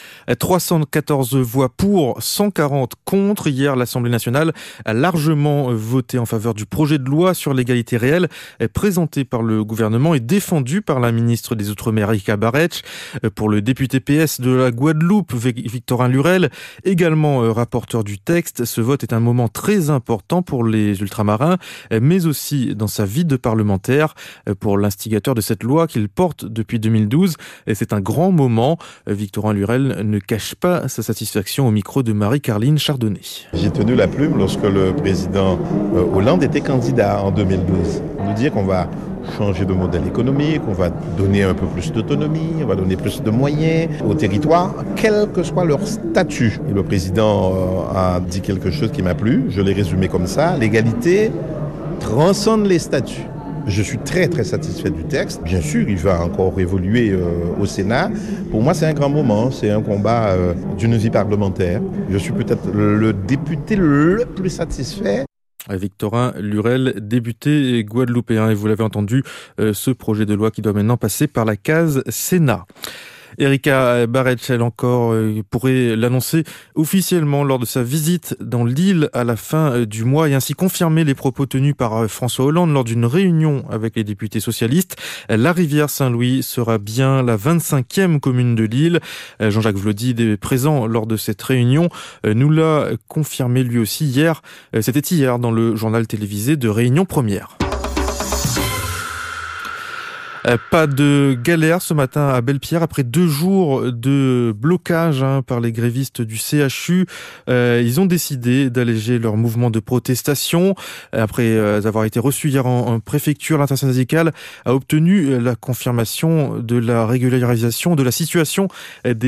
314 voix pour, 140 contre. Hier, l'Assemblée nationale a largement voté en faveur du projet de loi sur l'égalité réelle présenté par le gouvernement et défendu par la ministre des Outre-mer, Erika Barretsch. Pour le député PS de la Guadeloupe, Victorin Lurel, également rapporteur du texte, ce vote est un moment très important pour les ultramarins, mais aussi dans sa vie de parlementaire. Pour l'instigateur de cette loi qu'il porte depuis 2012, c'est un grand moment. Victorin Lurel ne cache pas sa satisfaction au micro de Marie-Carline Chardonnay. J'ai tenu la plume lorsque le président Hollande était candidat en 2012. Nous dire qu'on va changer de modèle économique, on va donner un peu plus d'autonomie, on va donner plus de moyens aux territoires, quel que soit leur statut. Et le président a dit quelque chose qui m'a plu, je l'ai résumé comme ça, l'égalité transcende les statuts. Je suis très très satisfait du texte. Bien sûr, il va encore évoluer au Sénat. Pour moi, c'est un grand moment. C'est un combat d'une vie parlementaire. Je suis peut-être le député le plus satisfait. Victorin Lurel, député guadeloupéen. Et vous l'avez entendu, ce projet de loi qui doit maintenant passer par la case Sénat. Erika Barretsch, elle encore, pourrait l'annoncer officiellement lors de sa visite dans l'île à la fin du mois et ainsi confirmer les propos tenus par François Hollande lors d'une réunion avec les députés socialistes. La rivière Saint-Louis sera bien la 25e commune de l'île. Jean-Jacques Vlody, présent lors de cette réunion, nous l'a confirmé lui aussi hier. C'était hier dans le journal télévisé de Réunion Première. Pas de galère ce matin à Belle-Pierre après 2 jours de blocage par les grévistes du CHU. Ils ont décidé d'alléger leur mouvement de protestation. Après avoir été reçus hier en préfecture, l'intersyndicale a obtenu la confirmation de la régularisation de la situation des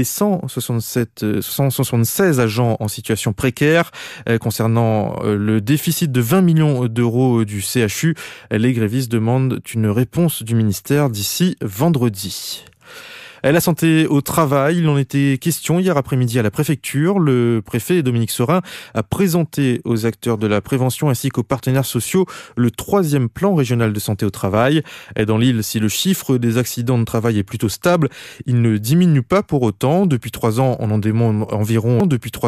176 agents en situation précaire. Concernant le déficit de 20 millions d'euros du CHU, les grévistes demandent une réponse du ministère d'ici vendredi. La santé au travail, il en était question hier après-midi à la préfecture. Le préfet Dominique Serin a présenté aux acteurs de la prévention ainsi qu'aux partenaires sociaux le 3e plan régional de santé au travail. Dans l'île, si le chiffre des accidents de travail est plutôt stable, il ne diminue pas pour autant. Depuis 3 ans, on en dénombre environ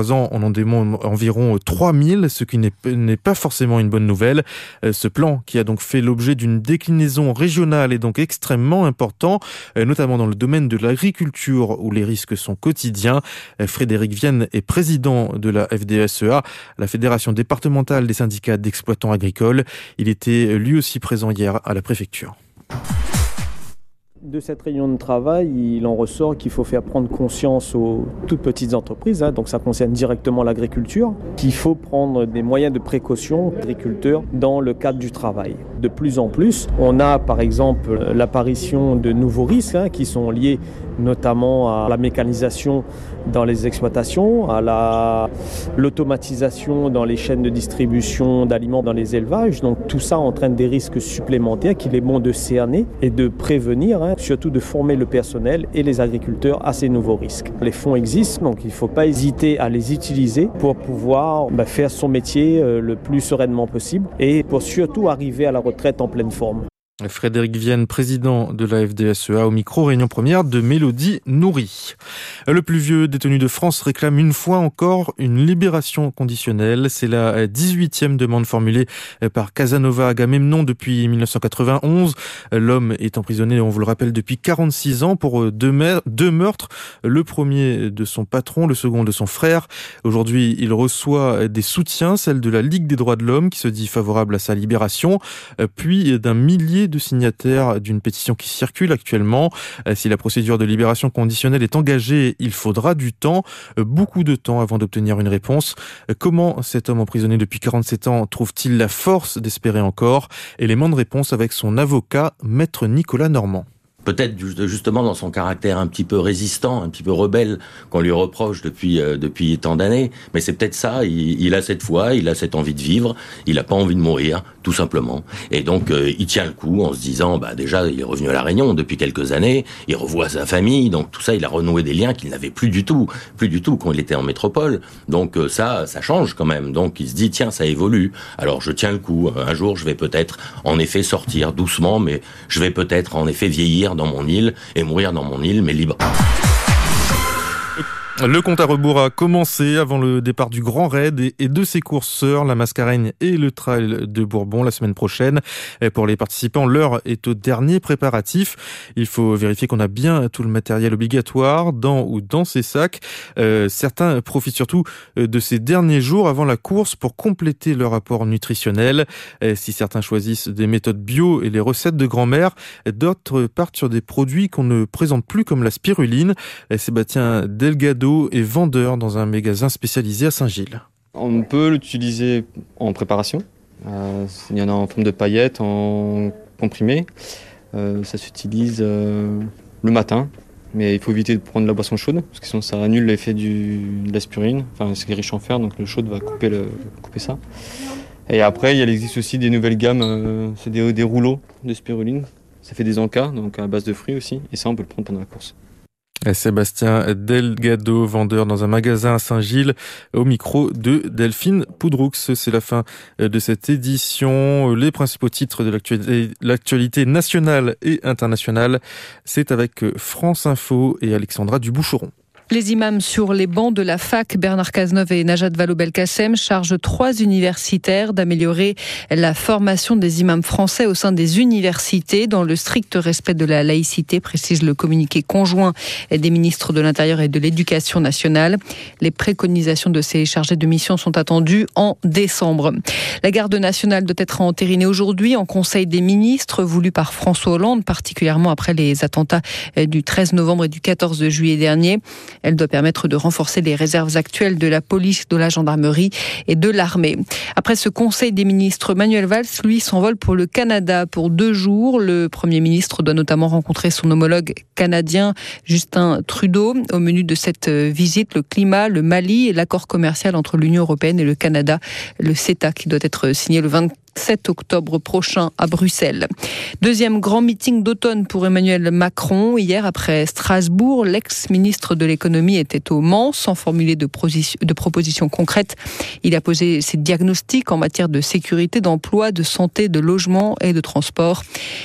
3000, ce qui n'est pas forcément une bonne nouvelle. Ce plan, qui a donc fait l'objet d'une déclinaison régionale, est donc extrêmement important, notamment dans le domaine de l'agriculture où les risques sont quotidiens. Frédéric Vienne est président de la FDSEA, la Fédération départementale des syndicats d'exploitants agricoles. Il était lui aussi présent hier à la préfecture. De cette réunion de travail, il en ressort qu'il faut faire prendre conscience aux toutes petites entreprises, donc ça concerne directement l'agriculture, qu'il faut prendre des moyens de précaution aux agriculteurs dans le cadre du travail. De plus en plus, on a par exemple l'apparition de nouveaux risques qui sont liés notamment à la mécanisation dans les exploitations, à l'automatisation dans les chaînes de distribution d'aliments dans les élevages. Donc tout ça entraîne des risques supplémentaires qu'il est bon de cerner et de prévenir, surtout de former le personnel et les agriculteurs à ces nouveaux risques. Les fonds existent, donc il ne faut pas hésiter à les utiliser pour pouvoir faire son métier le plus sereinement possible et pour surtout arriver à la retraite en pleine forme. Frédéric Vienne, président de la FDSEA, au micro, réunion première de Mélodie Nourri. Le plus vieux détenu de France réclame une fois encore une libération conditionnelle. C'est la 18e demande formulée par Casanova Agamemnon depuis 1991. L'homme est emprisonné, on vous le rappelle, depuis 46 ans pour 2 meurtres. Le premier de son patron, le second de son frère. Aujourd'hui, il reçoit des soutiens, celle de la Ligue des droits de l'homme qui se dit favorable à sa libération, puis d'un millier de signataires d'une pétition qui circule actuellement. Si la procédure de libération conditionnelle est engagée, il faudra du temps, beaucoup de temps avant d'obtenir une réponse. Comment cet homme emprisonné depuis 47 ans trouve-t-il la force d'espérer encore? Élément de réponse avec son avocat, maître Nicolas Normand. Peut-être justement dans son caractère un petit peu résistant, un petit peu rebelle qu'on lui reproche depuis tant d'années. Mais c'est peut-être ça, il a cette foi, il a cette envie de vivre, il a pas envie de mourir, tout simplement. Et donc il tient le coup en se disant, déjà il est revenu à La Réunion depuis quelques années, il revoit sa famille, donc tout ça il a renoué des liens qu'il n'avait plus du tout quand il était en métropole. Donc ça change quand même. Donc il se dit, tiens, ça évolue, alors je tiens le coup. Un jour je vais peut-être en effet sortir doucement, mais je vais peut-être en effet vieillir dans mon île et mourir dans mon île, mais libre. Le compte à rebours a commencé avant le départ du Grand Raid et de ses courseurs, la Mascareigne et le Trail de Bourbon la semaine prochaine. Et pour les participants, l'heure est au dernier préparatif. Il faut vérifier qu'on a bien tout le matériel obligatoire dans ces sacs. Certains profitent surtout de ces derniers jours avant la course pour compléter leur apport nutritionnel. Si certains choisissent des méthodes bio et les recettes de grand-mère, d'autres partent sur des produits qu'on ne présente plus comme la spiruline. Sébastien Delgado est vendeur dans un magasin spécialisé à Saint-Gilles. On peut l'utiliser en préparation. Il y en a en forme de paillettes, en comprimé. Ça s'utilise le matin, mais il faut éviter de prendre de la boisson chaude, parce que sinon ça annule l'effet de l'aspirine. Enfin, c'est riche en fer, donc le chaud va couper ça. Et après, il existe aussi des nouvelles gammes, c'est des rouleaux de spiruline. Ça fait des encas, donc à base de fruits aussi, et ça on peut le prendre pendant la course. Sébastien Delgado, vendeur dans un magasin à Saint-Gilles, au micro de Delphine Poudroux. C'est la fin de cette édition. Les principaux titres de l'actualité nationale et internationale, c'est avec France Info et Alexandra Duboucheron. Les imams sur les bancs de la fac, Bernard Cazeneuve et Najat Vallaud-Belkacem chargent 3 universitaires d'améliorer la formation des imams français au sein des universités dans le strict respect de la laïcité, précise le communiqué conjoint des ministres de l'Intérieur et de l'Éducation nationale. Les préconisations de ces chargés de mission sont attendues en décembre. La garde nationale doit être entérinée aujourd'hui en Conseil des ministres, voulu par François Hollande, particulièrement après les attentats du 13 novembre et du 14 juillet dernier. Elle doit permettre de renforcer les réserves actuelles de la police, de la gendarmerie et de l'armée. Après ce Conseil des ministres, Manuel Valls, lui, s'envole pour le Canada pour 2 jours. Le Premier ministre doit notamment rencontrer son homologue canadien, Justin Trudeau. Au menu de cette visite, le climat, le Mali et l'accord commercial entre l'Union européenne et le Canada, le CETA, qui doit être signé le 27 octobre prochain à Bruxelles. Deuxième grand meeting d'automne pour Emmanuel Macron. Hier, après Strasbourg, l'ex-ministre de l'économie était au Mans sans formuler de propositions concrètes. Il a posé ses diagnostics en matière de sécurité, d'emploi, de santé, de logement et de transport.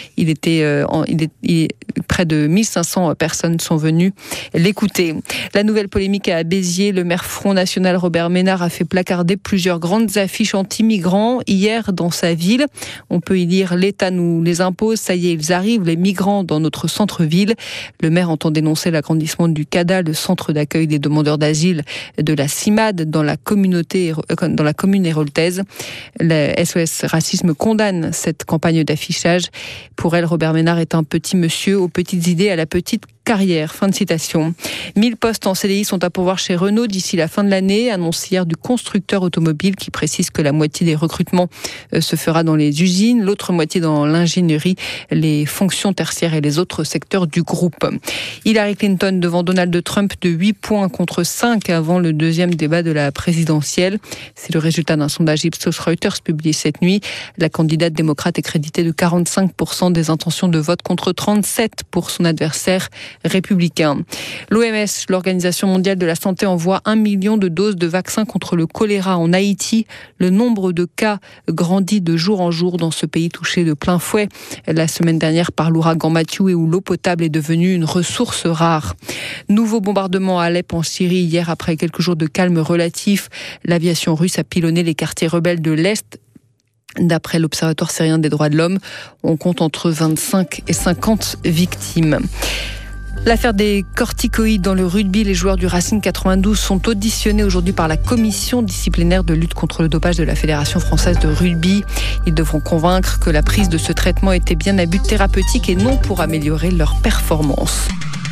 Près de 1500 personnes sont venues l'écouter. La nouvelle polémique à Béziers, le maire Front National Robert Ménard a fait placarder plusieurs grandes affiches anti-migrants hier dans sa ville. On peut y lire « L'État nous les impose, ça y est, ils arrivent, les migrants dans notre centre-ville ». Le maire entend dénoncer l'agrandissement du CADA, le centre d'accueil des demandeurs d'asile de la CIMAD dans la commune héroltaise. Le SOS Racisme condamne cette campagne d'affichage. Pour elle, Robert Ménard est un petit monsieur aux petites idées, à la petite carrière. Fin de citation. 1000 postes en CDI sont à pourvoir chez Renault d'ici la fin de l'année, annonce hier du constructeur automobile qui précise que la moitié des recrutements se fera dans les usines, l'autre moitié dans l'ingénierie, les fonctions tertiaires et les autres secteurs du groupe. Hillary Clinton devant Donald Trump de 8 points contre 5 avant le deuxième débat de la présidentielle. C'est le résultat d'un sondage Ipsos Reuters publié cette nuit. La candidate démocrate est créditée de 45% des intentions de vote contre 37% pour son adversaire républicain. L'OMS, l'Organisation mondiale de la santé, envoie 1 million de doses de vaccins contre le choléra en Haïti. Le nombre de cas grandit de jour en jour dans ce pays touché de plein fouet la semaine dernière par l'ouragan Matthew et où l'eau potable est devenue une ressource rare. Nouveau bombardement à Alep en Syrie hier après quelques jours de calme relatif. L'aviation russe a pilonné les quartiers rebelles de l'Est. D'après l'Observatoire syrien des droits de l'homme, on compte entre 25 et 50 victimes. L'affaire des corticoïdes dans le rugby, les joueurs du Racing 92 sont auditionnés aujourd'hui par la commission disciplinaire de lutte contre le dopage de la Fédération française de rugby. Ils devront convaincre que la prise de ce traitement était bien à but thérapeutique et non pour améliorer leur performance.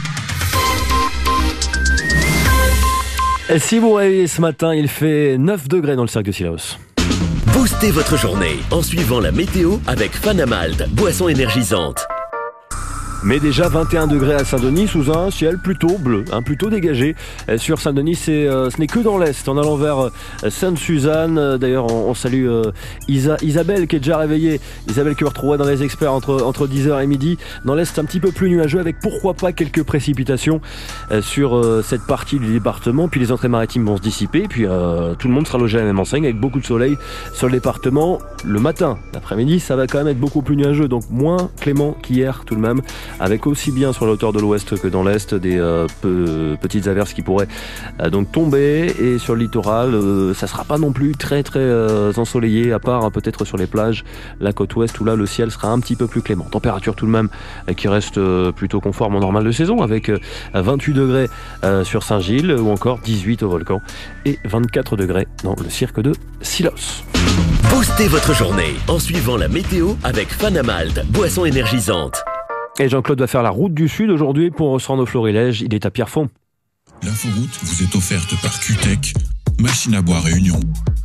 Et si vous réveillez ce matin, il fait 9 degrés dans le Cirque de Sillaos. Boostez votre journée en suivant la météo avec Fanamalt, boisson énergisante. Mais déjà 21 degrés à Saint-Denis sous un ciel plutôt bleu, plutôt dégagé. Sur Saint-Denis, ce n'est que dans l'Est, en allant vers Sainte-Suzanne. D'ailleurs, on salue Isabelle qui est déjà réveillée. Isabelle que vous retrouverez dans les experts entre 10h et midi. Dans l'Est, un petit peu plus nuageux avec pourquoi pas quelques précipitations sur cette partie du département. Puis les entrées maritimes vont se dissiper. Puis tout le monde sera logé à la même enseigne avec beaucoup de soleil sur le département. Le matin, l'après-midi, ça va quand même être beaucoup plus nuageux. Donc moins clément qu'hier tout de même. Avec aussi bien sur la hauteur de l'ouest que dans l'est des petites averses qui pourraient donc tomber. Et sur le littoral, ça sera pas non plus très ensoleillé, à part peut-être sur les plages, la côte ouest où là le ciel sera un petit peu plus clément. Température tout de même qui reste plutôt conforme au normal de saison, avec 28 degrés sur Saint-Gilles ou encore 18 au Volcan et 24 degrés dans le cirque de Sillaos. Boostez votre journée en suivant la météo avec Fanamalt, boisson énergisante. Et Jean-Claude va faire la route du Sud aujourd'hui pour se rendre au Florilège. Il est à Pierrefonds. L'inforoute vous est offerte par QTech, machine à boire Réunion.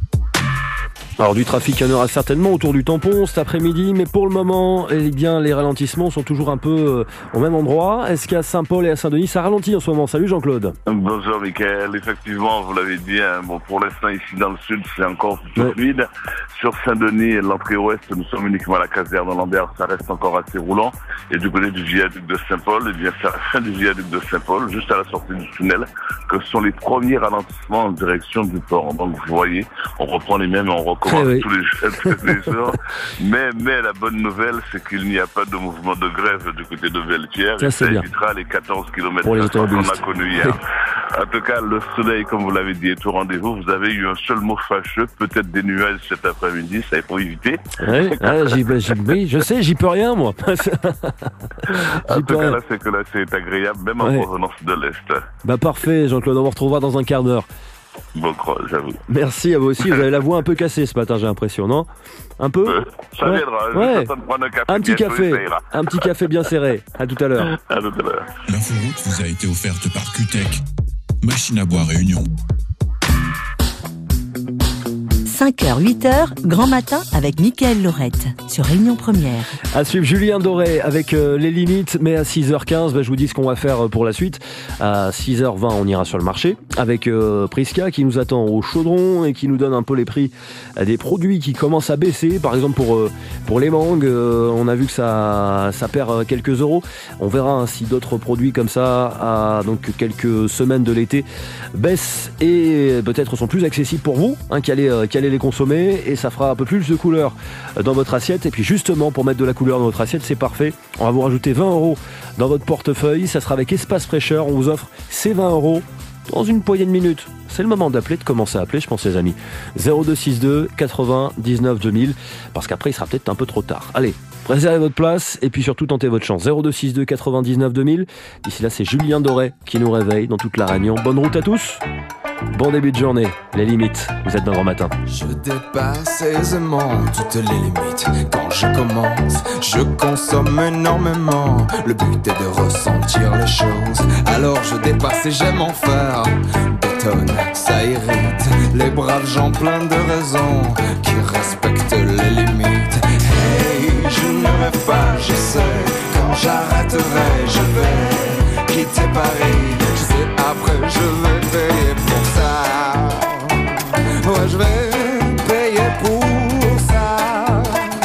Alors du trafic, il y en aura certainement autour du tampon cet après-midi, mais pour le moment, eh bien, les ralentissements sont toujours un peu au même endroit. Est-ce qu'à Saint-Paul et à Saint-Denis, ça ralentit en ce moment? Salut Jean-Claude. Bonjour Mickaël, effectivement, vous l'avez dit, pour l'instant ici dans le sud, c'est encore plutôt fluide. Sur Saint-Denis et l'entrée ouest, nous sommes uniquement à la caserne de Lambert, ça reste encore assez roulant. Et du côté du viaduc de Saint-Paul, eh bien, c'est à la fin du viaduc de Saint-Paul, juste à la sortie du tunnel, que sont les premiers ralentissements en direction du port. Donc vous voyez, on reprend les mêmes et on recommence tous les jours. Mais la bonne nouvelle, c'est qu'il n'y a pas de mouvement de grève du côté de Veltière. Ça, et ça évitera les 14 km qu'on a connus hier. En tout cas, le soleil, comme vous l'avez dit, est au rendez-vous. Vous avez eu un seul mot fâcheux, peut-être des nuages cet après-midi, ça il faut éviter. Oui, oui, je sais, j'y peux rien, moi. En tout cas, là, c'est agréable, même en provenance de l'Est. Bah parfait, Jean-Claude, on vous retrouvera dans un quart d'heure. Bon courage, j'avoue. Merci à vous aussi, vous avez la voix un peu cassée ce matin, j'ai l'impression, non? Un peu? Ça viendra, je vais prendre un café. Un petit café bien serré. À tout à l'heure. À tout à l'heure. L'inforoute vous a été offerte par QTech, machine à boire Réunion. 5h, 8h, grand matin avec Mickaël Laurette sur Réunion Première. À suivre Julien Doré avec les limites, mais à 6h15, je vous dis ce qu'on va faire pour la suite. À 6h20, on ira sur le marché avec Prisca qui nous attend au chaudron et qui nous donne un peu les prix des produits qui commencent à baisser. Par exemple, pour les mangues, on a vu que ça perd quelques euros. On verra si d'autres produits comme ça, à donc quelques semaines de l'été, baissent et peut-être sont plus accessibles pour vous, qui allez les consommer, et ça fera un peu plus de couleur dans votre assiette. Et puis justement, pour mettre de la couleur dans votre assiette, c'est parfait. On va vous rajouter 20 € dans votre portefeuille. Ça sera avec Espace Fraîcheur. On vous offre ces 20 € dans une poignée de minutes. C'est le moment d'appeler, de commencer à appeler, je pense, les amis. 0262 99 2000, parce qu'après, il sera peut-être un peu trop tard. Allez, réservez votre place et puis surtout tentez votre chance. 0262 99 2000. D'ici là, c'est Julien Doré qui nous réveille dans toute la Réunion. Bonne route à tous. Bon début de journée, les limites, vous êtes dans Grand Matin. Je dépasse aisément toutes les limites. Quand je commence, je consomme énormément. Le but est de ressentir les choses. Alors je dépasse et j'aime en faire des tonnes. Ça irrite les braves gens pleins de raisons qui respectent les limites. Hey, je ne rêve pas, je sais. Quand j'arrêterai, je vais quitter Paris. Je sais, après je vais payer pour ça. Ouais, je vais payer pour ça.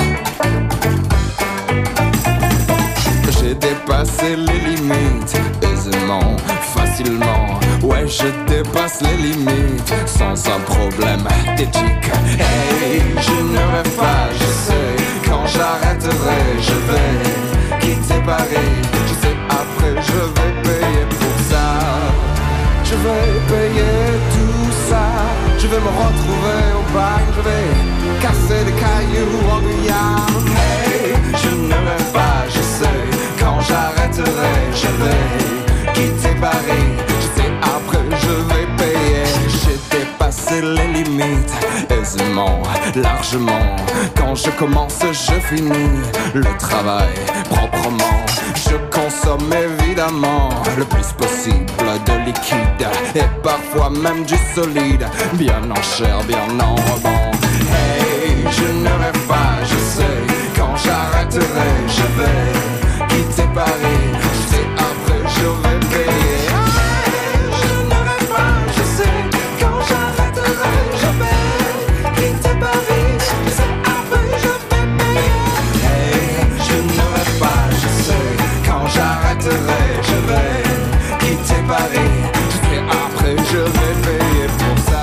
J'ai dépassé les limites aisément, facilement. Ouais, je dépasse les limites sans un problème d'éthique. Hey, je ne rêve pas, je sais. Quand j'arrêterai, je vais quitter Paris. Je sais, après je vais payer pour ça. Je vais payer tout ça. Je vais me retrouver au bain. Je vais casser des cailloux en Guyane. Hey, je ne rêve pas, je sais. Quand j'arrêterai, je vais quitter Paris. Je sais, après je vais payer. J'ai dépassé les limites aisément, largement. Quand je commence, je finis le travail proprement. Je consomme évidemment le plus possible de liquide et parfois même du solide, bien en chair, bien en rebond. Hey, je ne rêve pas, je sais. Quand j'arrêterai, je vais quitter Paris. Je sais, après je vais payer. Hey, je ne rêve pas, je sais. Quand j'arrêterai, je vais quitter Paris. Je sais, après je vais payer. Hey, je ne rêve pas, je sais. Quand j'arrêterai, je vais quitter Paris. Je sais, après je vais payer pour ça.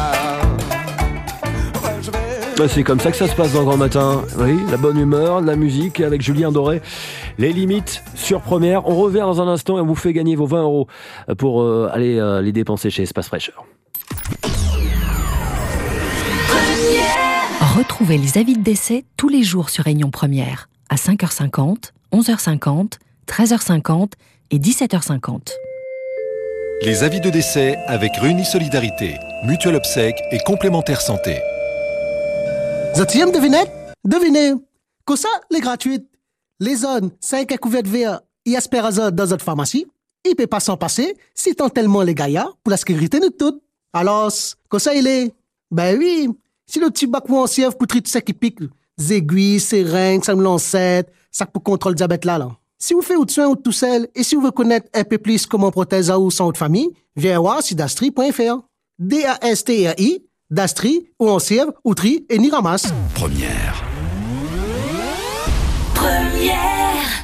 C'est comme ça que ça se passe dans Grand Matin. Oui, la bonne humeur, la musique avec Julien Doré. Les limites sur Première. On revient dans un instant et on vous fait gagner vos 20 € pour aller les dépenser chez Espace Fraîcheur. Retrouvez les avis de décès tous les jours sur Réunion Première à 5h50, 11h50, 13h50 et 17h50. Les avis de décès avec Réunis Solidarité, Mutuelle Obsèques et Complémentaire Santé. Zatième devinette? Devinez. Comme ça, les gratuites. Les zones 5 à couvertes verts et aspérazole dans votre pharmacie, il peut pas s'en passer si tant tellement les gaillards pour la sécurité de toutes. Alors, comme ça il est? Ben oui, si le petit bac ou en sièvre pour traiter tout ça qui pique, aiguilles, seringues, ça me lancette, sac pour contrôle diabète là. Si vous faites autre soin ou tout seul, et si vous voulez connaître un peu plus comment protéger ou son autre famille, viens voir sur dastri.fr. D-A-S-T-R-I, Dastri, ou en sièvre, outri et ni ramasse. Première. Première.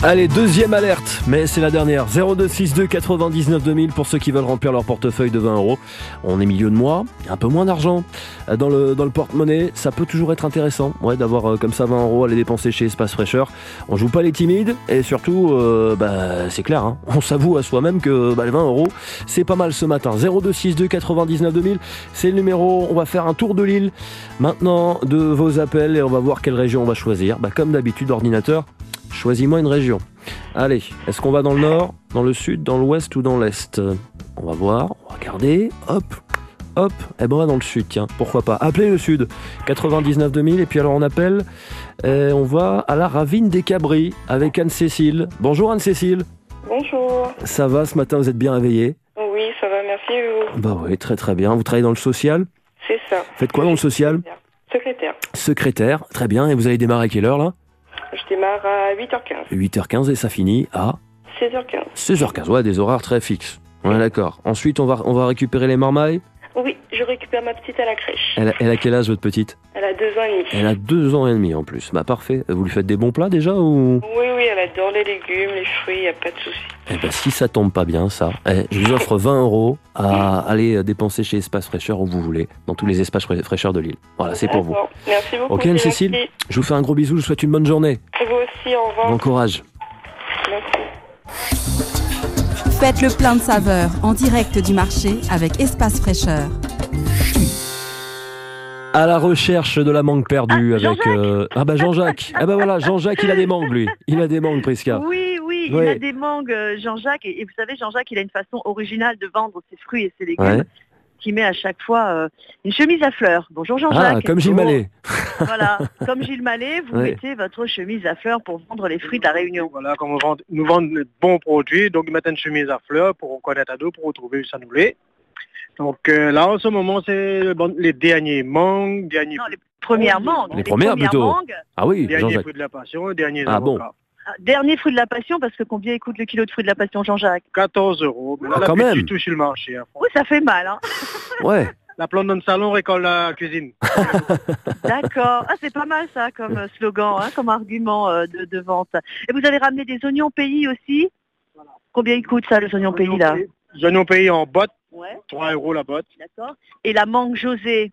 Allez, deuxième alerte, mais c'est la dernière. 0262 99 2000 pour ceux qui veulent remplir leur portefeuille de 20 €. On est milieu de mois, un peu moins d'argent dans le porte-monnaie. Ça peut toujours être intéressant d'avoir comme ça 20 € à les dépenser chez Espace Fraîcheur. On joue pas les timides et surtout, c'est clair, hein, on s'avoue à soi-même que les 20 €, c'est pas mal ce matin. 0262 99 2000, c'est le numéro. On va faire un tour de l'île maintenant de vos appels et on va voir quelle région on va choisir. Comme d'habitude, ordinateur, choisis-moi une région. Allez, est-ce qu'on va dans le nord, dans le sud, dans l'ouest ou dans l'est? On va voir, on va regarder, hop, on va dans le sud, tiens, pourquoi pas. Appelez le sud, 99 2000, et puis alors on appelle, on va à la Ravine des Cabris avec Anne-Cécile. Bonjour Anne-Cécile. Bonjour. Ça va ce matin, vous êtes bien réveillée? Oui, ça va, merci et vous? Oui, très très bien. Vous travaillez dans le social? C'est ça. Faites quoi dans le social? Secrétaire. Secrétaire, très bien, et vous allez démarrer à quelle heure là? Je démarre à 8h15. 8h15 et ça finit à 16h15. 16h15, ouais, des horaires très fixes. Ouais, d'accord. Ensuite, on va récupérer les marmailles. Oui, je récupère ma petite à la crèche. Elle a quel âge, votre petite? Elle a 2 ans et demi. Elle a 2 ans et demi en plus. Parfait. Vous lui faites des bons plats déjà ou? Oui, elle adore les légumes, les fruits, il n'y a pas de souci. Si ça tombe pas bien, ça, je vous offre 20 € à aller dépenser chez Espace Fraîcheur où vous voulez, dans tous les espaces fraîcheurs de l'île. Voilà, c'est pour vous. Merci beaucoup. Ok, Anne-Cécile, je vous fais un gros bisou, je vous souhaite une bonne journée. Et vous aussi, au revoir. Bon courage. Merci. Faites le plein de saveurs en direct du marché avec Espace Fraîcheur. À la recherche de la mangue perdue avec... Jean-Jacques. Voilà, Jean-Jacques, il a des mangues, lui. Il a des mangues, Prisca. Oui, il a des mangues, Jean-Jacques. Et vous savez, Jean-Jacques, il a une façon originale de vendre ses fruits et ses légumes. Qui met à chaque fois une chemise à fleurs. Bonjour Jean-Jacques. Comme Gilles Mallet. Voilà, comme Gilles Mallet, vous mettez votre chemise à fleurs pour vendre les fruits de la Réunion. Voilà, comme nous vendons de bons produits, donc ils mettent une chemise à fleurs pour reconnaître à deux, pour retrouver où ça nous l'est. Donc là, en ce moment, c'est les derniers mangues, les premières mangues. Les premières plutôt. Mangues. Ah oui, derniers fruits de la passion, les derniers avocats. Bon. Dernier fruit de la passion, parce que combien coûte le kilo de fruits de la passion, Jean-Jacques? 14 €. Mais là, quand même. Du tout sur le marché. Hein. Oui, ça fait mal, hein. Ouais. La plante dans le salon récolte la cuisine. D'accord. C'est pas mal ça comme slogan, comme argument de vente. Et vous avez ramené des oignons pays aussi? Voilà. Combien ils coûtent ça, les oignons pays là? Les oignons pays en botte. 3 € la botte. D'accord. Et la mangue José?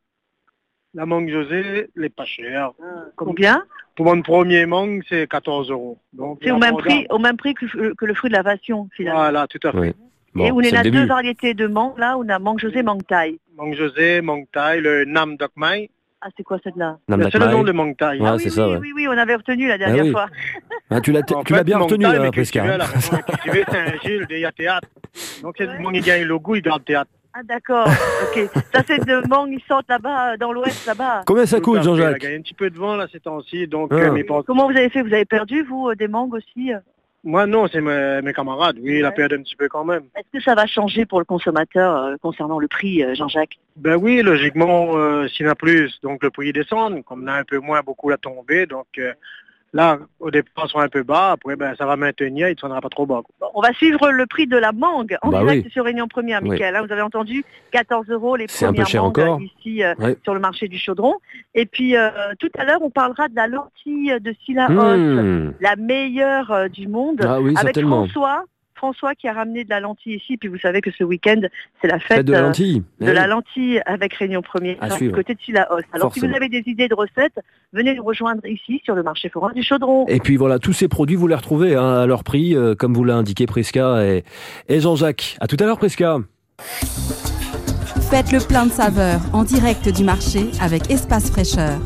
La mangue José, elle est pas chère. Combien? Pour mon premier mangue, c'est 14 €. Donc, c'est au même prix que le fruit de la passion, finalement. Voilà, tout à fait. Oui. Bon, et on a deux variétés de mangue, là, on a mangue José, mangue taille. Mangue José, mangue taille, le Nam Dokmai. Ah, c'est quoi celle-là? C'est le nom de mangue taille. Oui, on avait retenu la dernière fois. Tu l'as bien retenu, là, Prisca. La façon cultivée, c'est un Gilles, il y a théâtre. Donc, c'est le mangue, il gagne le goût, il garde théâtre. Ah d'accord, ok. Ça c'est de mangue, ils sortent là-bas, dans l'ouest, là-bas. Combien ça coûte, Jean-Jacques? Il y a un petit peu de vent là ces temps-ci, donc... Comment vous avez fait? Vous avez perdu, vous, des mangues aussi? Moi non, c'est mes camarades, oui, il a perdu un petit peu quand même. Est-ce que ça va changer pour le consommateur concernant le prix, Jean-Jacques? Ben oui, logiquement, s'il y en a plus, donc le prix descend, comme on a un peu moins, beaucoup la tombée, donc... Là, au départ, ils sont un peu bas. Après, ça va maintenir. Il ne tiendra pas trop bas. Bon, on va suivre le prix de la mangue en direct sur Réunion Première, Mickaël. Vous avez entendu, 14 € les premières mangues ici sur le marché du Chaudron. Et puis, tout à l'heure, on parlera de la lentille de Sillaos, la meilleure du monde, avec François qui a ramené de la lentille ici. Puis vous savez que ce week-end, c'est la fête de la lentille avec Réunion Première du côté de Sillaos. Alors si vous avez des idées de recettes, venez nous rejoindre ici sur le marché forain du Chaudron. Et puis voilà, tous ces produits, vous les retrouvez à leur prix, comme vous l'a indiqué Prisca et Jean-Jacques. À tout à l'heure, Prisca. Faites le plein de saveurs en direct du marché avec Espace Fraîcheur.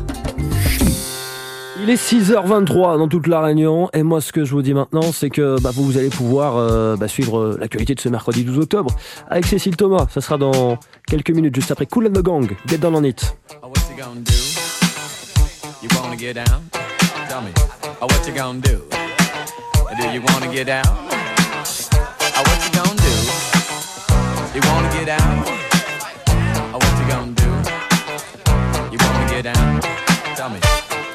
Il est 6h23 dans toute la Réunion et moi ce que je vous dis maintenant c'est que vous allez pouvoir suivre l'actualité de ce mercredi 12 octobre avec Cécile Thomas. Ça sera dans quelques minutes juste après Kool and the Gang, Get Down on It. Oh, what you gonna do? You wanna get down? Tell me. Oh, what you gonna do? Do you wanna get down? Oh, what you gonna do? You wanna get down? Oh, what you gonna do? You wanna get down? Tell me.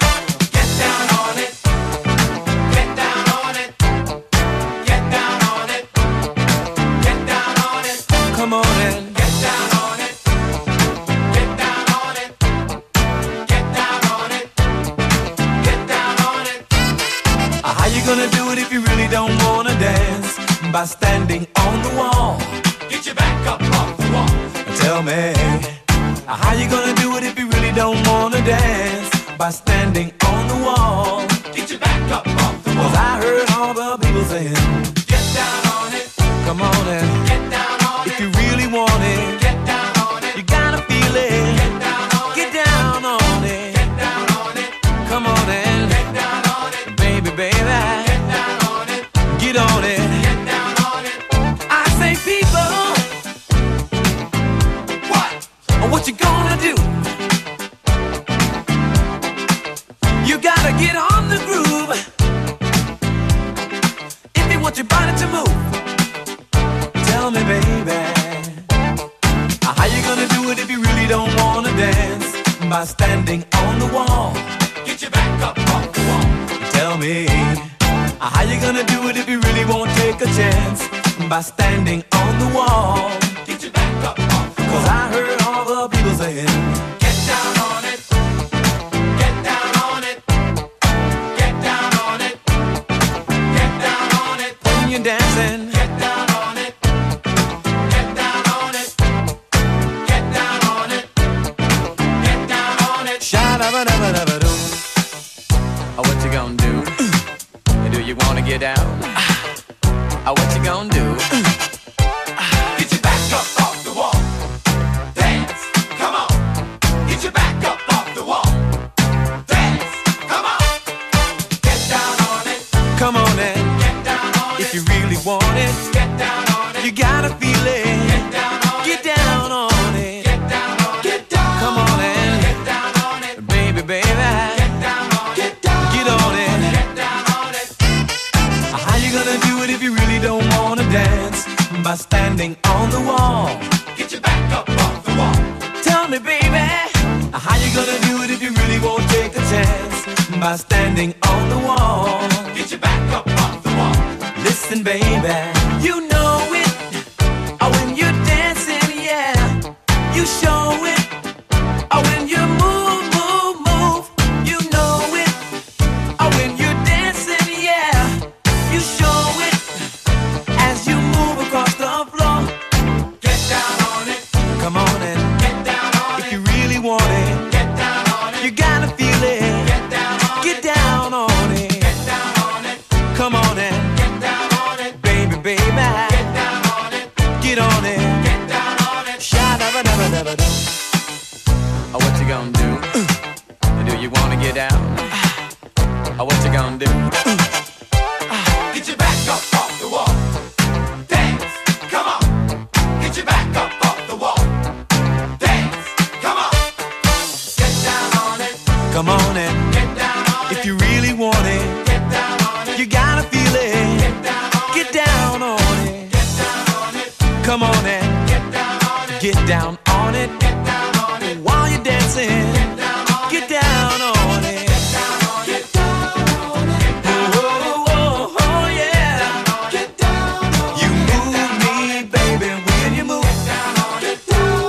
Come on and get down on it. Get down on it. Get down on it. Get down on it. How you gonna do it if you really don't wanna dance? By standing on the wall. Get your back up off the wall. Tell me, how you gonna do it if you really don't wanna dance? By standing on the wall. Get your back up off the wall. 'Cause I heard all the people saying, get down on it. Come on and get down on it. If you really want it, get down on it. You gotta feel it. Get down on it. Get down on it. Get down on it. Come on and get down on it. Baby, baby. Get down on it. Get on it. Get down on it. I say people, what you gonna do? You gotta get on the groove if you want your body to move. Tell me, baby, how you gonna do it if you really don't wanna dance? By standing on the wall. Get your back up off the wall. Tell me, how you gonna do it if you really won't take a chance? By standing on the wall. Get your back up off the wall. 'Cause I heard all the people saying, get down on it. Get down on it. Get down on it. Get down on it. When you're dancing, get down on it. Get down on it. Get down on it. Get down on it. Sha-da-ba-da-ba-da-ba-doo. What you gonna do? Do you wanna get down? What you gonna do? Get your back up off the wall. Dance, come on. Get your back up off the wall. Dance, come on. Get down on it. Come on and get down on it. If you really want it, get down on it. You gotta feel it. Get down on it. Get down on it. Get down on it. Get down. Come on and get down on it. Baby, baby. Get down on it. Get down. Get on it. Get down on it. How you gonna do it if you really don't wanna dance? By standing on the wall. Get your back up off the wall. Tell me, baby, how you gonna do it if you really won't take a chance? By standing on the wall. Get your back up off the wall. Listen, baby, you know it. When you're dancing, yeah, you show it. When you move, move, move, you know it. When you're dancing, yeah, you show it. As you move across the floor, get down on it. Come on and get down on it. If you really want it, get down on it. You gotta feel it. Get down on it. Get down on it. Get down on it. Come on and get down on it. Baby, baby. Get down on it. Get on it. Get down on it. Sha-da-ba-da-ba-da-ba-da. What you gonna do? Do you wanna get down? What you gonna do? Get your back up off the wall. Dance, come on. Get your back up off the wall. Dance, come on. Get down on it. Come on and get down on it. If you really want it, get down on it. You gotta feel it. Get down on it. Get down on it. Get down on it. Come on and get down on it. Get down on it. Get down on it. While you're dancing, get down on it. Get down on it. Get down on it. Get down on it. Oh, oh, oh, yeah. Get down on it. You move me, baby, when you move. Get down on it.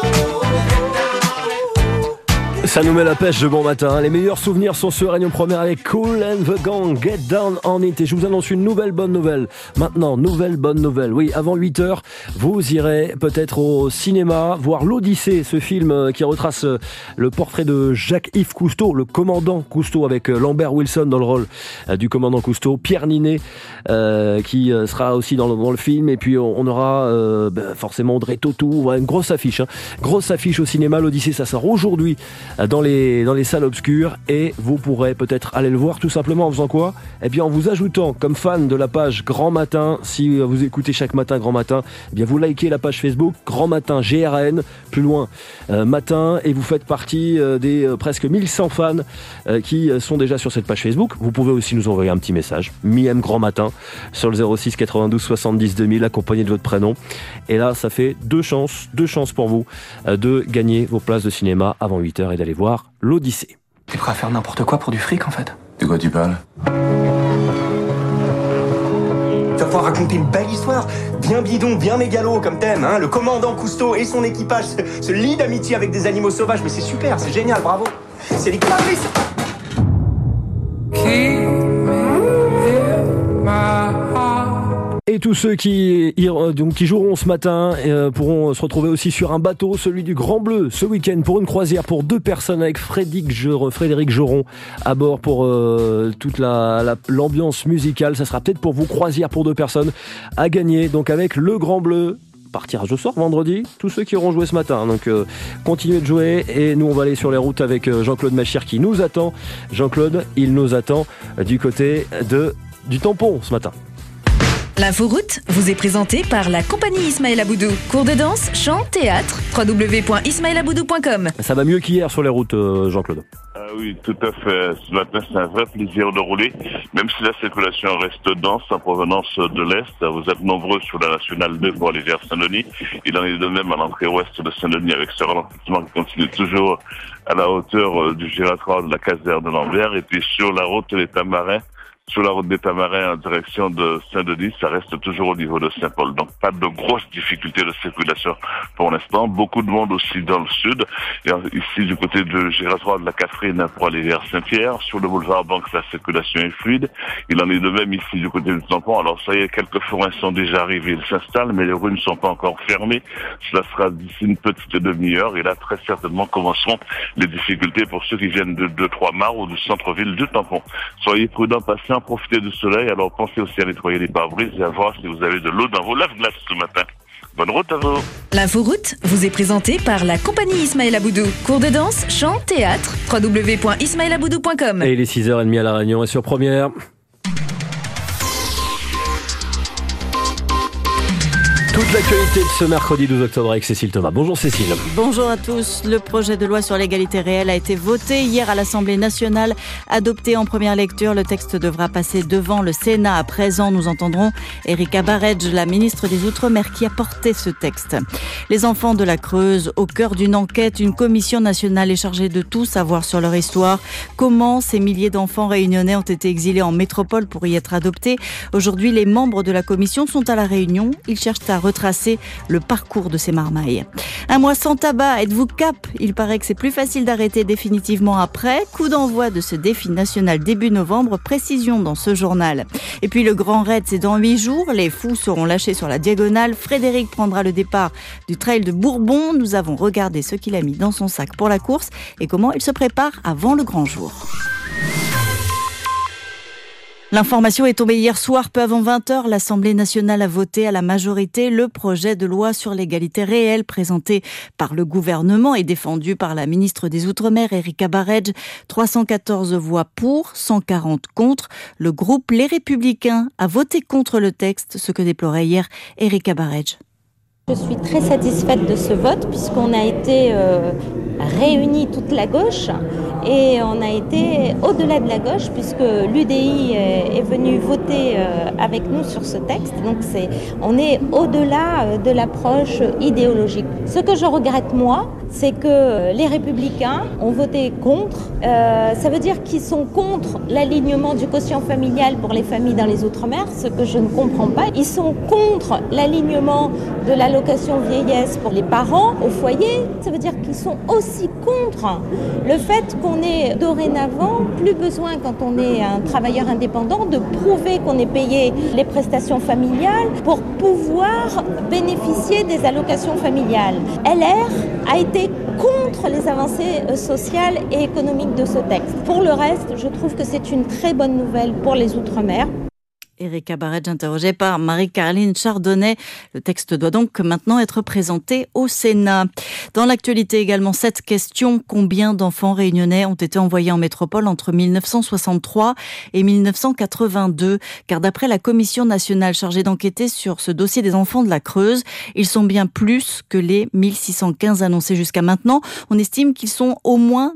Ça nous met la pêche de bon matin. Les meilleurs souvenirs sont sur Réunion Première avec Kool and the Gang, Get Down on It. Et je vous annonce une nouvelle bonne nouvelle. Maintenant, nouvelle bonne nouvelle. Oui, avant 8h, vous irez peut-être au cinéma voir l'Odyssée, ce film qui retrace le portrait de Jacques-Yves Cousteau, le commandant Cousteau, avec Lambert Wilson dans le rôle du commandant Cousteau, Pierre Ninet qui sera aussi dans le film, et puis on aura forcément Audrey Tautou. Une grosse affiche, grosse affiche au cinéma. L'Odyssée, ça sort aujourd'hui dans les salles obscures, et vous pourrez peut-être aller le voir tout simplement en faisant quoi? Eh bien en vous ajoutant comme fan de la page Grand Matin. Si vous écoutez chaque matin Grand Matin, eh bien vous likez la page Facebook Grand Matin GRN, plus loin matin, et vous faites partie des presque 1100 fans qui sont déjà sur cette page Facebook. Vous pouvez aussi nous envoyer un petit message, MIM Grand Matin, sur le 06 92 70 2000, accompagné de votre prénom. Et là, ça fait deux chances pour vous de gagner vos places de cinéma avant 8h et d'aller voir l'Odyssée. T'es prêt à faire n'importe quoi pour du fric, en fait? De quoi tu parles? Tu vas pouvoir raconter une belle histoire, bien bidon, bien mégalo comme thème, hein. Le commandant Cousteau et son équipage se lient d'amitié avec des animaux sauvages, mais c'est super, c'est génial, bravo. C'est les clavis. Et tous ceux qui joueront ce matin pourront se retrouver aussi sur un bateau, celui du Grand Bleu, ce week-end pour une croisière pour 2 personnes avec Frédéric Joron à bord pour toute l'ambiance musicale. Ça sera peut-être pour vous, croisière pour 2 personnes à gagner, donc avec le Grand Bleu. Par tirage au sort vendredi, tous ceux qui auront joué ce matin. Donc continuez de jouer et nous on va aller sur les routes avec Jean-Claude Machir qui nous attend. Jean-Claude, il nous attend du côté du tampon ce matin. L'inforoute vous est présentée par la compagnie Ismaël Aboudou. Cours de danse, chant, théâtre, www.ismaelaboudou.com. Ça va mieux qu'hier sur les routes, Jean-Claude. Oui, tout à fait. Ce matin, c'est un vrai plaisir de rouler, même si la circulation reste dense en provenance de l'Est. Vous êtes nombreux sur la Nationale 2 pour aller vers Saint-Denis. Il en est de même à l'entrée ouest de Saint-Denis avec ce ralentissement qui continue toujours à la hauteur du giratoire de la caserne de Lambert. Et puis sur la route des Tamarins, en direction de Saint-Denis, ça reste toujours au niveau de Saint-Paul. Donc pas de grosses difficultés de circulation pour l'instant. Beaucoup de monde aussi dans le sud. Et ici du côté du giratoire de la Catherine pour aller vers Saint-Pierre. Sur le boulevard Banque, la circulation est fluide. Il en est de même ici du côté du tampon. Alors ça y est, quelques forains sont déjà arrivés, ils s'installent, mais les rues ne sont pas encore fermées. Cela sera d'ici une petite demi-heure. Et là, très certainement, commenceront les difficultés pour ceux qui viennent de 2-3 Mars ou du centre-ville du tampon. Soyez prudents, patients. Profitez du soleil, alors pensez aussi à nettoyer les pare-brises et à voir si vous avez de l'eau dans vos lave-glaces ce matin. Bonne route à vous. L'inforoute vous est présentée par la compagnie Ismaël Aboudou. Cours de danse, chant, théâtre, www.ismaelaboudou.com. Et il est 6h30 à La Réunion et sur Première. Toute l'actualité de ce mercredi 12 octobre avec Cécile Thomas. Bonjour Cécile. Bonjour à tous. Le projet de loi sur l'égalité réelle a été voté hier à l'Assemblée nationale. Adopté en première lecture, le texte devra passer devant le Sénat. À présent, nous entendrons Erika Baredge, la ministre des Outre-mer, qui a porté ce texte. Les enfants de la Creuse, au cœur d'une enquête, une commission nationale est chargée de tout savoir sur leur histoire. Comment ces milliers d'enfants réunionnais ont été exilés en métropole pour y être adoptés. Aujourd'hui, les membres de la commission sont à La Réunion. Ils cherchent à retracer le parcours de ces marmailles. Un mois sans tabac, êtes-vous cap ? Il paraît que c'est plus facile d'arrêter définitivement après. Coup d'envoi de ce défi national début novembre, précision dans ce journal. Et puis le Grand Raid, c'est dans 8 jours. Les fous seront lâchés sur la diagonale. Frédéric prendra le départ du trail de Bourbon. Nous avons regardé ce qu'il a mis dans son sac pour la course et comment il se prépare avant le grand jour. L'information est tombée hier soir, peu avant 20h. L'Assemblée nationale a voté à la majorité le projet de loi sur l'égalité réelle présenté par le gouvernement et défendu par la ministre des Outre-mer, Erika Baredge. 314 voix pour, 140 contre. Le groupe Les Républicains a voté contre le texte, ce que déplorait hier Erika Baredge. Je suis très satisfaite de ce vote puisqu'on a été réunis toute la gauche et on a été au-delà de la gauche puisque l'UDI est venu voter avec nous sur ce texte. Donc on est au-delà de l'approche idéologique. Ce que je regrette moi, c'est que les Républicains ont voté contre. Ça veut dire qu'ils sont contre l'alignement du quotient familial pour les familles dans les Outre-mer, ce que je ne comprends pas. Ils sont contre l'alignement de l'allocation vieillesse pour les parents au foyer. Ça veut dire qu'ils sont aussi contre le fait qu'on ait dorénavant plus besoin, quand on est un travailleur indépendant, de prouver qu'on est payé les prestations familiales pour pouvoir bénéficier des allocations familiales. LR a été contre les avancées sociales et économiques de ce texte. Pour le reste, je trouve que c'est une très bonne nouvelle pour les Outre-mer. Erika Baredge, interrogée par Marie-Caroline Chardonnay. Le texte doit donc maintenant être présenté au Sénat. Dans l'actualité également, cette question: combien d'enfants réunionnais ont été envoyés en métropole entre 1963 et 1982 ? Car d'après la commission nationale chargée d'enquêter sur ce dossier des enfants de la Creuse, ils sont bien plus que les 1615 annoncés jusqu'à maintenant. On estime qu'ils sont au moins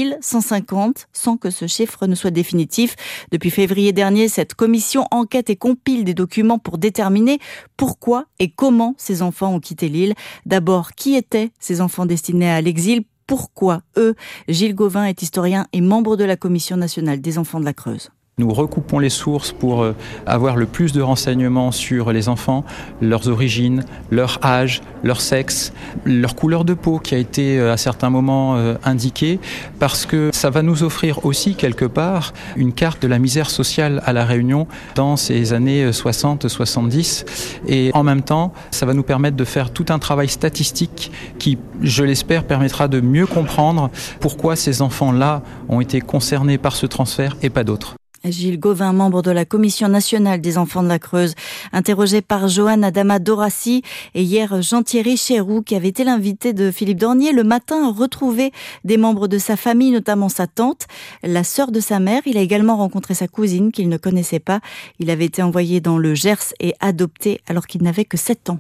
2150, sans que ce chiffre ne soit définitif. Depuis février dernier, cette commission enquête et compile des documents pour déterminer pourquoi et comment ces enfants ont quitté l'île. D'abord, qui étaient ces enfants destinés à l'exil ? Pourquoi eux ? Gilles Gauvin est historien et membre de la Commission nationale des enfants de la Creuse. Nous recoupons les sources pour avoir le plus de renseignements sur les enfants, leurs origines, leur âge, leur sexe, leur couleur de peau qui a été à certains moments indiquée, parce que ça va nous offrir aussi quelque part une carte de la misère sociale à La Réunion dans ces années 60-70. Et en même temps, ça va nous permettre de faire tout un travail statistique qui, je l'espère, permettra de mieux comprendre pourquoi ces enfants-là ont été concernés par ce transfert et pas d'autres. Gilles Gauvin, membre de la Commission nationale des enfants de la Creuse, interrogé par Joanne Adama Dorassi, et hier Jean-Thierry Chéroux, qui avait été l'invité de Philippe Dornier, le matin a retrouvé des membres de sa famille, notamment sa tante, la sœur de sa mère. Il a également rencontré sa cousine qu'il ne connaissait pas. Il avait été envoyé dans le Gers et adopté alors qu'il n'avait que 7 ans.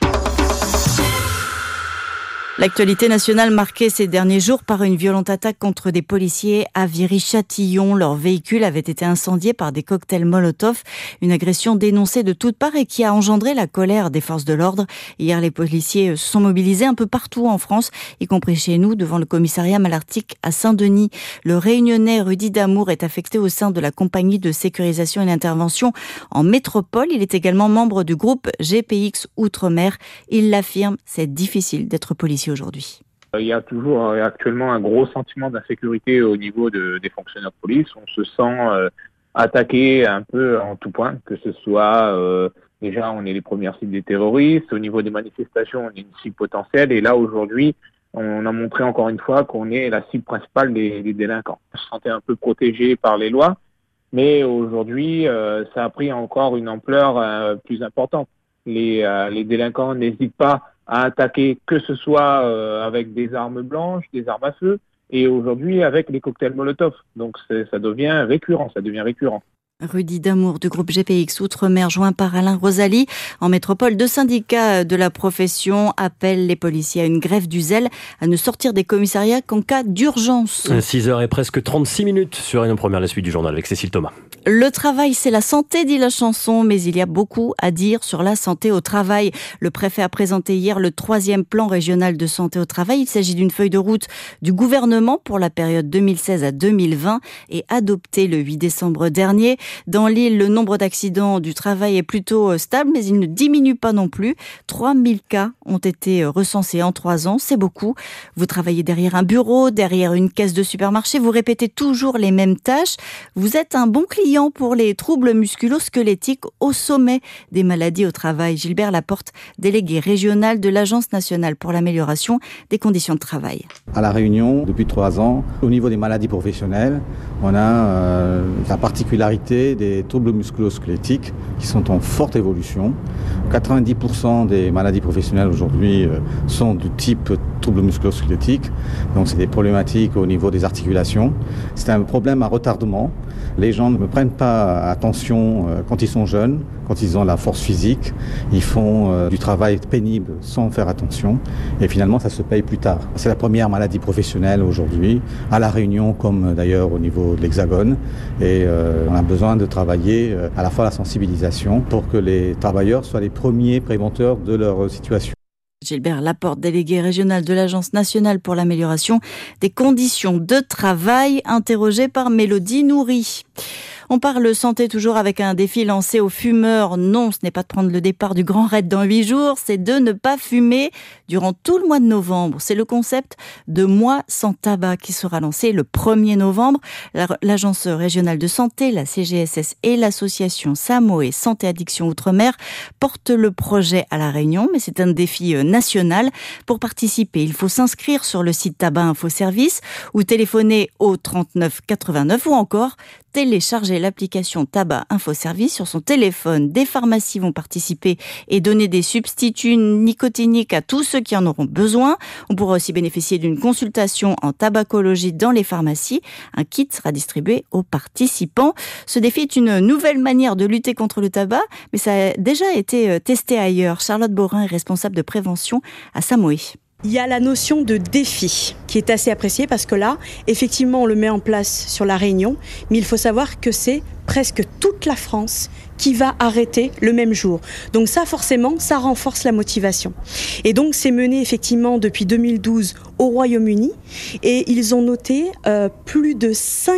L'actualité nationale marquée ces derniers jours par une violente attaque contre des policiers à Viry-Châtillon. Leur véhicule avait été incendié par des cocktails Molotov. Une agression dénoncée de toutes parts et qui a engendré la colère des forces de l'ordre. Hier, les policiers se sont mobilisés un peu partout en France, y compris chez nous, devant le commissariat Malartic à Saint-Denis. Le Réunionnais Rudy Damour est affecté au sein de la compagnie de sécurisation et d'intervention en métropole. Il est également membre du groupe GPX Outre-mer. Il l'affirme, c'est difficile d'être policier aujourd'hui. Il y a toujours actuellement un gros sentiment d'insécurité au niveau des fonctionnaires de police. On se sent attaqué un peu en tout point, que ce soit déjà on est les premières cibles des terroristes, au niveau des manifestations on est une cible potentielle, et là aujourd'hui on a montré encore une fois qu'on est la cible principale des délinquants. On se sentait un peu protégé par les lois, mais aujourd'hui ça a pris encore une ampleur plus importante. Les délinquants n'hésitent pas à attaquer, que ce soit avec des armes blanches, des armes à feu, et aujourd'hui avec les cocktails Molotov. Donc ça devient récurrent. Rudy Damour du groupe GPX Outre-mer, joint par Alain Rosalie. En métropole, 2 syndicats de la profession appellent les policiers à une grève du zèle, à ne sortir des commissariats qu'en cas d'urgence. 6h et presque 36 minutes sur Réunion Première, la suite du journal avec Cécile Thomas. Le travail, c'est la santé, dit la chanson, mais il y a beaucoup à dire sur la santé au travail. Le préfet a présenté hier le 3e plan régional de santé au travail. Il s'agit d'une feuille de route du gouvernement pour la période 2016 à 2020 et adoptée le 8 décembre dernier. Dans l'île, le nombre d'accidents du travail est plutôt stable, mais il ne diminue pas non plus. 3000 cas ont été recensés en 3 ans, c'est beaucoup. Vous travaillez derrière un bureau, derrière une caisse de supermarché, vous répétez toujours les mêmes tâches. Vous êtes un bon client pour les troubles musculo-squelettiques au sommet des maladies au travail. Gilbert Laporte, délégué régional de l'Agence nationale pour l'amélioration des conditions de travail. À La Réunion, depuis 3 ans, au niveau des maladies professionnelles, on a la particularité des troubles musculo-squelettiques qui sont en forte évolution. 90% des maladies professionnelles aujourd'hui sont du type troubles musculo-squelettiques. Donc c'est des problématiques au niveau des articulations. C'est un problème à retardement. Les gens ne prennent pas attention quand ils sont jeunes, quand ils ont la force physique. Ils font du travail pénible sans faire attention. Et finalement, ça se paye plus tard. C'est la première maladie professionnelle aujourd'hui, à La Réunion comme d'ailleurs au niveau de l'Hexagone. Et on a besoin de travailler à la fois la sensibilisation pour que les travailleurs soient les premiers préventeurs de leur situation. Gilbert Laporte, délégué régional de l'Agence nationale pour l'amélioration des conditions de travail, interrogé par Mélodie Nourri. On parle santé toujours avec un défi lancé aux fumeurs. Non, ce n'est pas de prendre le départ du Grand Raid dans 8 jours, c'est de ne pas fumer durant tout le mois de novembre. C'est le concept de Mois sans tabac qui sera lancé le 1er novembre. L'Agence régionale de santé, la CGSS et l'association Samoé Santé Addiction Outre-mer portent le projet à La Réunion, mais c'est un défi national. Pour participer, il faut s'inscrire sur le site Tabac Info Service ou téléphoner au 39 89 ou encore télécharger l'application Tabac Info Service sur son téléphone. Des pharmacies vont participer et donner des substituts nicotiniques à tous ceux qui en auront besoin. On pourra aussi bénéficier d'une consultation en tabacologie dans les pharmacies. Un kit sera distribué aux participants. Ce défi est une nouvelle manière de lutter contre le tabac, mais ça a déjà été testé ailleurs. Charlotte Borin est responsable de prévention à Samoé. Il y a la notion de défi qui est assez appréciée parce que là, effectivement, on le met en place sur La Réunion, mais il faut savoir que c'est presque toute la France qui va arrêter le même jour. Donc ça, forcément, ça renforce la motivation. Et donc, c'est mené effectivement depuis 2012 au Royaume-Uni et ils ont noté plus de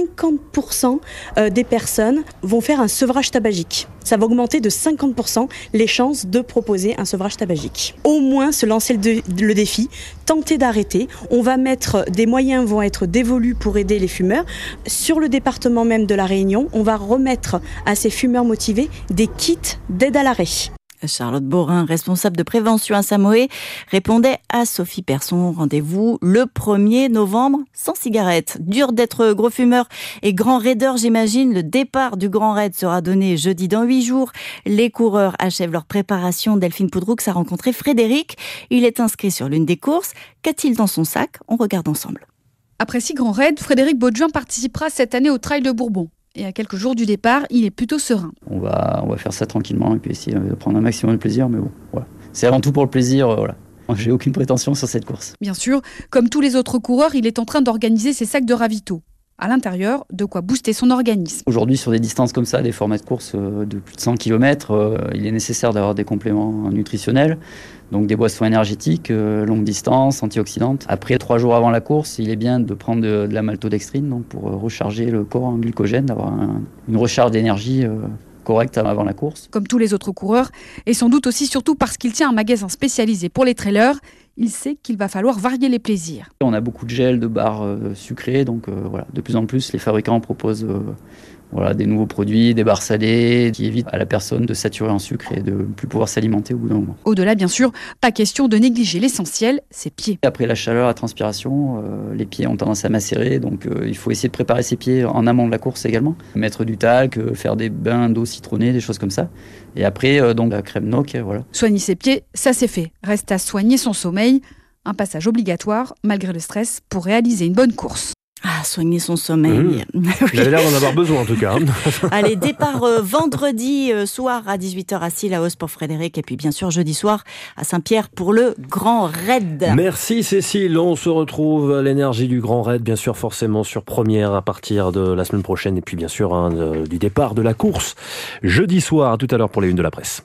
50% des personnes vont faire un sevrage tabagique. Ça va augmenter de 50% les chances de proposer un sevrage tabagique. Au moins se lancer le défi, tenter d'arrêter. On va mettre des moyens vont être dévolus pour aider les fumeurs. Sur le département même de la Réunion, on va remettre à ces fumeurs motivés des kits d'aide à l'arrêt. Charlotte Borin, responsable de prévention à Samoé, répondait à Sophie Persson. Rendez-vous le 1er novembre sans cigarette. Dur d'être gros fumeur et grand raideur, j'imagine. Le départ du Grand Raid sera donné jeudi dans 8 jours. Les coureurs achèvent leur préparation. Delphine Poudroux a rencontré Frédéric. Il est inscrit sur l'une des courses. Qu'a-t-il dans son sac ? On regarde ensemble. Après 6 grands raids, Frédéric Baudjuin participera cette année au Trail de Bourbon. Et à quelques jours du départ, il est plutôt serein. On va faire ça tranquillement et puis essayer de prendre un maximum de plaisir. Mais bon, voilà. C'est avant tout pour le plaisir. Voilà. J'ai aucune prétention sur cette course. Bien sûr, comme tous les autres coureurs, il est en train d'organiser ses sacs de ravito. À l'intérieur, de quoi booster son organisme. Aujourd'hui, sur des distances comme ça, des formats de course de plus de 100 km, il est nécessaire d'avoir des compléments nutritionnels. Donc des boissons énergétiques, longue distance, antioxydantes. Après 3 jours avant la course, il est bien de prendre de la maltodextrine donc pour recharger le corps en glycogène, d'avoir une recharge d'énergie correcte avant la course. Comme tous les autres coureurs, et sans doute aussi surtout parce qu'il tient un magasin spécialisé pour les trailers, il sait qu'il va falloir varier les plaisirs. On a beaucoup de gel, de barres sucrées, donc voilà, de plus en plus les fabricants proposent des nouveaux produits, des barres salées qui évitent à la personne de saturer en sucre et de ne plus pouvoir s'alimenter au bout d'un moment. Au-delà, bien sûr, pas question de négliger l'essentiel, ses pieds. Après la chaleur, la transpiration, les pieds ont tendance à macérer, donc il faut essayer de préparer ses pieds en amont de la course également. Mettre du talc, faire des bains d'eau citronnée, des choses comme ça. Et après, donc la crème NOC, voilà. Soigner ses pieds, ça c'est fait. Reste à soigner son sommeil, un passage obligatoire, malgré le stress, pour réaliser une bonne course. Ah, soigner son sommeil. Il avait l'air d'en avoir besoin en tout cas. Allez, départ vendredi soir à 18h à Sillaos pour Frédéric et puis bien sûr jeudi soir à Saint-Pierre pour le Grand Raid. Merci Cécile, on se retrouve à l'énergie du Grand Raid, bien sûr forcément sur Première à partir de la semaine prochaine et puis bien sûr du départ de la course jeudi soir. À tout à l'heure pour les unes de la presse.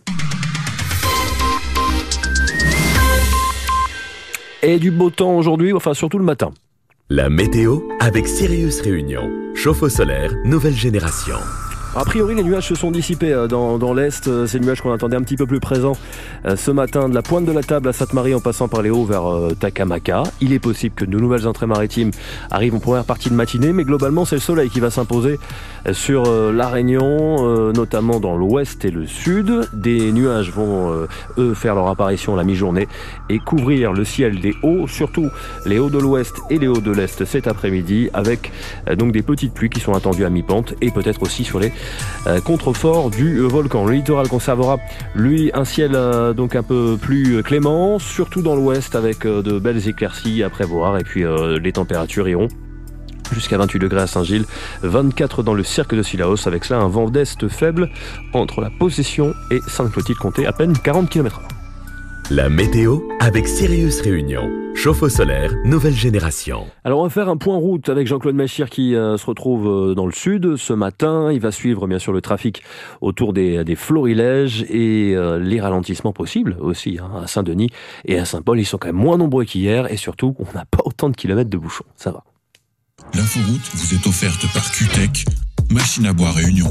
Et du beau temps aujourd'hui, enfin surtout le matin. La météo avec Sirius Réunion. Chauffe-eau solaire, nouvelle génération. A priori, les nuages se sont dissipés dans l'Est. Ces nuages qu'on attendait un petit peu plus présents ce matin, de la pointe de la table à Sainte-Marie en passant par les Hauts vers Takamaka. Il est possible que de nouvelles entrées maritimes arrivent en première partie de matinée, mais globalement, c'est le soleil qui va s'imposer sur la Réunion, notamment dans l'ouest et le sud. Des nuages vont, eux, faire leur apparition à la mi-journée et couvrir le ciel des Hauts, surtout les Hauts de l'ouest et les Hauts de l'est cet après-midi, avec donc des petites pluies qui sont attendues à mi-pente et peut-être aussi sur les contrefort du volcan. Le littoral conservera, lui, un ciel donc un peu plus clément, surtout dans l'ouest avec de belles éclaircies à prévoir et puis les températures iront jusqu'à 28 degrés à Saint-Gilles, 24 dans le cirque de Sillaos, avec cela un vent d'est faible entre la Possession et Sainte-Clotilde-Comté, à peine 40 km/h. La météo avec Sirius Réunion. Chauffe-eau solaire, nouvelle génération. Alors on va faire un point route avec Jean-Claude Machir qui se retrouve dans le sud ce matin. Il va suivre bien sûr le trafic autour des florilèges et les ralentissements possibles aussi à Saint-Denis et à Saint-Paul. Ils sont quand même moins nombreux qu'hier et surtout on n'a pas autant de kilomètres de bouchons. Ça va. L'inforoute vous est offerte par QTech, machine à bois Réunion.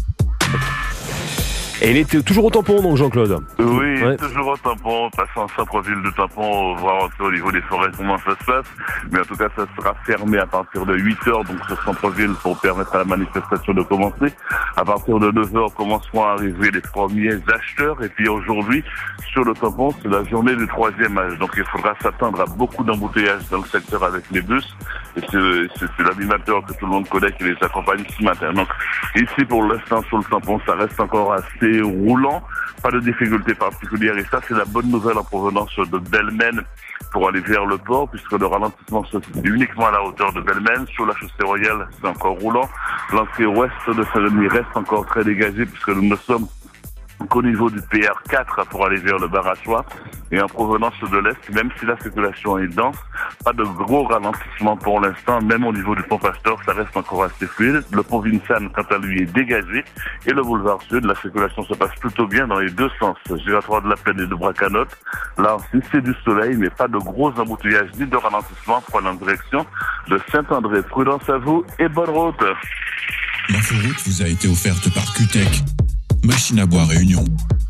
Et il était toujours au tampon, donc, Jean-Claude. Oui, ouais. Toujours au tampon, passant centre-ville de tampon, voir un peu au niveau des forêts comment ça se passe. Mais en tout cas, ça sera fermé à partir de 8h, donc sur centre-ville, pour permettre à la manifestation de commencer. À partir de 9h, commenceront à arriver les premiers acheteurs. Et puis aujourd'hui, sur le tampon, c'est la journée du 3e âge. Donc il faudra s'attendre à beaucoup d'embouteillages dans le secteur avec les bus. Et c'est l'animateur que tout le monde connaît qui les accompagne ce matin. Donc ici, pour l'instant, sur le tampon, ça reste encore assez roulant, pas de difficultés particulières, et ça c'est la bonne nouvelle en provenance de Belmen pour aller vers le port, puisque le ralentissement se situe uniquement à la hauteur de Belmen. Sur la chaussée royale, c'est encore roulant. L'entrée ouest de Saint-Denis reste encore très dégagée, puisque nous ne sommes qu'au niveau du PR4 pour aller vers le bar à soie. Et en provenance de l'Est, même si la circulation est dense, pas de gros ralentissement pour l'instant, même au niveau du pont Pasteur, ça reste encore assez fluide. Le pont Vincennes, quant à lui, est dégagé. Et le boulevard Sud, la circulation se passe plutôt bien dans les deux sens. Giratoire de la Plaine et de Bracanotte. Là aussi, c'est du soleil, mais pas de gros embouteillages ni de ralentissement pour aller en direction de Saint-André. Prudence à vous et bonne route. L'inforoute vous a été offerte par QTech. Machine à boire Réunion.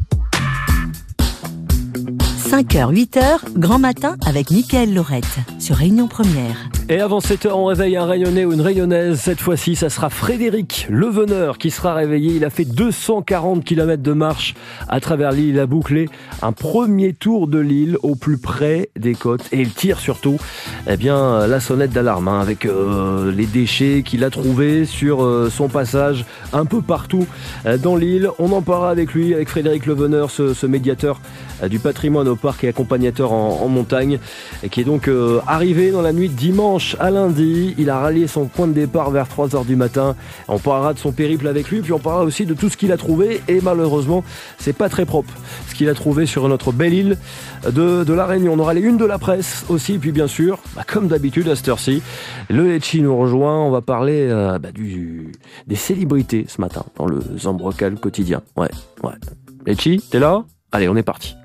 5h, 8h, grand matin avec Mickaël Laurette sur Réunion Première. Et avant 7h, on réveille un Rayonnais ou une Rayonnaise. Cette fois-ci, ça sera Frédéric Leveneur qui sera réveillé. Il a fait 240 km de marche à travers l'île. Il a bouclé un premier tour de l'île au plus près des côtes. Et il tire surtout la sonnette d'alarme avec les déchets qu'il a trouvés sur son passage un peu partout dans l'île. On en parlera avec lui, avec Frédéric Leveneur, ce médiateur du patrimoine au parc et accompagnateur en montagne, et qui est donc arrivé dans la nuit de dimanche à lundi. Il a rallié son point de départ vers 3h du matin. On parlera de son périple avec lui, puis on parlera aussi de tout ce qu'il a trouvé, et malheureusement c'est pas très propre ce qu'il a trouvé sur notre belle île de la Réunion. On aura les unes de la presse aussi, puis bien sûr, comme d'habitude à cette heure-ci, le Letchi nous rejoint. On va parler des célébrités ce matin dans le Zambrocal quotidien. Ouais. Letchi, t'es là ? Allez, on est parti.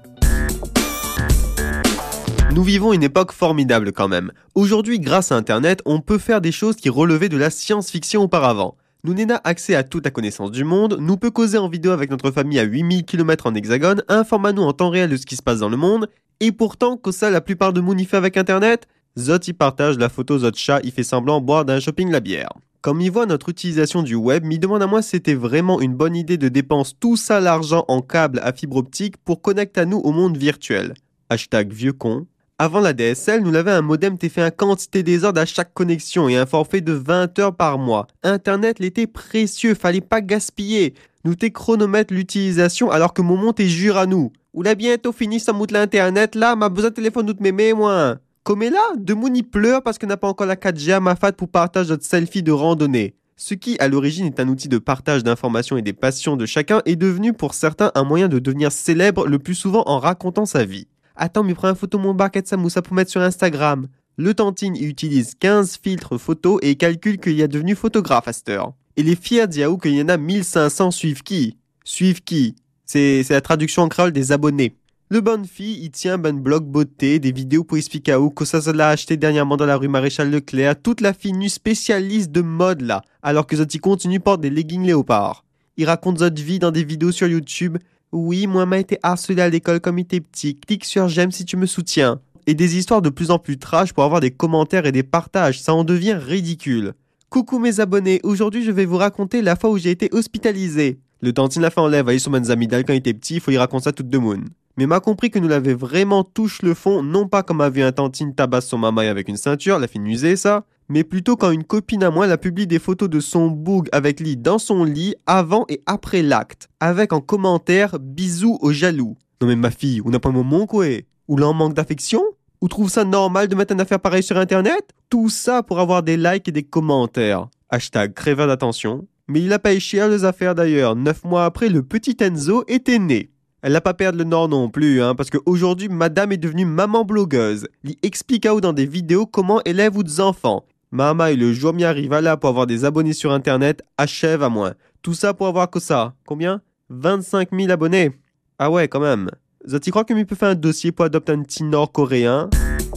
Nous vivons une époque formidable quand même. Aujourd'hui, grâce à Internet, on peut faire des choses qui relevaient de la science-fiction auparavant. Nous n'avons accès à toute la connaissance du monde, nous peut causer en vidéo avec notre famille à 8000 km en hexagone, informe-nous en temps réel de ce qui se passe dans le monde, et pourtant, que ça la plupart de monde y fait avec Internet, Zot y partage la photo Zot chat, il fait semblant boire d'un shopping la bière. Comme il voit notre utilisation du web, m'y demande à moi si c'était vraiment une bonne idée de dépenser tout ça l'argent en câble à fibre optique pour connecter à nous au monde virtuel. #vieux con. Avant la DSL, nous l'avons un modem t'ai fait un quantité désordre à chaque connexion et un forfait de 20 heures par mois. Internet l'était précieux, fallait pas gaspiller. Nous t'ai chronomètre l'utilisation alors que mon monde t'es jure à nous. Ou là bientôt fini sans moute l'internet, là m'a besoin de téléphone d'out mémé moi. Comme est là, de moun y pleure parce qu'on n'a pas encore la 4G à ma fat pour partage notre selfie de randonnée. Ce qui, à l'origine, est un outil de partage d'informations et des passions de chacun est devenu pour certains un moyen de devenir célèbre le plus souvent en racontant sa vie. Attends, mais prends une photo de mon barquette Samoussa pour mettre sur Instagram. Le Tantine utilise 15 filtres photos et calcule qu'il y a devenu photographe à cette heure. Et les fiers d'Yahoo qu'il y en a 1500 suivent qui ? Suivent qui ? C'est la traduction en créole des abonnés. Le bonne fille, il tient un blog beauté, des vidéos pour expliquer à où que ça l'a acheté dernièrement dans la rue Maréchal Leclerc, toute la fille nue spécialiste de mode là, alors que Zoti continue porte des leggings léopard. Il raconte Zot vie dans des vidéos sur YouTube. Oui, moi m'a été harcelé à l'école comme il était petit. Clique sur j'aime si tu me soutiens. Et des histoires de plus en plus trash pour avoir des commentaires et des partages, ça en devient ridicule. Coucou mes abonnés, aujourd'hui je vais vous raconter la fois où j'ai été hospitalisé. Le Tantine l'a fait enlève à son Manzamidal quand il était petit, il faut y raconter ça toute de moon. Mais m'a compris que nous l'avait vraiment touché le fond, non pas comme avait un Tantine tabasse son mamaille avec une ceinture, la fille usée ça, mais plutôt quand une copine à moi l'a publie des photos de son boug avec lui dans son lit avant et après l'acte, avec en commentaire bisous aux jaloux. Non mais ma fille, on n'a pas un moment quoi? Ou là en manque d'affection? Ou trouve ça normal de mettre une affaire pareille sur internet? Tout ça pour avoir des likes et des commentaires. #crèveur d'attention. Mais il a pas échier les affaires d'ailleurs. 9 mois après, le petit Enzo était né. Elle n'a pas perdu le nord non plus, parce qu'aujourd'hui, madame est devenue maman blogueuse. Elle explique à vous dans des vidéos comment élève ou des enfants. Maman et le jour m'y arrive à là pour avoir des abonnés sur internet, achève à moins. Tout ça pour avoir que ça. Combien? 25 000 abonnés. Ah ouais, quand même. Tu crois que m'y peut faire un dossier pour adopter un petit nord-coréen?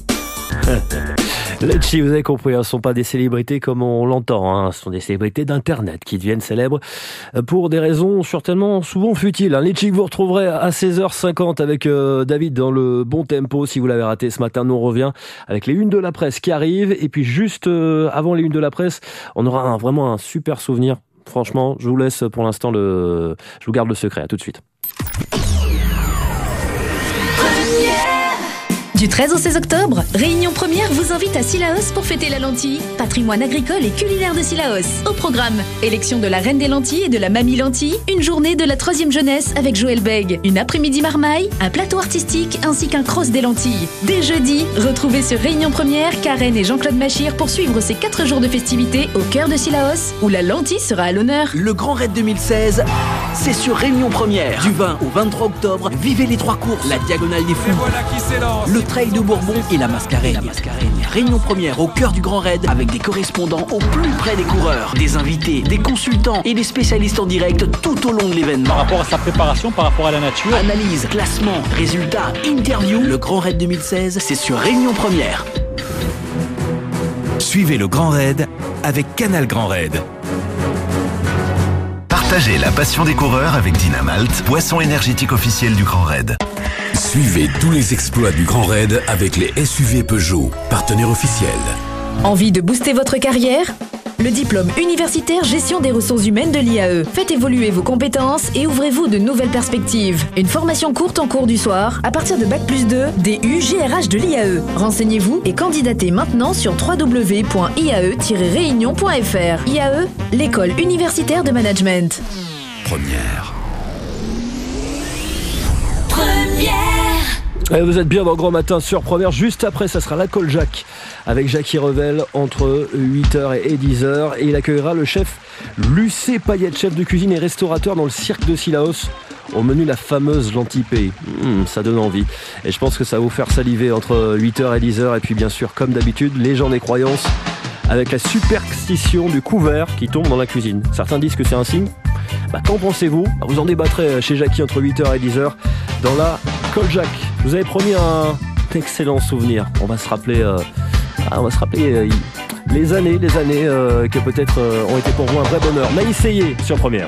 Letchi, vous avez compris, ce ne sont pas des célébrités comme on l'entend, ce sont des célébrités d'internet qui deviennent célèbres pour des raisons certainement souvent futiles. Letchi que vous retrouverez à 16h50 avec David dans le bon tempo. Si vous l'avez raté ce matin, nous on revient avec les unes de la presse qui arrivent, et puis juste avant les unes de la presse, on aura vraiment un super souvenir. Franchement, je vous laisse pour l'instant je vous garde le secret. À tout de suite. Du 13 au 16 octobre, Réunion Première vous invite à Sillaos pour fêter la lentille, patrimoine agricole et culinaire de Sillaos. Au programme, élection de la reine des lentilles et de la mamie lentille, une journée de la 3e jeunesse avec Joël Beg, une après-midi marmaille, un plateau artistique ainsi qu'un cross des lentilles. Dès jeudi, retrouvez sur Réunion Première Karen et Jean-Claude Machir pour suivre ces 4 jours de festivités au cœur de Sillaos, où la lentille sera à l'honneur. Le Grand Raid 2016, c'est sur Réunion Première. Du 20 au 23 octobre, vivez les 3 courses, la Diagonale des Fous, voilà qui s'élance, le Trail de Bourbon et la Mascarène. Réunion Première au cœur du Grand Raid avec des correspondants au plus près des coureurs, des invités, des consultants et des spécialistes en direct tout au long de l'événement. Par rapport à sa préparation, par rapport à la nature. Analyse, classement, résultats, interview. Le Grand Raid 2016, c'est sur Réunion Première. Suivez le Grand Raid avec Canal Grand Raid. Partagez la passion des coureurs avec Dynamalt, boisson énergétique officielle du Grand Raid. Suivez tous les exploits du Grand Raid avec les SUV Peugeot, partenaire officiel. Envie de booster votre carrière ? Le diplôme universitaire gestion des ressources humaines de l'IAE. Faites évoluer vos compétences et ouvrez-vous de nouvelles perspectives. Une formation courte en cours du soir à partir de Bac+2, DU, GRH de l'IAE. Renseignez-vous et candidatez maintenant sur www.iae-réunion.fr. IAE, l'école universitaire de management. Première. Et vous êtes bien dans Grand Matin sur Première. Juste après, ça sera la Coljac avec Jackie Revel entre 8h et 10h. Et il accueillera le chef Lucé Payette, chef de cuisine et restaurateur dans le cirque de Sillaos. Au menu, la fameuse lentille P. Ça donne envie. Et je pense que ça va vous faire saliver entre 8h et 10h. Et puis bien sûr, comme d'habitude, légende et croyances avec la superstition du couvert qui tombe dans la cuisine. Certains disent que c'est un signe. Qu'en pensez-vous ? Vous en débattrez chez Jackie entre 8h et 10h dans la Coljac. Vous avez promis un excellent souvenir. On va se rappeler, les années que peut-être ont été pour vous un vrai bonheur. Naïs Seyé sur Première.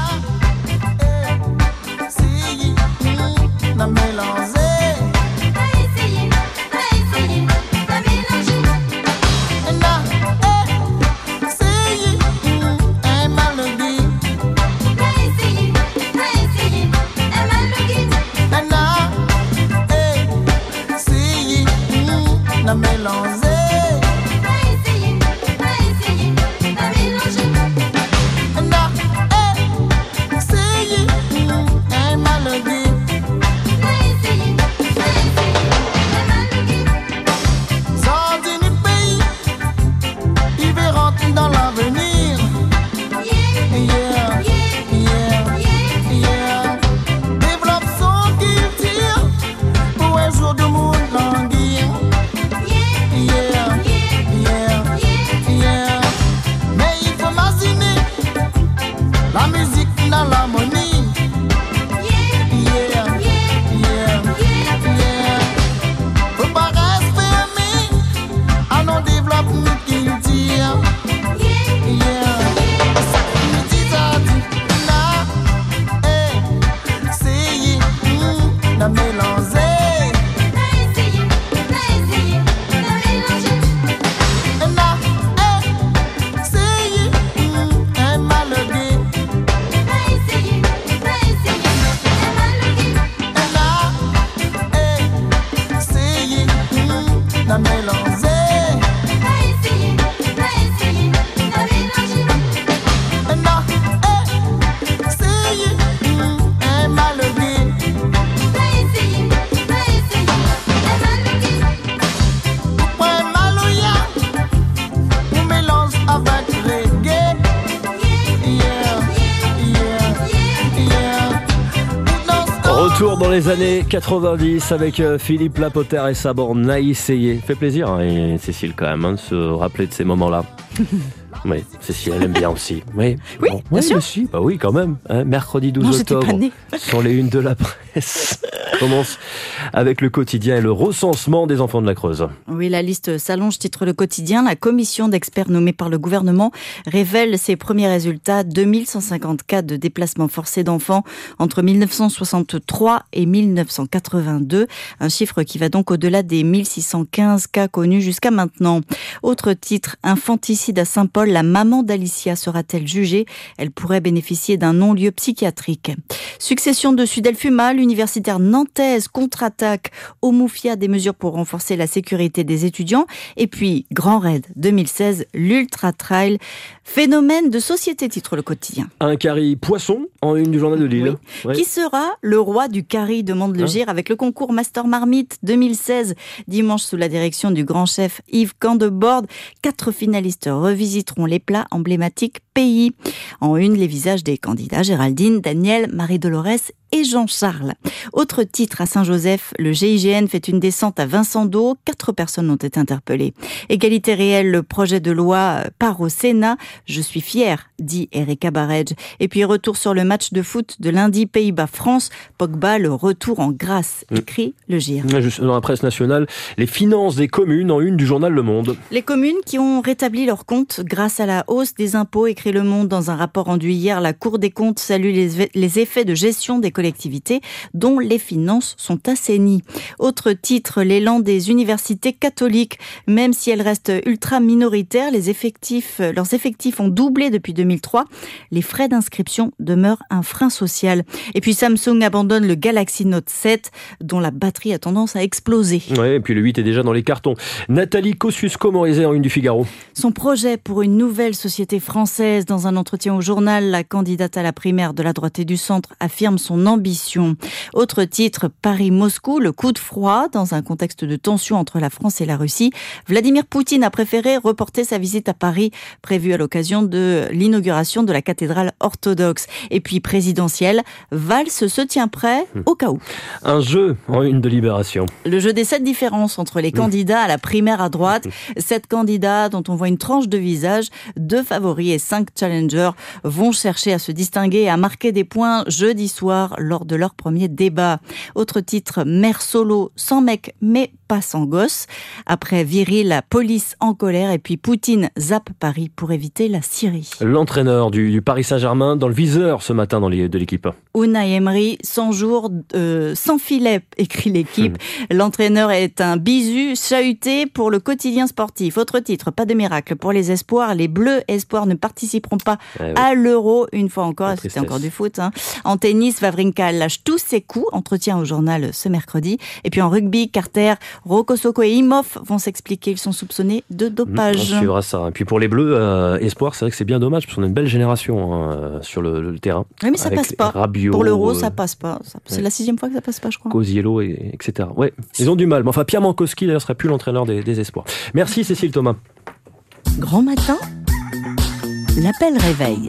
Retour dans les années 90 avec Philippe Lapoter et sa bande Naïs Seyé. Fait plaisir, hein, et Cécile quand même, de se rappeler de ces moments-là. Oui, Cécile, elle aime bien aussi. Oui, bien sûr. Aussi. Bah oui, quand même. Hein, mercredi 12 octobre, sur les unes de la presse. Commence avec le quotidien et le recensement des enfants de la Creuse. Oui, la liste s'allonge, titre le quotidien. La commission d'experts nommée par le gouvernement révèle ses premiers résultats. 2150 cas de déplacement forcé d'enfants entre 1963 et 1982. Un chiffre qui va donc au-delà des 1615 cas connus jusqu'à maintenant. Autre titre, infanticide à Saint-Paul. La maman d'Alicia sera-t-elle jugée ? Elle pourrait bénéficier d'un non-lieu psychiatrique. Succession de Sudelfuma, l'universitaire nantais Nantaise contre-attaque au Moufia, des mesures pour renforcer la sécurité des étudiants. Et puis, Grand Raid 2016, l'Ultra Trail. Phénomène de société, titre le quotidien. Un carry poisson en une du journal de Lille. Oui. Qui sera le roi du carry, demande le GIR, avec le concours Master Marmite 2016. Dimanche, sous la direction du grand chef Yves Candebord, 4 finalistes revisiteront les plats emblématiques pays. En une, les visages des candidats Géraldine, Daniel, Marie-Dolores et Jean-Charles. Autre titre à Saint-Joseph, le GIGN fait une descente à Vincent d'Eau. 4 personnes ont été interpellées. Égalité réelle, le projet de loi part au Sénat. Je suis fier, dit Erika Baredge. Et puis retour sur le match de foot de lundi Pays-Bas-France. Pogba, le retour en grâce, écrit le GIR. Juste dans la presse nationale, les finances des communes en une du journal Le Monde. Les communes qui ont rétabli leurs comptes grâce à la hausse des impôts, écrit Le Monde dans un rapport rendu hier. La Cour des comptes salue les effets de gestion des collectivités dont les finances sont assainies. Autre titre, l'élan des universités catholiques. Même si elles restent ultra minoritaires, leurs effectifs ont doublé depuis 2003. Les frais d'inscription demeurent un frein social. Et puis Samsung abandonne le Galaxy Note 7 dont la batterie a tendance à exploser. Ouais, et puis le 8 est déjà dans les cartons. Nathalie Kosciusko-Morizet en une du Figaro. Son projet pour une nouvelle société française. Dans un entretien au journal, la candidate à la primaire de la droite et du centre affirme son ambition. Autre titre, Paris-Moscou, le coup de froid. Dans un contexte de tension entre la France et la Russie, Vladimir Poutine a préféré reporter sa visite à Paris, prévue à l'occasion de l'inauguration de la cathédrale orthodoxe. Et puis présidentielle, Valls se tient prêt au cas où. Un jeu en une de Libération. Le jeu des 7 différences entre les candidats à la primaire à droite. 7 candidats dont on voit une tranche de visage. 2 favoris et 5 challengers vont chercher à se distinguer et à marquer des points jeudi soir lors de leur premier débat. Autre titre, mère solo, sans mec mais pas sans gosse. Après Viril, la police en colère et puis Poutine zappe Paris pour éviter la Syrie. L'entraîneur du Paris Saint-Germain dans le viseur ce matin de l'équipe. Unai Emery, 100 jours sans filet, écrit l'équipe. L'entraîneur est un bisu chahuté pour le quotidien sportif. Autre titre, pas de miracle pour les espoirs. Les Bleus espoirs ne participeront pas à l'Euro, une fois encore. C'était encore du foot. En tennis, Wawrinka lâche tous ses coups. Entretien au journal ce mercredi. Et puis en rugby, Carter, Rocco Socco et Imhoff vont s'expliquer. Ils sont soupçonnés de dopage. On suivra ça. Et puis pour les Bleus, espoir, c'est vrai que c'est bien dommage parce qu'on a une belle génération sur le terrain. Oui, mais ça passe pas. Rabiot, pour l'Euro, ça passe pas. C'est la 6e fois que ça passe pas, je crois. Cosiello, etc. Ouais, ils ont du mal. Mais enfin, Pierre Mankowski, d'ailleurs, serait plus l'entraîneur des espoirs. Merci Cécile Thomas. Grand matin, l'appel réveil.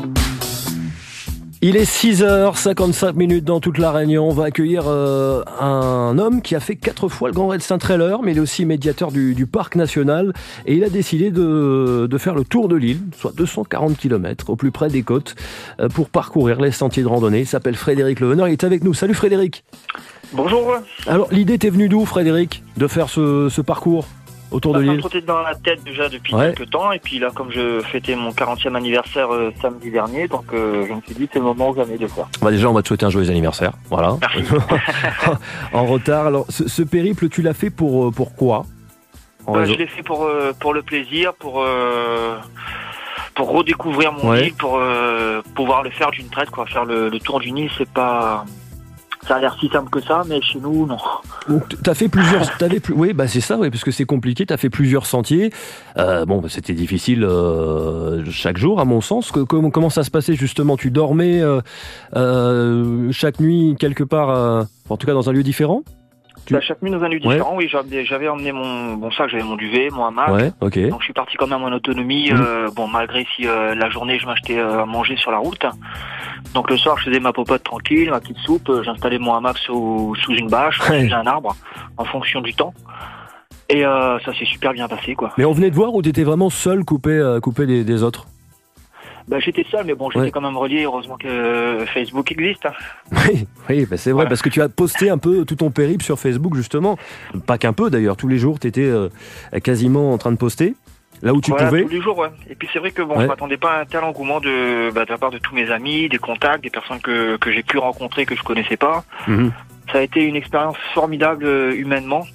Il est 6h55 dans toute la Réunion. On va accueillir un homme qui a fait 4 fois le Grand Raid Saint-Trailer, mais il est aussi médiateur du Parc National. Et il a décidé de faire le tour de l'île, soit 240 km, au plus près des côtes, pour parcourir les sentiers de randonnée. Il s'appelle Frédéric Leveneur, il est avec nous. Salut Frédéric. Bonjour. Alors, l'idée t'est venue d'où, Frédéric, de faire ce parcours autour de l'île? Ça m'a trotté dans la tête déjà depuis quelques temps, et puis là, comme je fêtais mon 40e anniversaire samedi dernier, donc je me suis dit c'est le moment ou jamais de le faire. Déjà, on va te souhaiter un joyeux anniversaire. Voilà. En retard. Alors, ce périple, tu l'as fait pour quoi? Je l'ai fait pour le plaisir, pour redécouvrir mon île, pour pouvoir le faire d'une traite, quoi. Faire le tour du Nil, c'est pas... Ça a l'air si simple que ça, mais chez nous, non. Donc, t'as fait plusieurs... Oui, c'est ça, parce que c'est compliqué. T'as fait plusieurs sentiers. C'était difficile chaque jour, à mon sens. Comment ça se passait, justement? Tu dormais chaque nuit quelque part, en tout cas dans un lieu différent? Chaque nuit dans un lieu différent, oui. J'avais emmené mon sac, j'avais mon duvet, mon hamac. Donc je suis parti quand même en autonomie. Malgré si la journée je m'achetais à manger sur la route. Donc le soir je faisais ma popote tranquille, ma petite soupe. J'installais mon hamac sous une bâche, sous un arbre, en fonction du temps. Et ça s'est super bien passé, quoi. Mais on venait de voir ou t'étais vraiment seul, coupé des autres? J'étais seul, mais bon, j'étais quand même relié. Heureusement que Facebook existe. Oui, c'est vrai, parce que tu as posté un peu tout ton périple sur Facebook, justement. Pas qu'un peu, d'ailleurs. Tous les jours, tu étais quasiment en train de poster, là où tu pouvais. Tous les jours, ouais. Et puis c'est vrai que je m'attendais pas à un tel engouement de la part de tous mes amis, des contacts, des personnes que j'ai pu rencontrer, que je connaissais pas. Ça a été une expérience formidable humainement.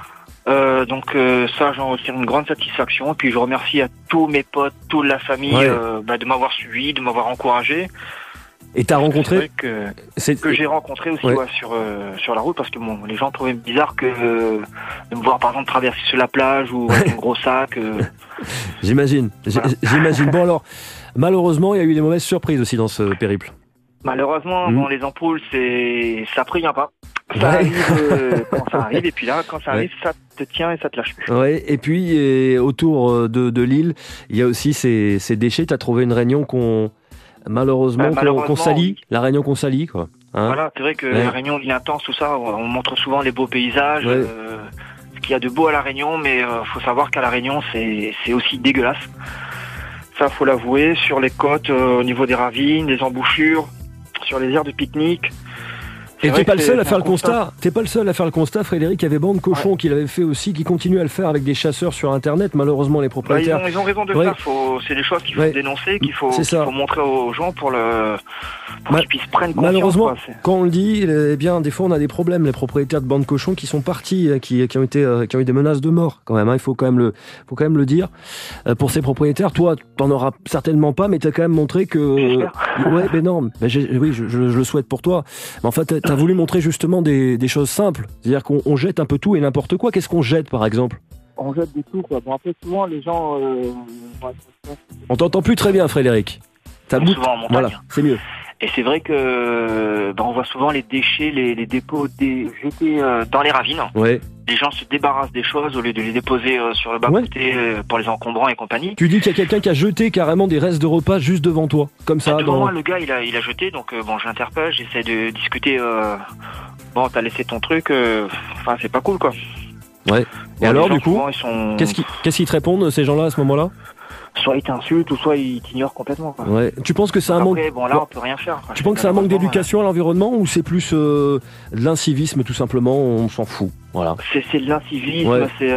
Ça, j'en retire une grande satisfaction. Et puis je remercie à tous mes potes, toute la famille de m'avoir suivi, de m'avoir encouragé. Et t'as rencontré que j'ai rencontré aussi sur la route, parce que bon, les gens trouvaient bizarre de me voir par exemple traverser sur la plage ou avec un gros sac. J'imagine. Voilà. J'imagine. Bon alors, malheureusement, il y a eu des mauvaises surprises aussi dans ce périple. Malheureusement, bon, les ampoules, ça prévient pas. Ça arrive quand ça arrive, et puis là, quand ça arrive, ça te tient et ça te lâche plus. Ouais. Et puis autour de l'île, il y a aussi ces déchets. T'as trouvé une Réunion qu'on salit, oui. La Réunion qu'on salit, quoi. Hein, voilà, c'est vrai que la Réunion, l'île intense, tout ça, on montre souvent les beaux paysages, ce qu'il y a de beau à la Réunion, mais faut savoir qu'à la Réunion, c'est aussi dégueulasse. Ça, faut l'avouer. Sur les côtes, au niveau des ravines, des embouchures, sur les aires de pique-nique. Et t'es pas le seul à faire le constat. T'es pas le seul à faire le constat, Frédéric. Il y avait Bande Cochon qui l'avait fait aussi, qui continue à le faire avec des chasseurs sur Internet. Malheureusement, les propriétaires. Ils ont raison de le faire. C'est des choses qu'il faut dénoncer, qu'il faut montrer aux gens pour qu'ils puissent prendre conscience. Malheureusement, quand on le dit, eh bien, des fois, on a des problèmes. Les propriétaires de Bande Cochon qui sont partis, qui ont eu des menaces de mort, quand même. Il faut quand même le dire. Pour ces propriétaires, toi, t'en auras certainement pas, mais t'as quand même montré que. Je le souhaite pour toi. Mais en fait, t'as voulu montrer justement des choses simples. C'est-à-dire qu'on jette un peu tout et n'importe quoi. Qu'est-ce qu'on jette, par exemple ? On jette du tout, quoi. Bon, après, souvent, les gens... On t'entend plus très bien, Frédéric. Souvent en montagne. Voilà, c'est mieux. Et c'est vrai que on voit souvent les déchets, les dépôts jetés dans les ravines. Ouais. Les gens se débarrassent des choses au lieu de les déposer sur le bas-côté pour les encombrants et compagnie. Tu dis qu'il y a quelqu'un qui a jeté carrément des restes de repas juste devant toi, comme ça. Devant moi, le gars, il a jeté, donc je l'interpelle, j'essaie de discuter. T'as laissé ton truc, c'est pas cool, quoi. Ouais. Et alors, du coup, souvent, qu'est-ce qu'ils te répondent, ces gens-là, à ce moment-là ? Soit ils t'insultent, ou soit ils t'ignorent complètement, quoi. Ouais. Tu penses que c'est un manque... là, on peut rien faire, quoi. Tu penses que c'est un manque d'éducation à l'environnement, ou c'est plus de l'incivisme, tout simplement, on s'en fout, voilà. C'est de l'incivisme, c'est...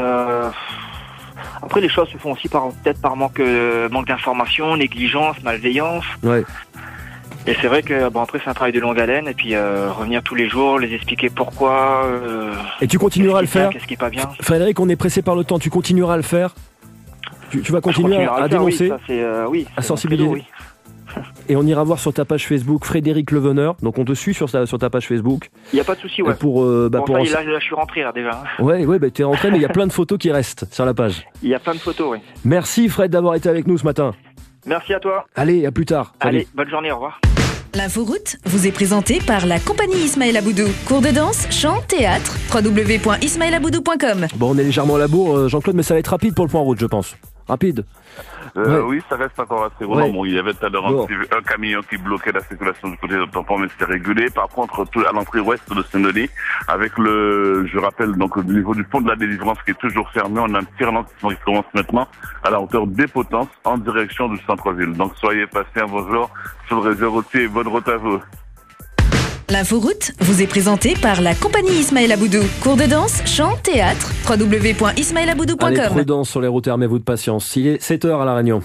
Après, les choses se font aussi peut-être par manque d'information, négligence, malveillance. Ouais. Et c'est vrai que après c'est un travail de longue haleine, et puis revenir tous les jours, les expliquer pourquoi. Et tu continueras à le faire. Qu'est-ce qui est pas bien. Frédéric, on est pressé par le temps. Tu continueras à le faire. Tu vas continuer à dénoncer, à sensibiliser. Oui. Et on ira voir sur ta page Facebook Frédéric Leveneur. Donc on te suit sur ta page Facebook. Il n'y a pas de souci, ouais. Là, je suis rentré là déjà. Ouais, t'es rentré, mais il y a plein de photos qui restent sur la page. Il y a plein de photos, oui. Merci Fred d'avoir été avec nous ce matin. Merci à toi. Allez, à plus tard. Allez, bonne journée, au revoir. L'inforoute vous est présentée par la compagnie Ismaël Aboudou. Cours de danse, chant, théâtre, www.ismaelaboudou.com. Bon, on est légèrement à la bourre, Jean-Claude, mais ça va être rapide pour le point route, je pense. Rapide. Oui, ça reste encore assez roulant. Ouais. Bon, il y avait tout à l'heure un camion qui bloquait la circulation du côté de Tampon, mais c'était régulé. Par contre, tout à l'entrée ouest de Saint-Denis, avec je rappelle, donc, au niveau du pont de la Délivrance qui est toujours fermé, on a un petit ralentissement qui commence maintenant à la hauteur des Potences en direction du centre-ville. Donc, soyez patients, bonjour, sur le réseau routier, bonne route à vous. L'inforoute vous est présentée par la compagnie Ismaël Aboudou. Cours de danse, chant, théâtre, www.ismaelaboudou.com. Allez, prudence sur les routes, armez-vous de patience. Il est 7h à La Réunion.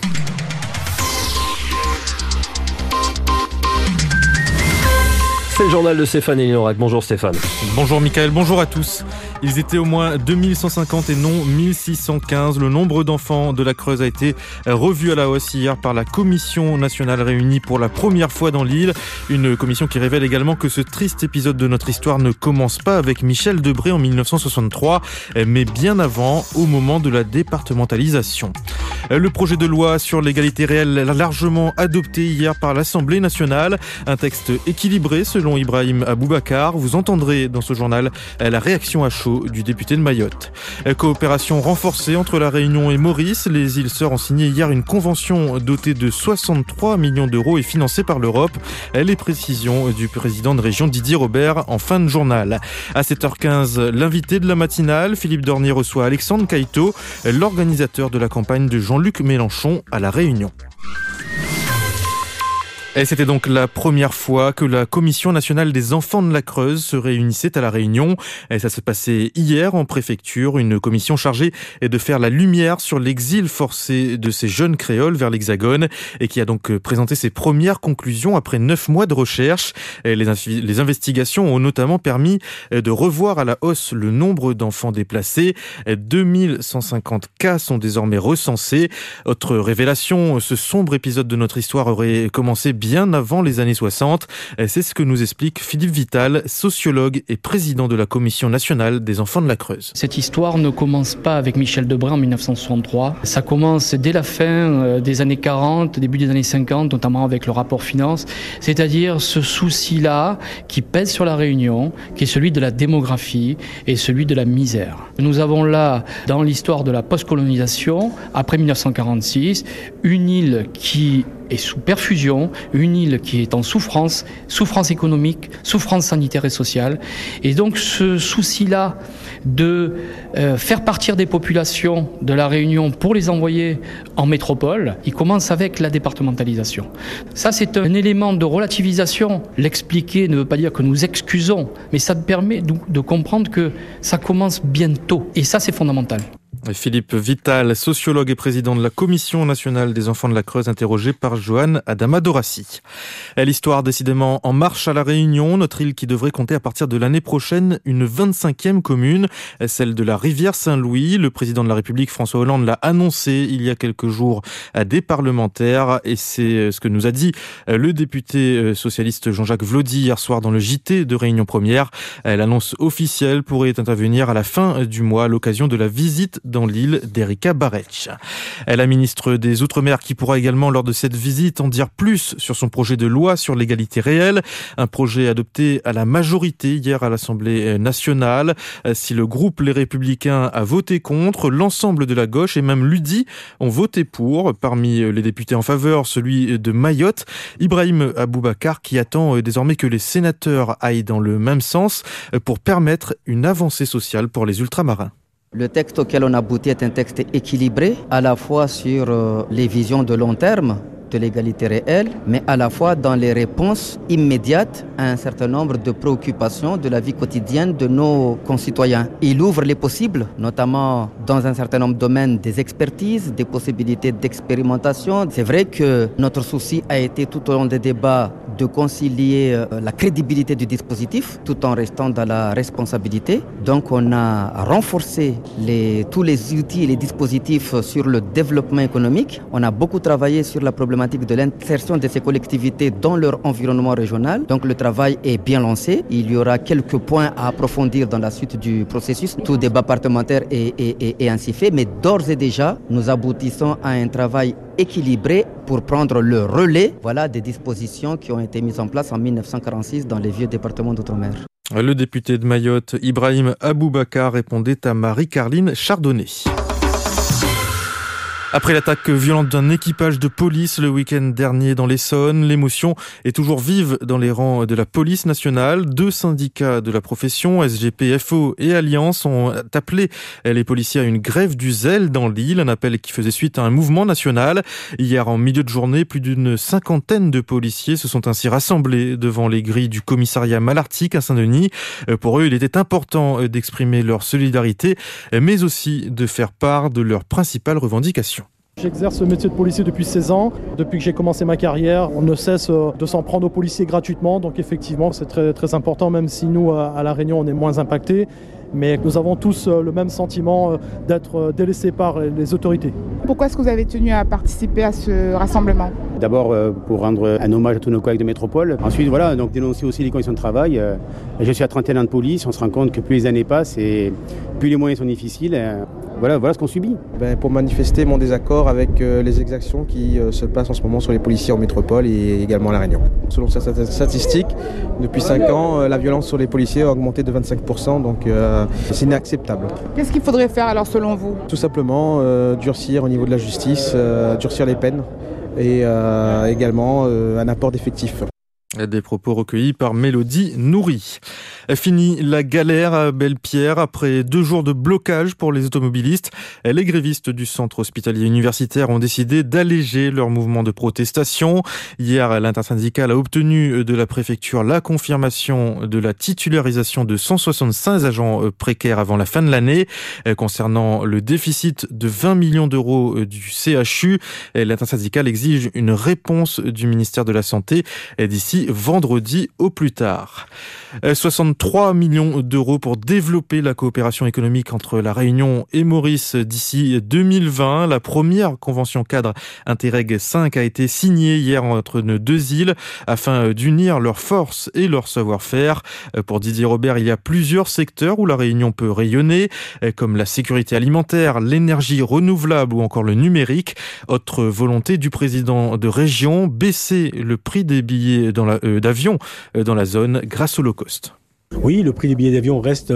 C'est le journal de Stéphane Elinorac. Bonjour Stéphane. Bonjour Mickaël, bonjour à tous. Ils étaient au moins 2150 et non 1615. Le nombre d'enfants de la Creuse a été revu à la hausse hier par la Commission nationale réunie pour la première fois dans l'île. Une commission qui révèle également que ce triste épisode de notre histoire ne commence pas avec Michel Debré en 1963, mais bien avant, au moment de la départementalisation. Le projet de loi sur l'égalité réelle est largement adopté hier par l'Assemblée nationale. Un texte équilibré selon Ibrahim Aboubacar. Vous entendrez dans ce journal la réaction à chaud du député de Mayotte. Coopération renforcée entre la Réunion et Maurice. Les îles Sœurs ont signé hier une convention dotée de 63 millions d'euros et financée par l'Europe. Les précisions du président de région Didier Robert en fin de journal. À 7h15, l'invité de la matinale, Philippe Dornier reçoit Alexandre Caïto, l'organisateur de la campagne de Jean-Luc Mélenchon à La Réunion. Et c'était donc la première fois que la Commission nationale des enfants de la Creuse se réunissait à La Réunion. Et ça se passait hier en préfecture, une commission chargée de faire la lumière sur l'exil forcé de ces jeunes créoles vers l'Hexagone et qui a donc présenté ses premières conclusions après 9 mois de recherche. Et les investigations ont notamment permis de revoir à la hausse le nombre d'enfants déplacés. 2150 cas sont désormais recensés. Autre révélation, ce sombre épisode de notre histoire aurait commencé bien avant les années 60. C'est ce que nous explique Philippe Vital, sociologue et président de la Commission nationale des enfants de la Creuse. Cette histoire ne commence pas avec Michel Debré en 1963. Ça commence dès la fin des années 40, début des années 50, notamment avec le rapport Finance, c'est-à-dire ce souci-là qui pèse sur la Réunion, qui est celui de la démographie et celui de la misère. Nous avons là, dans l'histoire de la post-colonisation, après 1946, une île qui est sous perfusion, une île qui est en souffrance économique, souffrance sanitaire et sociale. Et donc ce souci-là de faire partir des populations de la Réunion pour les envoyer en métropole, il commence avec la départementalisation. Ça, c'est un élément de relativisation. L'expliquer ne veut pas dire que nous excusons, mais ça permet de comprendre que ça commence bientôt. Et ça, c'est fondamental. Philippe Vital, sociologue et président de la Commission nationale des enfants de la Creuse, interrogé par Joanne Adama-Dorassi. L'histoire décidément en marche à La Réunion, notre île qui devrait compter à partir de l'année prochaine une 25e commune, celle de la rivière Saint-Louis. Le président de la République, François Hollande, l'a annoncé il y a quelques jours à des parlementaires et c'est ce que nous a dit le député socialiste Jean-Jacques Vlody hier soir dans le JT de Réunion Première. L'annonce officielle pourrait intervenir à la fin du mois à l'occasion de la visite dans l'île d'Erika Barretch. La ministre des Outre-mer qui pourra également lors de cette visite en dire plus sur son projet de loi sur l'égalité réelle, un projet adopté à la majorité hier à l'Assemblée nationale. Si le groupe Les Républicains a voté contre, l'ensemble de la gauche et même l'UDI ont voté pour. Parmi les députés en faveur, celui de Mayotte, Ibrahim Aboubakar, qui attend désormais que les sénateurs aillent dans le même sens pour permettre une avancée sociale pour les ultramarins. Le texte auquel on aboutit est un texte équilibré, à la fois sur les visions de long terme de l'égalité réelle, mais à la fois dans les réponses immédiates à un certain nombre de préoccupations de la vie quotidienne de nos concitoyens. Il ouvre les possibles, notamment dans un certain nombre de domaines des expertises, des possibilités d'expérimentation. C'est vrai que notre souci a été tout au long des débats de concilier la crédibilité du dispositif tout en restant dans la responsabilité. Donc on a renforcé tous les outils et les dispositifs sur le développement économique. On a beaucoup travaillé sur la problématique de l'insertion de ces collectivités dans leur environnement régional. Donc le travail est bien lancé. Il y aura quelques points à approfondir dans la suite du processus. Tout débat parlementaire est ainsi fait, mais d'ores et déjà, nous aboutissons à un travail équilibré pour prendre le relais des dispositions qui ont été mises en place en 1946 dans les vieux départements d'outre-mer. Le député de Mayotte, Ibrahim Aboubakar, répondait à Marie-Carline Chardonnay. Après l'attaque violente d'un équipage de police le week-end dernier dans l'Essonne, l'émotion est toujours vive dans les rangs de la police nationale. 2 syndicats de la profession, SGP, FO et Alliance, ont appelé les policiers à une grève du zèle dans l'île, un appel qui faisait suite à un mouvement national. Hier, en milieu de journée, plus d'une 50aine de policiers se sont ainsi rassemblés devant les grilles du commissariat Malartic à Saint-Denis. Pour eux, il était important d'exprimer leur solidarité, mais aussi de faire part de leurs principales revendications. J'exerce ce métier de policier depuis 16 ans. Depuis que j'ai commencé ma carrière, on ne cesse de s'en prendre aux policiers gratuitement. Donc effectivement, c'est très, très important, même si nous, à La Réunion, on est moins impactés. Mais nous avons tous le même sentiment d'être délaissés par les autorités. Pourquoi est-ce que vous avez tenu à participer à ce rassemblement ? D'abord pour rendre un hommage à tous nos collègues de métropole. Ensuite, donc dénoncer aussi les conditions de travail. Je suis à 31 ans de police, on se rend compte que plus les années passent et plus les moyens sont difficiles. Voilà ce qu'on subit. Pour manifester mon désaccord avec les exactions qui se passent en ce moment sur les policiers en métropole et également à La Réunion. Selon certaines statistiques, depuis 5 ans, la violence sur les policiers a augmenté de 25%, donc c'est inacceptable. Qu'est-ce qu'il faudrait faire alors selon vous ? Tout simplement durcir au niveau de la justice, durcir les peines et également un apport d'effectifs. Des propos recueillis par Mélodie Nourri. Fini la galère à Belle-Pierre après 2 jours de blocage pour les automobilistes. Les grévistes du centre hospitalier universitaire ont décidé d'alléger leur mouvement de protestation. Hier, l'intersyndicale a obtenu de la préfecture la confirmation de la titularisation de 165 agents précaires avant la fin de l'année. Concernant le déficit de 20 millions d'euros du CHU, l'intersyndicale exige une réponse du ministère de la Santé d'ici d'ici vendredi au plus tard. 63 millions d'euros pour développer la coopération économique entre la Réunion et Maurice d'ici 2020. La première convention cadre Interreg 5 a été signée hier entre nos deux îles afin d'unir leurs forces et leur savoir-faire. Pour Didier Robert, il y a plusieurs secteurs où la Réunion peut rayonner, comme la sécurité alimentaire, l'énergie renouvelable ou encore le numérique. Autre volonté du président de région, baisser le prix des billets d'avion dans la zone grâce au low cost. Oui, le prix des billets d'avion reste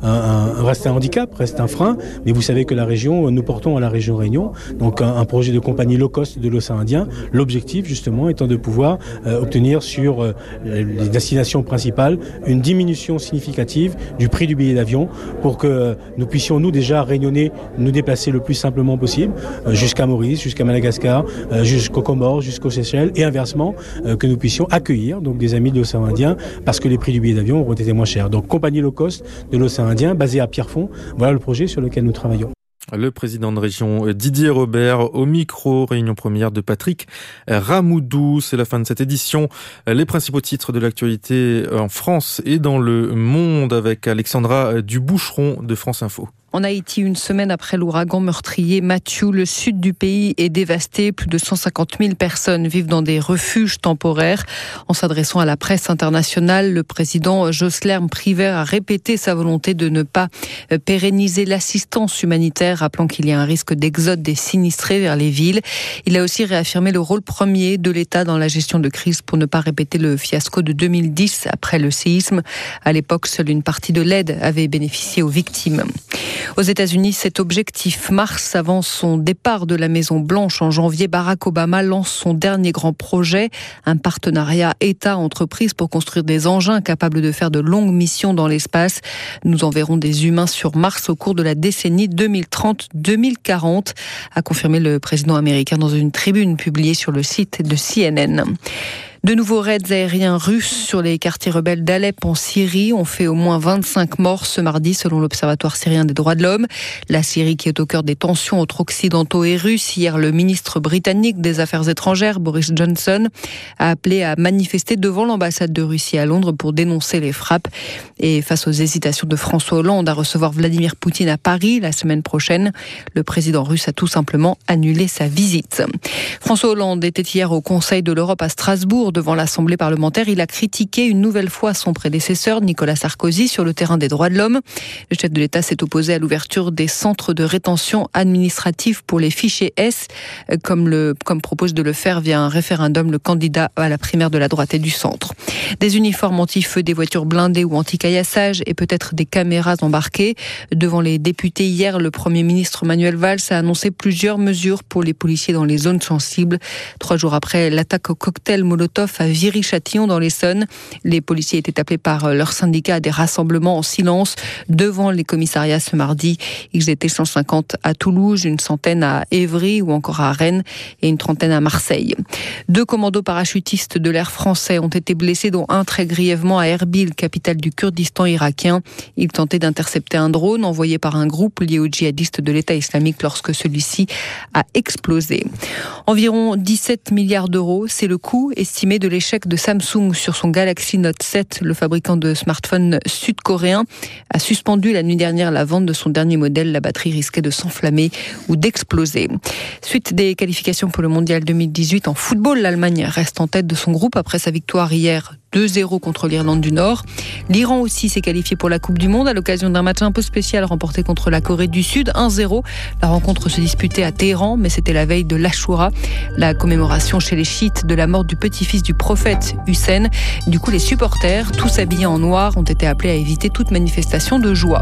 un handicap, reste un frein, mais vous savez que la région, nous portons à la région Réunion, donc un projet de compagnie low cost de l'océan Indien, l'objectif justement étant de pouvoir obtenir sur les destinations principales une diminution significative du prix du billet d'avion pour que nous puissions nous déjà réunionnais nous déplacer le plus simplement possible jusqu'à Maurice, jusqu'à Madagascar, jusqu'aux Comores, jusqu'aux Seychelles et inversement que nous puissions accueillir donc des amis de l'océan Indien parce que les prix du billet d'avion auront été moins cher. Donc, compagnie low cost de l'océan Indien, basée à Pierrefonds. Voilà le projet sur lequel nous travaillons. Le président de région Didier Robert au micro, réunion première de Patrick Ramoudou. C'est la fin de cette édition. Les principaux titres de l'actualité en France et dans le monde avec Alexandra Duboucheron de France Info. En Haïti, une semaine après l'ouragan meurtrier Matthew, le sud du pays est dévasté. Plus de 150 000 personnes vivent dans des refuges temporaires. En s'adressant à la presse internationale, le président Jocelyn Privert a répété sa volonté de ne pas pérenniser l'assistance humanitaire, rappelant qu'il y a un risque d'exode des sinistrés vers les villes. Il a aussi réaffirmé le rôle premier de l'État dans la gestion de crise pour ne pas répéter le fiasco de 2010 après le séisme. À l'époque, seule une partie de l'aide avait bénéficié aux victimes. Aux États-Unis, cet objectif Mars avant son départ de la Maison-Blanche en janvier, Barack Obama lance son dernier grand projet, un partenariat État-entreprise pour construire des engins capables de faire de longues missions dans l'espace. Nous enverrons des humains sur Mars au cours de la décennie 2030-2040, a confirmé le président américain dans une tribune publiée sur le site de CNN. De nouveaux raids aériens russes sur les quartiers rebelles d'Alep en Syrie ont fait au moins 25 morts ce mardi selon l'Observatoire syrien des droits de l'homme. La Syrie qui est au cœur des tensions entre occidentaux et russes. Hier, le ministre britannique des Affaires étrangères, Boris Johnson, a appelé à manifester devant l'ambassade de Russie à Londres pour dénoncer les frappes. Et face aux hésitations de François Hollande à recevoir Vladimir Poutine à Paris la semaine prochaine, le président russe a tout simplement annulé sa visite. François Hollande était hier au Conseil de l'Europe à Strasbourg devant l'Assemblée parlementaire. Il a critiqué une nouvelle fois son prédécesseur, Nicolas Sarkozy, sur le terrain des droits de l'homme. Le chef de l'État s'est opposé à l'ouverture des centres de rétention administrative pour les fichiers S, comme propose de le faire via un référendum le candidat à la primaire de la droite et du centre. Des uniformes anti-feu, des voitures blindées ou anti-caillassage et peut-être des caméras embarquées. Devant les députés hier, le Premier ministre Manuel Valls a annoncé plusieurs mesures pour les policiers dans les zones sensibles. 3 jours après l'attaque au cocktail Molotov à Viry-Châtillon dans l'Essonne, les policiers étaient appelés par leur syndicat à des rassemblements en silence devant les commissariats ce mardi. Ils étaient 150 à Toulouse, une centaine à Évry ou encore à Rennes et une trentaine à Marseille. 2 commandos parachutistes de l'air français ont été blessés, dont un très grièvement à Erbil, capitale du Kurdistan irakien. Ils tentaient d'intercepter un drone envoyé par un groupe lié aux djihadistes de l'État islamique lorsque celui-ci a explosé. Environ 17 milliards d'euros, c'est le coût estimé de l'échec de Samsung sur son Galaxy Note 7. Le fabricant de smartphones sud-coréen a suspendu la nuit dernière la vente de son dernier modèle. La batterie risquait de s'enflammer ou d'exploser. Suite des qualifications pour le Mondial 2018 en football, l'Allemagne reste en tête de son groupe après sa victoire hier 2-0 contre l'Irlande du Nord. L'Iran aussi s'est qualifié pour la Coupe du Monde à l'occasion d'un match un peu spécial remporté contre la Corée du Sud, 1-0. La rencontre se disputait à Téhéran, mais c'était la veille de l'Achoura, la commémoration chez les chiites de la mort du petit-fils du prophète Hussein. Du coup, les supporters, tous habillés en noir, ont été appelés à éviter toute manifestation de joie.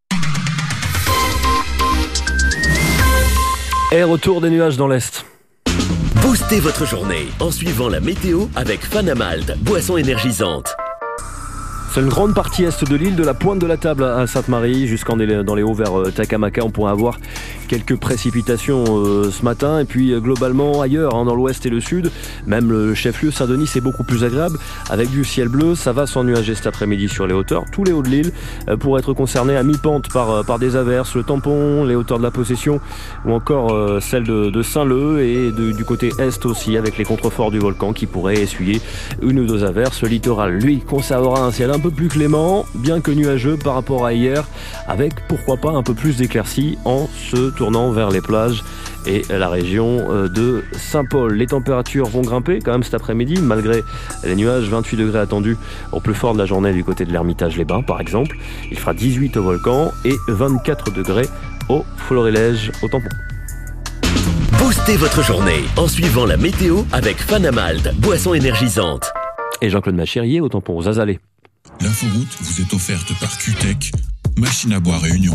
Et retour des nuages dans l'Est. Boostez votre journée en suivant la météo avec Fanamalt, boisson énergisante. C'est une grande partie est de l'île, de la pointe de la table à Sainte-Marie jusqu'en dans les hauts vers Takamaka. On pourrait avoir quelques précipitations ce matin et puis globalement ailleurs, dans l'ouest et le sud. Même le chef-lieu Saint-Denis, c'est beaucoup plus agréable avec du ciel bleu. Ça va s'ennuager cet après-midi sur les hauteurs. Tous les hauts de l'île pourraient être concernés à mi-pente par des averses. Le Tampon, les hauteurs de la Possession ou encore celle de Saint-Leu et du côté est aussi avec les contreforts du volcan qui pourraient essuyer une ou deux averses. Le littoral, lui, conservera un ciel un peu plus clément, bien que nuageux par rapport à hier, avec pourquoi pas un peu plus d'éclaircies en se tournant vers les plages et la région de Saint-Paul. Les températures vont grimper quand même cet après-midi, malgré les nuages. 28 degrés attendus au plus fort de la journée du côté de l'Ermitage-les-Bains par exemple. Il fera 18 au Volcan et 24 degrés au Florilège au Tampon. Boostez votre journée en suivant la météo avec Fanamalt, boisson énergisante. Et Jean-Claude Machérier au Tampon, aux Azalées. L'inforoute vous est offerte par QTech, machine à boire Réunion.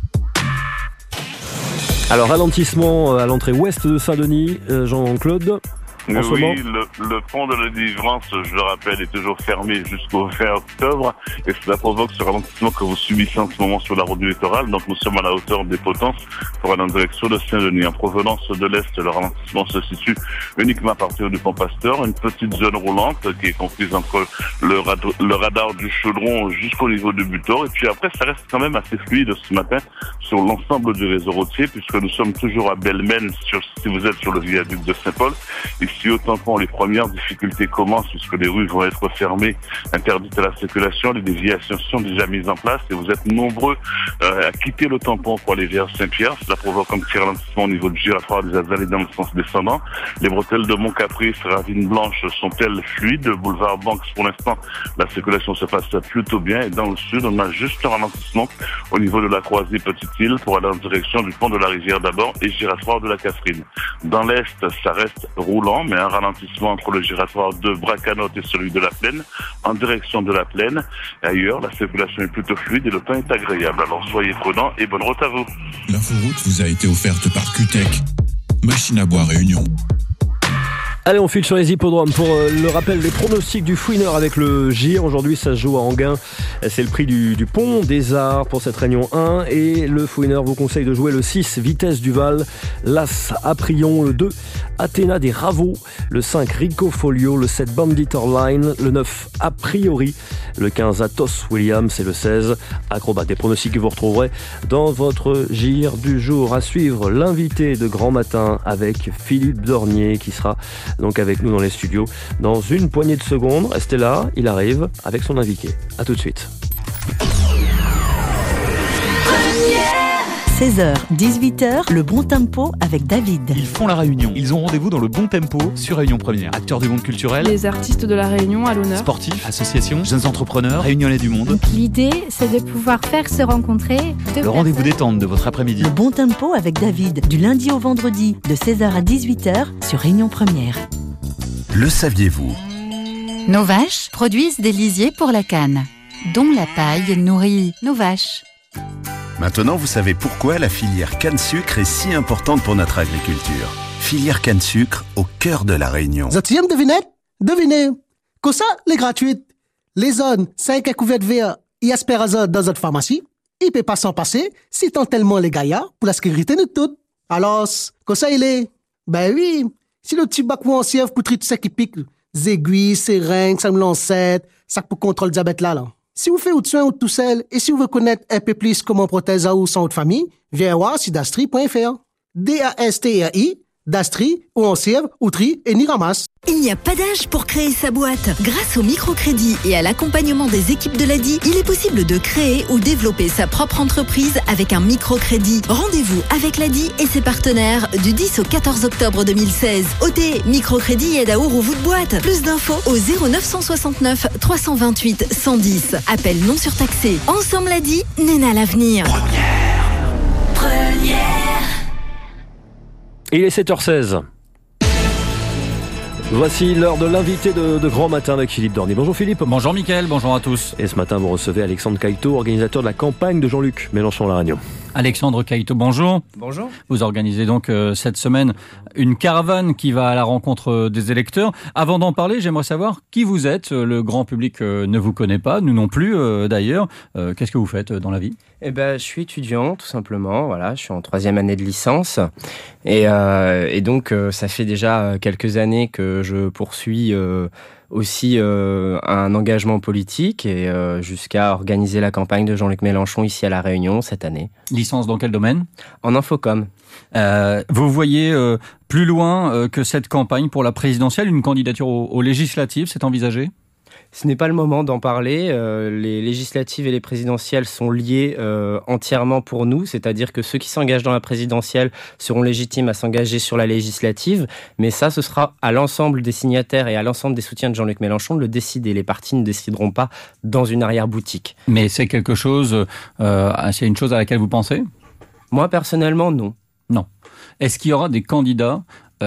Alors, ralentissement à l'entrée ouest de Saint-Denis, Jean-Claude. Oui, le pont de la Délivrance, je le rappelle, est toujours fermé jusqu'au 20 octobre et cela provoque ce ralentissement que vous subissez en ce moment sur la route du littoral. Donc nous sommes à la hauteur des Potences pour aller en direction de Saint-Denis. En provenance de l'Est, le ralentissement se situe uniquement à partir du pont Pasteur, une petite zone roulante qui est comprise entre le radar du Chaudron jusqu'au niveau du Butor. Et puis après, ça reste quand même assez fluide ce matin sur l'ensemble du réseau routier puisque nous sommes toujours à Belmen si vous êtes sur le viaduc de Saint-Paul. Ici au Tampon, les premières difficultés commencent puisque les rues vont être fermées, interdites à la circulation, les déviations sont déjà mises en place et vous êtes nombreux à quitter le Tampon pour aller vers Saint-Pierre. Cela provoque un petit ralentissement au niveau du giratoire des Azalées dans le sens descendant. Les bretelles de Mont-Caprice, Ravine Blanche sont-elles fluides? Boulevard Banks, pour l'instant, la circulation se passe plutôt bien et dans le sud, on a juste un ralentissement au niveau de la croisée Petite-Île pour aller en direction du pont de la Rivière d'abord et giratoire de la Catherine. Dans l'est, ça reste roulant, mais un ralentissement entre le giratoire de Bracanotte et celui de la Plaine, en direction de la Plaine. Et ailleurs, la circulation est plutôt fluide et le temps est agréable. Alors soyez prudents et bonne route à vous. L'inforoute vous a été offerte par QTech, machine à boire Réunion. Allez, on file sur les hippodromes pour le rappel des pronostics du Fouineur avec le GIR. Aujourd'hui, ça se joue à Anguin. C'est le prix du Pont des Arts pour cette réunion 1. Et le Fouineur vous conseille de jouer le 6, Vitesse du Val, l'As Aprion, le 2, Athéna des Ravaux, le 5, Rico Folio, le 7, Bandit Orline, le 9, A Priori, le 15, Athos Williams et le 16, Acrobat. Des pronostics que vous retrouverez dans votre GIR du jour. À suivre, l'invité de Grand Matin avec Philippe Dornier qui sera donc avec nous dans les studios dans une poignée de secondes. Restez là, il arrive avec son invité. À tout de suite. 16h, 18h, le bon tempo avec David. Ils font la réunion. Ils ont rendez-vous dans le bon tempo sur Réunion Première. Acteurs du monde culturel. Les artistes de la Réunion à l'honneur. Sportifs, associations, jeunes entrepreneurs, réunionnais du monde. Donc l'idée, c'est de pouvoir faire se rencontrer le rendez-vous détente de votre après-midi. Le bon tempo avec David, du lundi au vendredi, de 16h à 18h sur Réunion Première. Le saviez-vous? Nos vaches produisent des lisiers pour la canne, dont la paille nourrit nos vaches. Maintenant, vous savez pourquoi la filière canne-sucre est si importante pour notre agriculture. Filière canne-sucre au cœur de la Réunion. Zatième devinette? Devinez. Comme ça, les gratuites. Les zones 5 couvertes verts et aspérazole dans notre pharmacie, il peut pas s'en passer si tant tellement les gaillards pour la sécurité de toutes. Alors, comme ça, il est. Ben oui, si le petit bac ou en sièvre pour traiter tout ça qui pique, aiguilles, seringues, ça me lancette, ça pour contrôle diabète là. Si vous faites autre soin ou tout seul, et si vous voulez connaître un peu plus comment protéger ou son autre famille, viens voir sur dastri.fr. D-A-S-T-R-I, Dastri, ou en sièvre, outri et ni ramasse. Il n'y a pas d'âge pour créer sa boîte. Grâce au microcrédit et à l'accompagnement des équipes de l'ADI, il est possible de créer ou développer sa propre entreprise avec un microcrédit. Rendez-vous avec l'ADI et ses partenaires du 10 au 14 octobre 2016. OT, microcrédit et aide à ouvrir de boîte. Plus d'infos au 0969 328 110. Appel non surtaxé. Ensemble l'ADI, Néna l'avenir. Première. Il est 7h16. Voici l'heure de l'invité de Grand Matin avec Philippe Dornier. Bonjour Philippe. Bonjour Mickaël, bonjour à tous. Et ce matin, vous recevez Alexandre Cailleteau, organisateur de la campagne de Jean-Luc Mélenchon-La Réunion. Alexandre Caïto, bonjour. Bonjour. Vous organisez donc cette semaine une caravane qui va à la rencontre des électeurs. Avant d'en parler, j'aimerais savoir qui vous êtes. Le grand public ne vous connaît pas, nous non plus d'ailleurs. Qu'est-ce que vous faites dans la vie ? Eh ben, je suis étudiant, tout simplement. Voilà, je suis en 3e année de licence. Et donc, ça fait déjà quelques années que je poursuis aussi un engagement politique et jusqu'à organiser la campagne de Jean-Luc Mélenchon ici à La Réunion cette année. Licence dans quel domaine ? En infocom. Vous voyez plus loin que cette campagne pour la présidentielle, une candidature aux législatives, c'est envisagé ? Ce n'est pas le moment d'en parler. Les législatives et les présidentielles sont liées entièrement pour nous, c'est-à-dire que ceux qui s'engagent dans la présidentielle seront légitimes à s'engager sur la législative, mais ça, ce sera à l'ensemble des signataires et à l'ensemble des soutiens de Jean-Luc Mélenchon de le décider. Les partis ne décideront pas dans une arrière-boutique. Mais c'est quelque chose, c'est une chose à laquelle vous pensez ? Moi, personnellement, non. Non. Est-ce qu'il y aura des candidats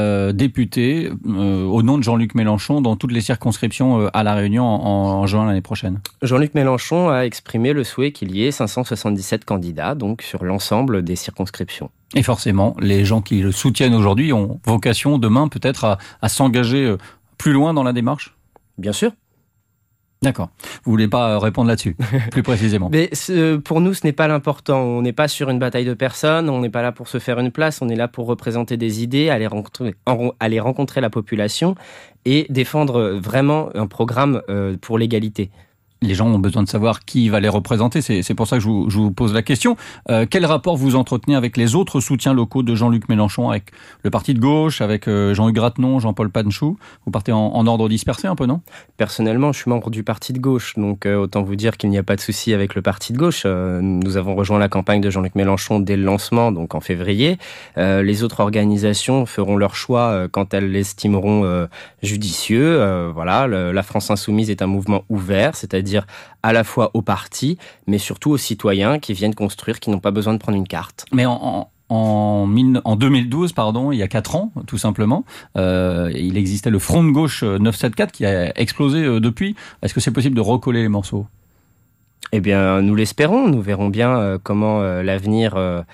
député au nom de Jean-Luc Mélenchon dans toutes les circonscriptions à La Réunion en juin l'année prochaine ? Jean-Luc Mélenchon a exprimé le souhait qu'il y ait 577 candidats, donc sur l'ensemble des circonscriptions. Et forcément, les gens qui le soutiennent aujourd'hui ont vocation demain peut-être à s'engager plus loin dans la démarche ? Bien sûr. D'accord. Vous voulez pas répondre là-dessus, plus précisément ? Mais pour nous, ce n'est pas l'important. On n'est pas sur une bataille de personnes, on n'est pas là pour se faire une place, on est là pour représenter des idées, aller rencontrer la population et défendre vraiment un programme pour l'égalité. Les gens ont besoin de savoir qui va les représenter, c'est pour ça que je vous pose la question. Quel rapport vous entretenez avec les autres soutiens locaux de Jean-Luc Mélenchon, avec le parti de gauche, avec Jean-Hugues Ratenon, Jean-Paul Panchou ? Vous partez en ordre dispersé un peu, non ? Personnellement, je suis membre du parti de gauche, donc autant vous dire qu'il n'y a pas de souci avec le parti de gauche. Nous avons rejoint la campagne de Jean-Luc Mélenchon dès le lancement, donc en février. Les autres organisations feront leur choix quand elles l'estimeront judicieux. Voilà, la France Insoumise est un mouvement ouvert, c'est-à-dire à la fois aux partis, mais surtout aux citoyens qui viennent construire, qui n'ont pas besoin de prendre une carte. Mais en 2012, il y a 4 ans, tout simplement, il existait le Front de gauche 974 qui a explosé depuis. Est-ce que c'est possible de recoller les morceaux ? Eh bien, nous l'espérons. Nous verrons bien comment l'avenir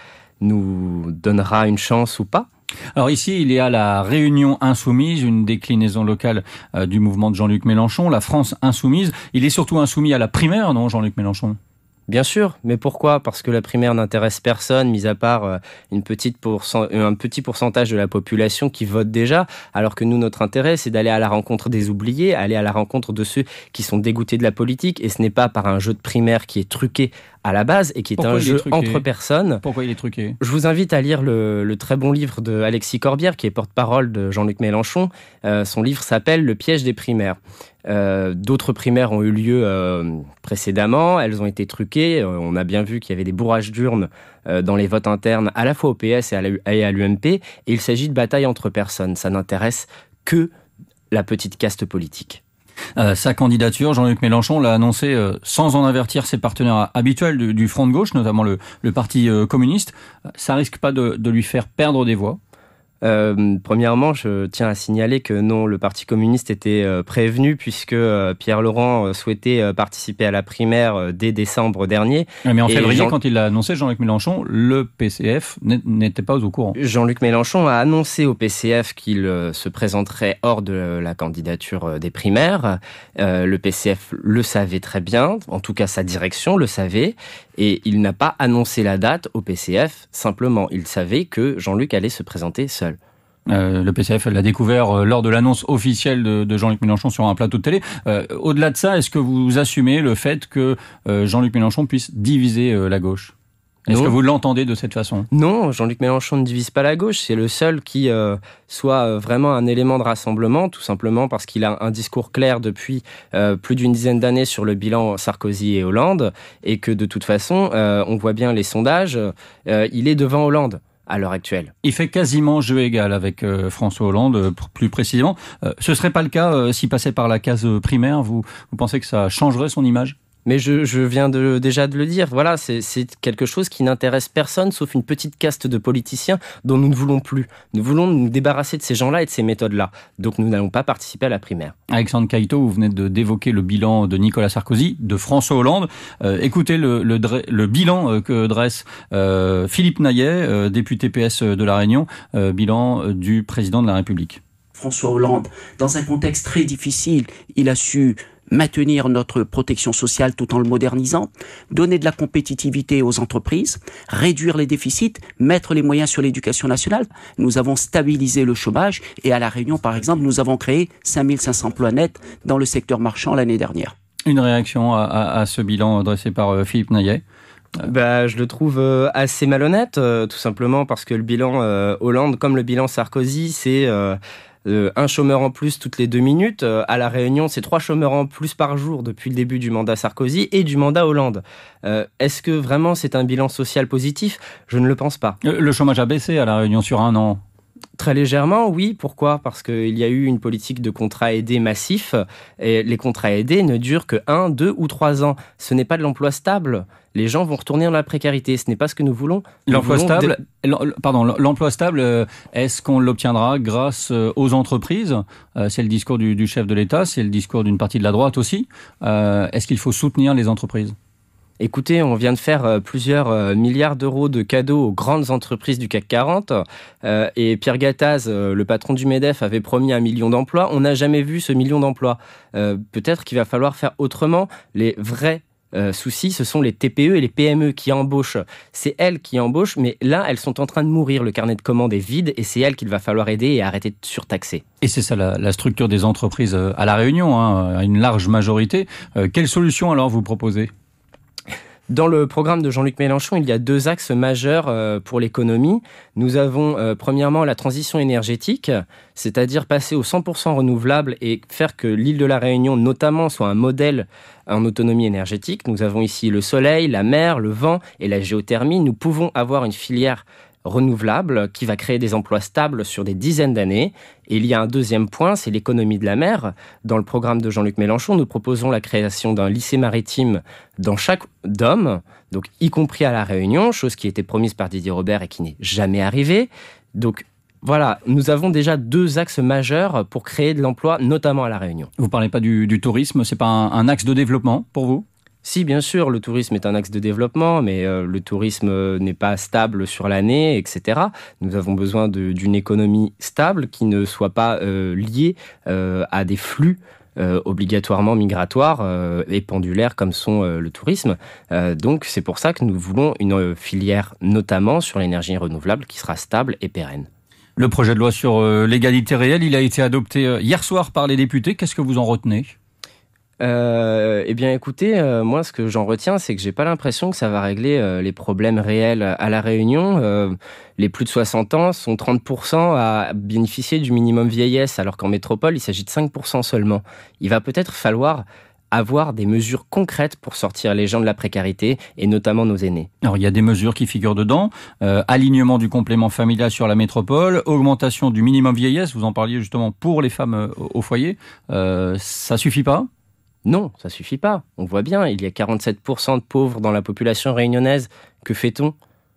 nous donnera une chance ou pas. Alors ici, il y a la Réunion Insoumise, une déclinaison locale du mouvement de Jean-Luc Mélenchon, la France Insoumise. Il est surtout insoumis à la primaire, non, Jean-Luc Mélenchon ? Bien sûr, mais pourquoi ? Parce que la primaire n'intéresse personne, mis à part un petit pourcentage de la population qui vote déjà, alors que nous, notre intérêt, c'est d'aller à la rencontre des oubliés, aller à la rencontre de ceux qui sont dégoûtés de la politique, et ce n'est pas par un jeu de primaire qui est truqué à la base et qui est un jeu entre personnes. Pourquoi il est truqué ? Je vous invite à lire le très bon livre de Alexis Corbière, qui est porte-parole de Jean-Luc Mélenchon. Son livre s'appelle « Le piège des primaires ». D'autres primaires ont eu lieu précédemment, elles ont été truquées. On a bien vu qu'il y avait des bourrages d'urnes dans les votes internes, à la fois au PS et à l'UMP. Et il s'agit de batailles entre personnes. Ça n'intéresse que la petite caste politique. Sa candidature, Jean-Luc Mélenchon l'a annoncé sans en avertir ses partenaires habituels du Front de gauche, notamment le Parti communiste. Ça risque pas de lui faire perdre des voix ? Premièrement, je tiens à signaler que non, le Parti communiste était prévenu puisque Pierre Laurent souhaitait participer à la primaire dès décembre dernier. Mais en février, quand il l'a annoncé, Jean-Luc Mélenchon, le PCF n'était pas au courant. Jean-Luc Mélenchon a annoncé au PCF qu'il se présenterait hors de la candidature des primaires. Le PCF le savait très bien, en tout cas sa direction le savait, et il n'a pas annoncé la date au PCF, simplement il savait que Jean-Luc allait se présenter seul. Le PCF l'a découvert lors de l'annonce officielle de Jean-Luc Mélenchon sur un plateau de télé. Au-delà de ça, est-ce que vous assumez le fait que Jean-Luc Mélenchon puisse diviser la gauche ? Est-ce que vous l'entendez de cette façon ? Non, Jean-Luc Mélenchon ne divise pas la gauche. C'est le seul qui soit vraiment un élément de rassemblement, tout simplement parce qu'il a un discours clair depuis plus d'une dizaine d'années sur le bilan Sarkozy et Hollande, et que de toute façon, on voit bien les sondages, il est devant Hollande à l'heure actuelle. Il fait quasiment jeu égal avec François Hollande, plus précisément. Ce serait pas le cas s'il passait par la case primaire. Vous pensez que ça changerait son image ? Mais je viens déjà de le dire, voilà, c'est quelque chose qui n'intéresse personne sauf une petite caste de politiciens dont nous ne voulons plus. Nous voulons nous débarrasser de ces gens-là et de ces méthodes-là. Donc nous n'allons pas participer à la primaire. Alexandre Caïto, vous venez d'évoquer le bilan de Nicolas Sarkozy, de François Hollande. Écoutez le bilan que dresse Philippe Naillet, député PS de La Réunion, bilan du président de la République. François Hollande, dans un contexte très difficile, il a su maintenir notre protection sociale tout en le modernisant, donner de la compétitivité aux entreprises, réduire les déficits, mettre les moyens sur l'éducation nationale. Nous avons stabilisé le chômage et à La Réunion, par exemple, nous avons créé 5500 emplois nets dans le secteur marchand l'année dernière. Une réaction à ce bilan dressé par Philippe Naillet? Je le trouve assez malhonnête, tout simplement parce que le bilan Hollande, comme le bilan Sarkozy, c'est un chômeur en plus toutes les 2 minutes. À La Réunion, c'est 3 chômeurs en plus par jour depuis le début du mandat Sarkozy et du mandat Hollande. Est-ce que vraiment c'est un bilan social positif ? Je ne le pense pas. Le chômage a baissé à La Réunion sur un an. Très légèrement, oui. Pourquoi ? Parce qu'il y a eu une politique de contrats aidés massifs et les contrats aidés ne durent que 1, 2 ou 3 ans. Ce n'est pas de l'emploi stable. Les gens vont retourner dans la précarité. Ce n'est pas ce que nous voulons. L'emploi stable, est-ce qu'on l'obtiendra grâce aux entreprises ? C'est le discours du chef de l'État, c'est le discours d'une partie de la droite aussi. Est-ce qu'il faut soutenir les entreprises ? Écoutez, on vient de faire plusieurs milliards d'euros de cadeaux aux grandes entreprises du CAC 40 et Pierre Gattaz, le patron du MEDEF, avait promis 1 million d'emplois. On n'a jamais vu ce million d'emplois. Peut-être qu'il va falloir faire autrement. Les vrais soucis, ce sont les TPE et les PME qui embauchent. C'est elles qui embauchent, mais là, elles sont en train de mourir. Le carnet de commandes est vide et c'est elles qu'il va falloir aider et arrêter de surtaxer. Et c'est ça la structure des entreprises à La Réunion, à une large majorité. Quelle solution alors vous proposez ? Dans le programme de Jean-Luc Mélenchon, il y a 2 axes majeurs pour l'économie. Nous avons premièrement la transition énergétique, c'est-à-dire passer au 100% renouvelable et faire que l'île de la Réunion, notamment, soit un modèle en autonomie énergétique. Nous avons ici le soleil, la mer, le vent et la géothermie. Nous pouvons avoir une filière renouvelable qui va créer des emplois stables sur des dizaines d'années. Et il y a un deuxième point, c'est l'économie de la mer. Dans le programme de Jean-Luc Mélenchon, nous proposons la création d'un lycée maritime dans chaque dôme, donc y compris à La Réunion, chose qui était promise par Didier Robert et qui n'est jamais arrivée. Donc voilà, nous avons déjà 2 axes majeurs pour créer de l'emploi, notamment à La Réunion. Vous ne parlez pas du tourisme, c'est pas un axe de développement pour vous ? Si, bien sûr, le tourisme est un axe de développement, mais le tourisme n'est pas stable sur l'année, etc. Nous avons besoin d'une économie stable qui ne soit pas liée à des flux obligatoirement migratoires et pendulaires comme sont le tourisme. Donc c'est pour ça que nous voulons une filière notamment sur l'énergie renouvelable qui sera stable et pérenne. Le projet de loi sur l'égalité réelle, il a été adopté hier soir par les députés. Qu'est-ce que vous en retenez ? Eh bien écoutez, moi ce que j'en retiens, c'est que j'ai pas l'impression que ça va régler les problèmes réels à La Réunion. Les plus de 60 ans sont 30% à bénéficier du minimum vieillesse, alors qu'en métropole, il s'agit de 5% seulement. Il va peut-être falloir avoir des mesures concrètes pour sortir les gens de la précarité, et notamment nos aînés. Alors il y a des mesures qui figurent dedans, alignement du complément familial sur la métropole, augmentation du minimum vieillesse, vous en parliez justement pour les femmes au foyer, ça suffit pas ? Non, ça suffit pas. On voit bien, il y a 47% de pauvres dans la population réunionnaise. Que fait-on ?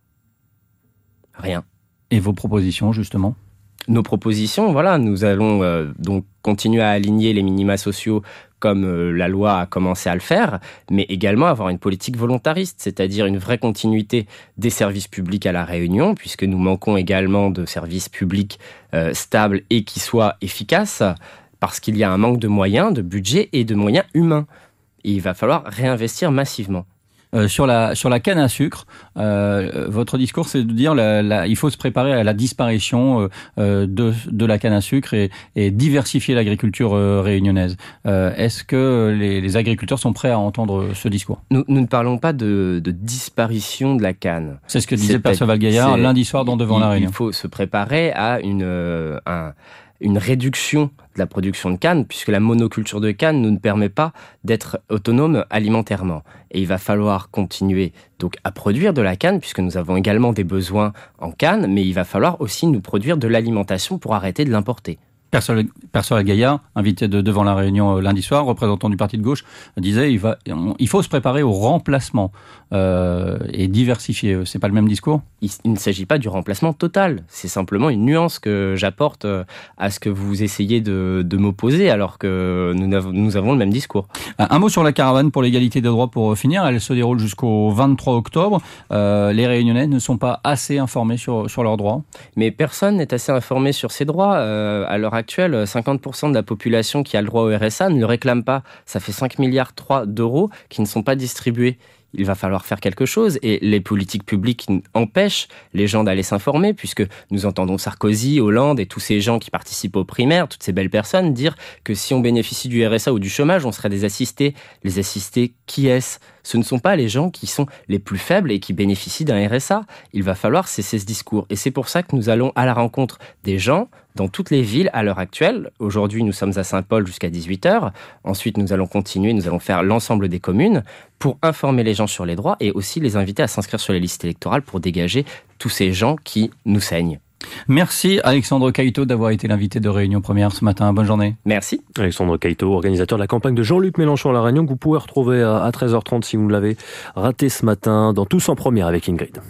Rien. Et vos propositions, justement ? Nos propositions, voilà, nous allons donc continuer à aligner les minima sociaux comme la loi a commencé à le faire, mais également avoir une politique volontariste, c'est-à-dire une vraie continuité des services publics à La Réunion, puisque nous manquons également de services publics stables et qui soient efficaces, parce qu'il y a un manque de moyens, de budget et de moyens humains. Et il va falloir réinvestir massivement. Sur la canne à sucre, votre discours, c'est de dire il faut se préparer à la disparition de la canne à sucre et diversifier l'agriculture réunionnaise. Est-ce que les agriculteurs sont prêts à entendre ce discours ? Nous ne parlons pas de disparition de la canne. C'est ce que disait Perceval Gaillard lundi soir dans Devant la Réunion. Il faut se préparer à une réduction de la production de canne, puisque la monoculture de canne ne nous permet pas d'être autonome alimentairement. Et il va falloir continuer donc à produire de la canne, puisque nous avons également des besoins en canne, mais il va falloir aussi nous produire de l'alimentation pour arrêter de l'importer. Percival Gaillard, invité Devant la Réunion lundi soir, représentant du parti de gauche, disait il faut se préparer au remplacement et diversifier. C'est pas le même discours ? Il ne s'agit pas du remplacement total. C'est simplement une nuance que j'apporte à ce que vous essayez de m'opposer, alors que nous avons le même discours. Un mot sur la caravane pour l'égalité des droits pour finir. Elle se déroule jusqu'au 23 octobre. Les Réunionnais ne sont pas assez informés sur leurs droits. Mais personne n'est assez informé sur ses droits. À l'heure actuelle, 50% de la population qui a le droit au RSA ne le réclame pas. Ça fait 5,3 milliards d'euros qui ne sont pas distribués. Il va falloir faire quelque chose et les politiques publiques empêchent les gens d'aller s'informer, puisque nous entendons Sarkozy, Hollande et tous ces gens qui participent aux primaires, toutes ces belles personnes dire que si on bénéficie du RSA ou du chômage, on serait des assistés. Les assistés, qui est-ce ? Ce ne sont pas les gens qui sont les plus faibles et qui bénéficient d'un RSA. Il va falloir cesser ce discours. Et c'est pour ça que nous allons à la rencontre des gens dans toutes les villes à l'heure actuelle. Aujourd'hui, nous sommes à Saint-Paul jusqu'à 18h. Ensuite, nous allons continuer, nous allons faire l'ensemble des communes pour informer les gens sur les droits et aussi les inviter à s'inscrire sur les listes électorales pour dégager tous ces gens qui nous saignent. Merci Alexandre Caïto d'avoir été l'invité de Réunion Première ce matin. Bonne journée. Merci. Alexandre Caïto, organisateur de la campagne de Jean-Luc Mélenchon à La Réunion, que vous pouvez retrouver à 13h30 si vous l'avez raté ce matin dans Tous en Première avec Ingrid.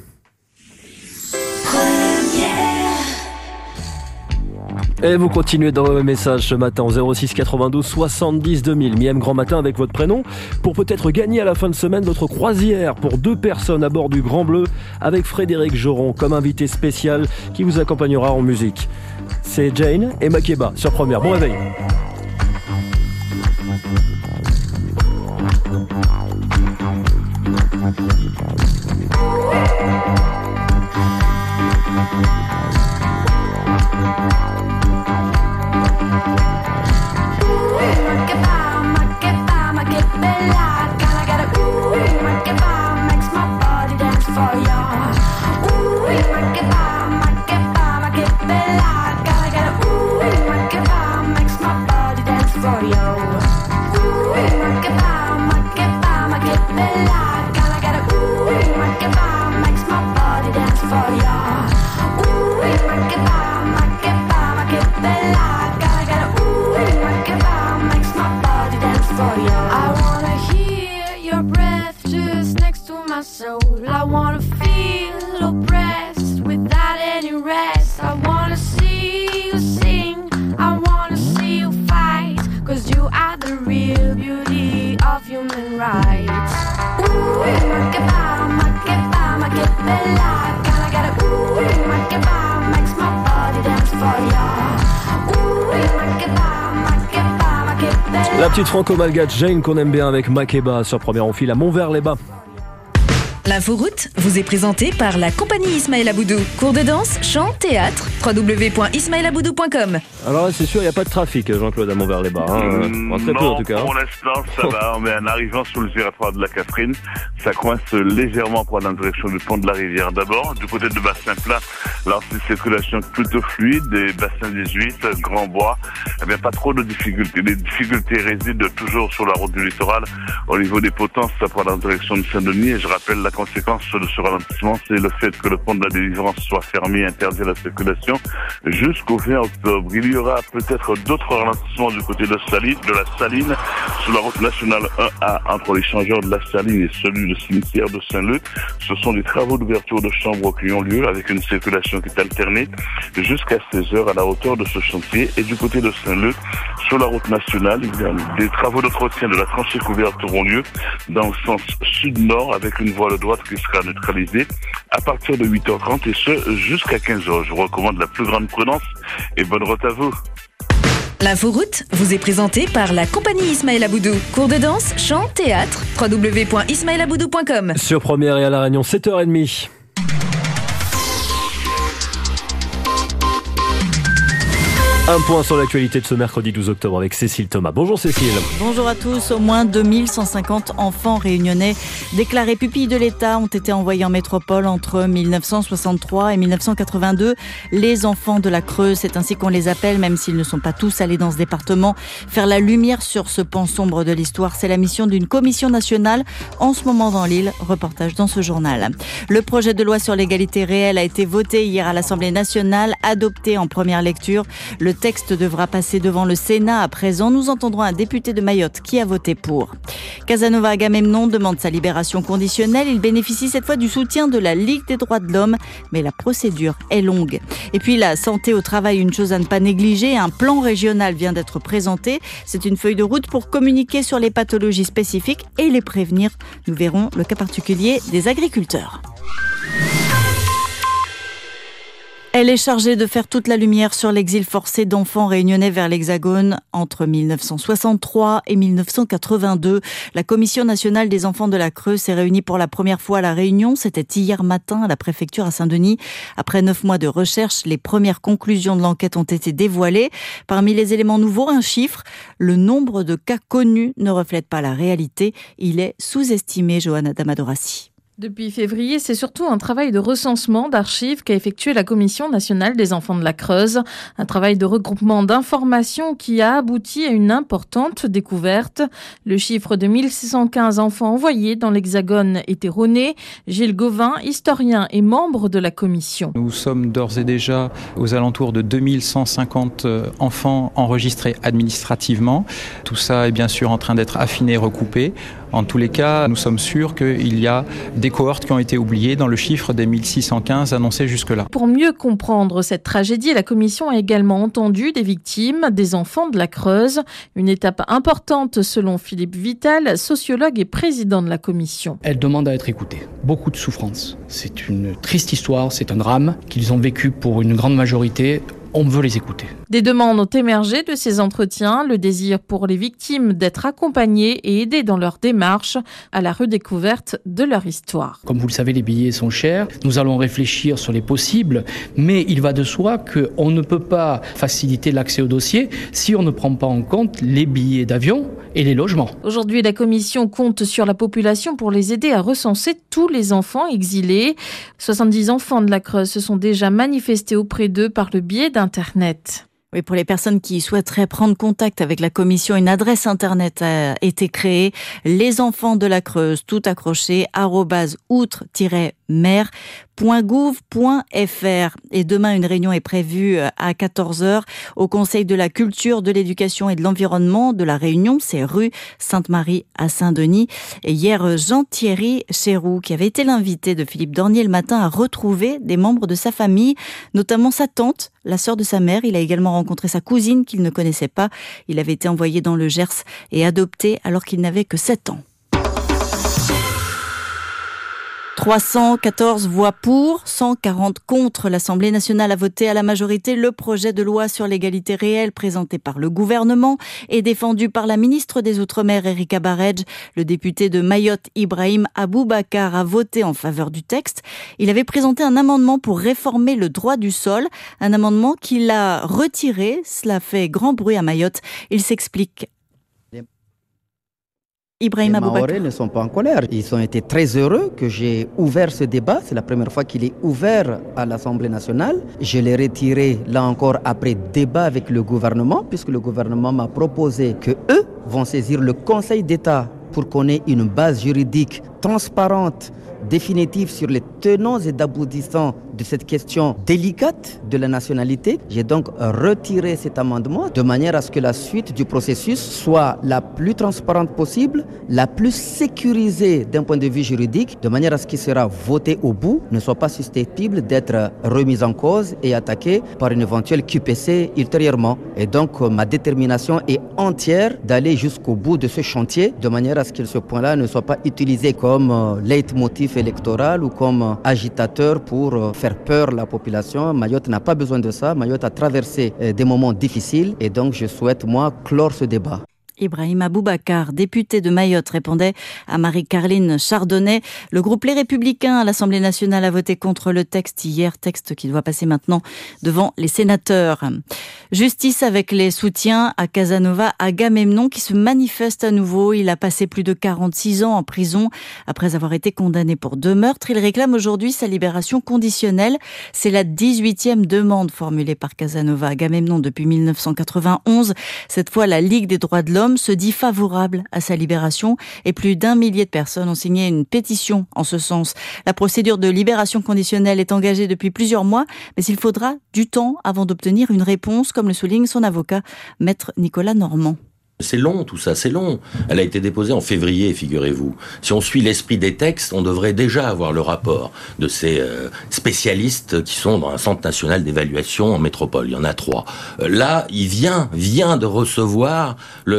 Et vous continuez dans vos messages ce matin au 06 92 70 2000. Miem Grand Matin avec votre prénom pour peut-être gagner à la fin de semaine votre croisière pour 2 personnes à bord du Grand Bleu avec Frédéric Joron comme invité spécial qui vous accompagnera en musique. C'est Jane et Makeba sur Première. Bon réveil. La petite franco-malgache Jane qu'on aime bien avec Makeba sur Première. On file à Montvert-les-Bains. L'inforoute vous est présentée par la compagnie Ismaël Aboudou. Cours de danse, chant, théâtre, www.ismaelaboudou.com. Alors là, c'est sûr, il n'y a pas de trafic, Jean-Claude, à Montvert-les-Bains. Très peu en tout cas. Pour l'instant, ça va. Mais en arrivant sur le giratoire de la Catherine, ça coince légèrement pour aller en direction du pont de la Rivière. D'abord, du côté de Bassin-Plat, là, c'est une circulation plutôt fluide. Des bassins 18, Grand Bois, eh bien, pas trop de difficultés. Les difficultés résident toujours sur la route du littoral. Au niveau des potences, ça pour aller en direction de Saint-Denis. Et je rappelle la conséquence de ce ralentissement, c'est le fait que le pont de la Délivrance soit fermé et interdit la circulation jusqu'au 20 octobre. Il y aura peut-être d'autres ralentissements du côté de la Saline, sur la route nationale 1A, entre l'échangeur de la Saline et celui du cimetière de Saint-Leu. Ce sont des travaux d'ouverture de chambre qui ont lieu avec une circulation qui est alternée jusqu'à 16h à la hauteur de ce chantier. Et du côté de Saint-Leu, sur la route nationale, il y a des travaux d'entretien de la tranchée couverte auront lieu dans le sens sud-nord avec une voie de droite qui sera neutralisée à partir de 8h30 et ce jusqu'à 15h. Je vous recommande la plus grande prudence et bonne route à vous. L'inforoute vous est présentée par la compagnie Ismaël Aboudou. Cours de danse, chant, théâtre, www.ismaelaboudou.com. Sur Première et à La Réunion, 7h30. Un point sur l'actualité de ce mercredi 12 octobre avec Cécile Thomas. Bonjour Cécile. Bonjour à tous. Au moins 2150 enfants réunionnais déclarés pupilles de l'État ont été envoyés en métropole entre 1963 et 1982. Les enfants de la Creuse, c'est ainsi qu'on les appelle, même s'ils ne sont pas tous allés dans ce département. Faire la lumière sur ce pan sombre de l'histoire, c'est la mission d'une commission nationale en ce moment dans l'île. Reportage dans ce journal. Le projet de loi sur l'égalité réelle a été voté hier à l'Assemblée nationale, adopté en première lecture. Le texte devra passer devant le Sénat à présent. Nous entendrons un député de Mayotte qui a voté pour. Casanova Agamemnon demande sa libération conditionnelle. Il bénéficie cette fois du soutien de la Ligue des droits de l'homme, mais la procédure est longue. Et puis la santé au travail, une chose à ne pas négliger. Un plan régional vient d'être présenté. C'est une feuille de route pour communiquer sur les pathologies spécifiques et les prévenir. Nous verrons le cas particulier des agriculteurs. Elle est chargée de faire toute la lumière sur l'exil forcé d'enfants réunionnais vers l'Hexagone entre 1963 et 1982. La Commission nationale des enfants de la Creuse s'est réunie pour la première fois à La Réunion. C'était hier matin à la préfecture à Saint-Denis. Après 9 mois de recherche, les premières conclusions de l'enquête ont été dévoilées. Parmi les éléments nouveaux, un chiffre. Le nombre de cas connus ne reflète pas la réalité. Il est sous-estimé, Johanna Damadorassi. Depuis février, c'est surtout un travail de recensement d'archives qu'a effectué la Commission nationale des enfants de la Creuse. Un travail de regroupement d'informations qui a abouti à une importante découverte. Le chiffre de 1615 enfants envoyés dans l'Hexagone est erroné. Gilles Gauvin, historien et membre de la Commission. Nous sommes d'ores et déjà aux alentours de 2150 enfants enregistrés administrativement. Tout ça est bien sûr en train d'être affiné et recoupé. En tous les cas, nous sommes sûrs qu'il y a des cohortes qui ont été oubliées dans le chiffre des 1615 annoncés jusque-là. Pour mieux comprendre cette tragédie, la Commission a également entendu des victimes, des enfants de la Creuse. Une étape importante selon Philippe Vital, sociologue et président de la Commission. Elle demande à être écoutée. Beaucoup de souffrance. C'est une triste histoire, c'est un drame qu'ils ont vécu pour une grande majorité. On veut les écouter. Des demandes ont émergé de ces entretiens, le désir pour les victimes d'être accompagnées et aidées dans leur démarche à la redécouverte de leur histoire. Comme vous le savez, les billets sont chers. Nous allons réfléchir sur les possibles, mais il va de soi qu'on ne peut pas faciliter l'accès au dossier si on ne prend pas en compte les billets d'avion et les logements. Aujourd'hui, la Commission compte sur la population pour les aider à recenser tous les enfants exilés. 70 enfants de la Creuse se sont déjà manifestés auprès d'eux par le biais d'Internet. Oui, pour les personnes qui souhaiteraient prendre contact avec la Commission, une adresse Internet a été créée. Les enfants de la Creuse, tout accroché, @outre-mer.gouv.fr. Et demain, une réunion est prévue à 14h au Conseil de la Culture, de l'Éducation et de l'Environnement de la Réunion. C'est rue Sainte-Marie à Saint-Denis. Et hier, Jean-Thierry Chéroux, qui avait été l'invité de Philippe Dornier le matin, a retrouvé des membres de sa famille, notamment sa tante, la sœur de sa mère. Il a également rencontré sa cousine qu'il ne connaissait pas. Il avait été envoyé dans le Gers et adopté alors qu'il n'avait que 7 ans. 314 voix pour, 140 contre. L'Assemblée nationale a voté à la majorité le projet de loi sur l'égalité réelle présenté par le gouvernement et défendu par la ministre des Outre-mer, Erika Barej. Le député de Mayotte, Ibrahim Aboubacar, a voté en faveur du texte. Il avait présenté un amendement pour réformer le droit du sol, un amendement qu'il a retiré. Cela fait grand bruit à Mayotte. Il s'explique. Ibrahim Aboubacar. Les Mahorais ne sont pas en colère. Ils ont été très heureux que j'ai ouvert ce débat. C'est la première fois qu'il est ouvert à l'Assemblée nationale. Je l'ai retiré, là encore, après débat avec le gouvernement, puisque le gouvernement m'a proposé que eux vont saisir le Conseil d'État pour qu'on ait une base juridique transparente, définitive sur les tenants et aboutissants de cette question délicate de la nationalité. J'ai donc retiré cet amendement de manière à ce que la suite du processus soit la plus transparente possible, la plus sécurisée d'un point de vue juridique, de manière à ce qu'il sera voté au bout, ne soit pas susceptible d'être remis en cause et attaqué par une éventuelle QPC ultérieurement. Et donc ma détermination est entière d'aller jusqu'au bout de ce chantier, de manière à ce que ce point-là ne soit pas utilisé comme leitmotiv électoral ou comme agitateur pour faire peur à la population. Mayotte n'a pas besoin de ça. Mayotte a traversé des moments difficiles et donc je souhaite, moi, clore ce débat. Ibrahim Aboubacar, député de Mayotte, répondait à Marie-Carline Chardonnay. Le groupe Les Républicains à l'Assemblée nationale a voté contre le texte hier, texte qui doit passer maintenant devant les sénateurs. Justice avec les soutiens à Casanova Agamemnon qui se manifeste à nouveau. Il a passé plus de 46 ans en prison après avoir été condamné pour 2 meurtres. Il réclame aujourd'hui sa libération conditionnelle. C'est la 18e demande formulée par Casanova Agamemnon depuis 1991. Cette fois, la Ligue des droits de l'homme L'homme se dit favorable à sa libération et plus d'1 millier de personnes ont signé une pétition en ce sens. La procédure de libération conditionnelle est engagée depuis plusieurs mois, mais il faudra du temps avant d'obtenir une réponse, comme le souligne son avocat, maître Nicolas Normand. C'est long tout ça, c'est long. Elle a été déposée en février, figurez-vous. Si on suit l'esprit des textes, on devrait déjà avoir le rapport de ces spécialistes qui sont dans un centre national d'évaluation en métropole. Il y en a 3. Là, il vient de recevoir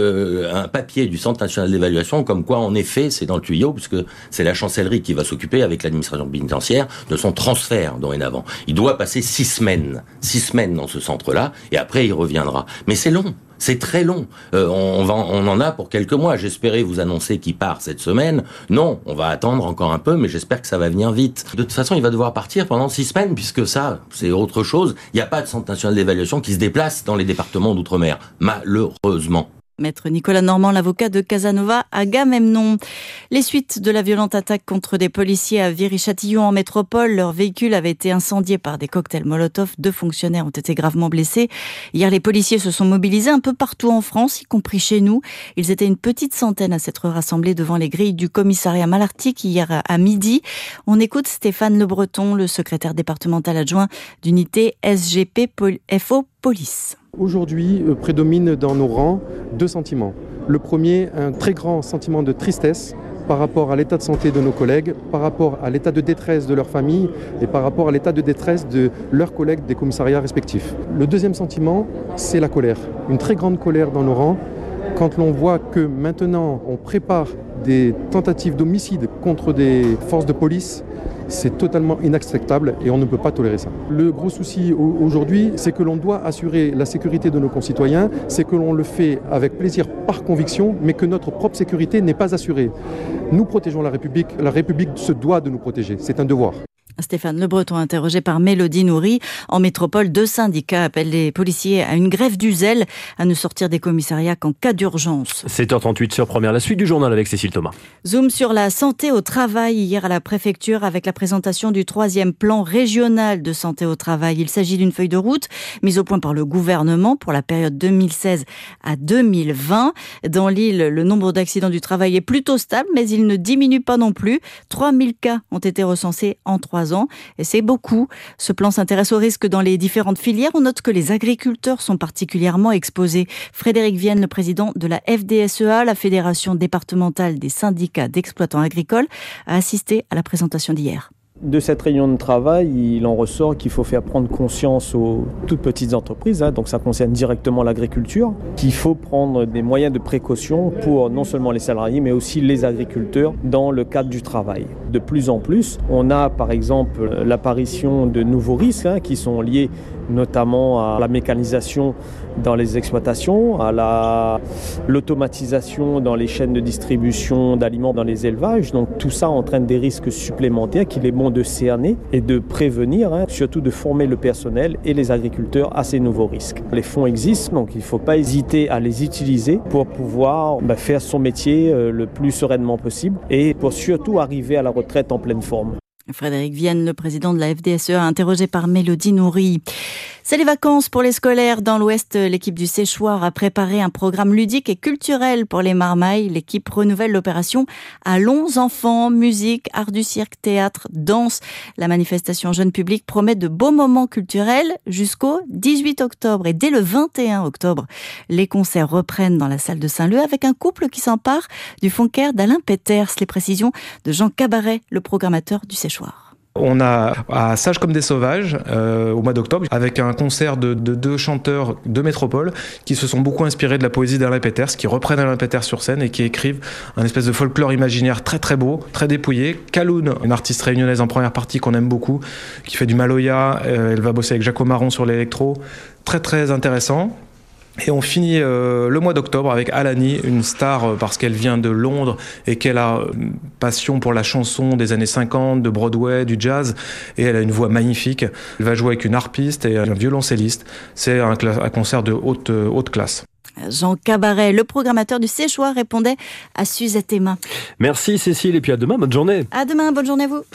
un papier du centre national d'évaluation comme quoi, en effet, c'est dans le tuyau, puisque c'est la chancellerie qui va s'occuper avec l'administration pénitentiaire de son transfert dorénavant. Il doit passer 6 semaines dans ce centre-là, et après il reviendra. Mais c'est long. C'est très long. On en a pour quelques mois. J'espérais vous annoncer qu'il part cette semaine. Non, on va attendre encore un peu, mais j'espère que ça va venir vite. De toute façon, il va devoir partir pendant 6 semaines, puisque ça, c'est autre chose. Il n'y a pas de centre national d'évaluation qui se déplace dans les départements d'outre-mer, malheureusement. Maître Nicolas Normand, l'avocat de Casanova Agamemnon. Les suites de la violente attaque contre des policiers à Viry-Châtillon en métropole, leur véhicule avait été incendié par des cocktails Molotov. 2 fonctionnaires ont été gravement blessés. Hier, les policiers se sont mobilisés un peu partout en France, y compris chez nous. Ils étaient une petite centaine à s'être rassemblés devant les grilles du commissariat Malartic hier à midi. On écoute Stéphane Le Breton, le secrétaire départemental adjoint d'unité SGP FO Police. Aujourd'hui, prédomine dans nos rangs 2 sentiments. Le premier, un très grand sentiment de tristesse par rapport à l'état de santé de nos collègues, par rapport à l'état de détresse de leurs familles et par rapport à l'état de détresse de leurs collègues des commissariats respectifs. Le deuxième sentiment, c'est la colère. Une très grande colère dans nos rangs quand l'on voit que maintenant on prépare des tentatives d'homicide contre des forces de police. C'est totalement inacceptable et on ne peut pas tolérer ça. Le gros souci aujourd'hui, c'est que l'on doit assurer la sécurité de nos concitoyens, c'est que l'on le fait avec plaisir par conviction, mais que notre propre sécurité n'est pas assurée. Nous protégeons la République se doit de nous protéger, c'est un devoir. Stéphane Le Breton, interrogé par Mélodie Nourry. En métropole, 2 syndicats appellent les policiers à une grève du zèle, à ne sortir des commissariats qu'en cas d'urgence. 7h38 sur Première, la suite du journal avec Cécile Thomas. Zoom sur la santé au travail hier à la préfecture avec la présentation du 3e plan régional de santé au travail. Il s'agit d'une feuille de route mise au point par le gouvernement pour la période 2016 à 2020. Dans l'île, le nombre d'accidents du travail est plutôt stable, mais il ne diminue pas non plus. 3000 cas ont été recensés en 3 ans. Et c'est beaucoup. Ce plan s'intéresse aux risques dans les différentes filières. On note que les agriculteurs sont particulièrement exposés. Frédéric Vienne, le président de la FDSEA, la Fédération départementale des syndicats d'exploitants agricoles, a assisté à la présentation d'hier. De cette réunion de travail, il en ressort qu'il faut faire prendre conscience aux toutes petites entreprises, donc ça concerne directement l'agriculture, qu'il faut prendre des moyens de précaution pour non seulement les salariés, mais aussi les agriculteurs dans le cadre du travail. De plus en plus, on a par exemple l'apparition de nouveaux risques qui sont liés notamment à la mécanisation dans les exploitations, à l'automatisation dans les chaînes de distribution d'aliments dans les élevages. Donc tout ça entraîne des risques supplémentaires qu'il est bon de cerner et de prévenir, surtout de former le personnel et les agriculteurs à ces nouveaux risques. Les fonds existent, donc il ne faut pas hésiter à les utiliser pour pouvoir faire son métier le plus sereinement possible et pour surtout arriver à la retraite en pleine forme. Frédéric Vienne, le président de la FDSEA, interrogé par Mélodie Nourry. C'est les vacances pour les scolaires. Dans l'Ouest, l'équipe du Séchoir a préparé un programme ludique et culturel pour les marmailles. L'équipe renouvelle l'opération Allons enfants, musique, art du cirque, théâtre, danse. La manifestation jeune public promet de beaux moments culturels jusqu'au 18 octobre. Et dès le 21 octobre, les concerts reprennent dans la salle de Saint-Leu avec un couple qui s'empare du Foncaire d'Alain Peters. Les précisions de Jean Cabaret, le programmateur du Séchoir. On a à Sages comme des sauvages au mois d'octobre avec un concert de 2 chanteurs de métropole qui se sont beaucoup inspirés de la poésie d'Alain Peters, qui reprennent Alain Peters sur scène et qui écrivent un espèce de folklore imaginaire très très beau, très dépouillé. Kaloun, une artiste réunionnaise en première partie qu'on aime beaucoup, qui fait du maloya, elle va bosser avec Jaco Marron sur l'électro, très très intéressant. Et on finit le mois d'octobre avec Alani, une star parce qu'elle vient de Londres et qu'elle a une passion pour la chanson des années 50, de Broadway, du jazz. Et elle a une voix magnifique. Elle va jouer avec une harpiste et un violoncelliste. C'est un concert de haute classe. Jean Cabaret, le programmateur du Séchoir, répondait à Suzette Emma. Merci Cécile et puis à demain, bonne journée. À demain, bonne journée à vous.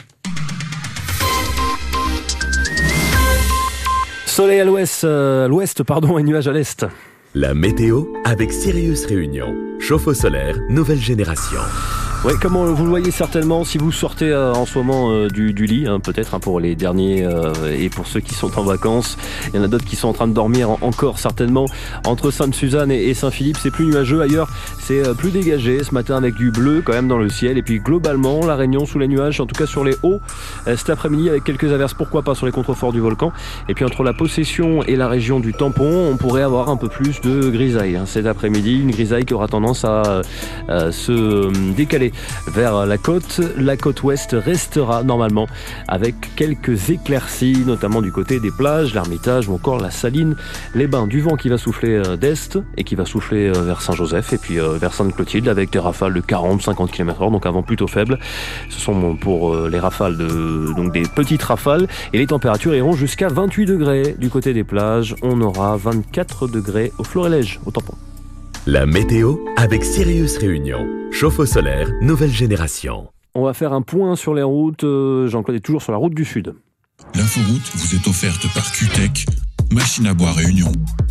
Soleil à l'ouest, et nuages à l'est. La météo avec Sirius Réunion. Chauffe-eau solaire, nouvelle génération. Oui, comme vous le voyez certainement, si vous sortez en ce moment du lit, peut-être pour les derniers et pour ceux qui sont en vacances, il y en a d'autres qui sont en train de dormir encore certainement. Entre Sainte-Suzanne et Saint-Philippe, c'est plus nuageux. Ailleurs, c'est plus dégagé ce matin avec du bleu quand même dans le ciel. Et puis globalement, la Réunion sous les nuages, en tout cas sur les hauts, cet après-midi avec quelques averses, pourquoi pas sur les contreforts du volcan. Et puis entre la Possession et la région du Tampon, on pourrait avoir un peu plus de grisaille cet après-midi. Une grisaille qui aura tendance à se décaler vers la côte. La côte ouest restera normalement avec quelques éclaircies, notamment du côté des plages, l'Ermitage ou encore la Saline, les Bains. Du vent qui va souffler d'est et qui va souffler vers Saint-Joseph et puis vers Sainte-Clotilde avec des rafales de 40-50 km/h, donc un vent plutôt faible. Ce sont pour les rafales donc des petites rafales, et les températures iront jusqu'à 28 degrés du côté des plages. On aura 24 degrés au Florilège, au Tampon. La météo avec Sirius Réunion. Chauffe-eau solaire, nouvelle génération. On va faire un point sur les routes. Jean-Claude est toujours sur la route du Sud. L'inforoute vous est offerte par QTech, machine à bois Réunion.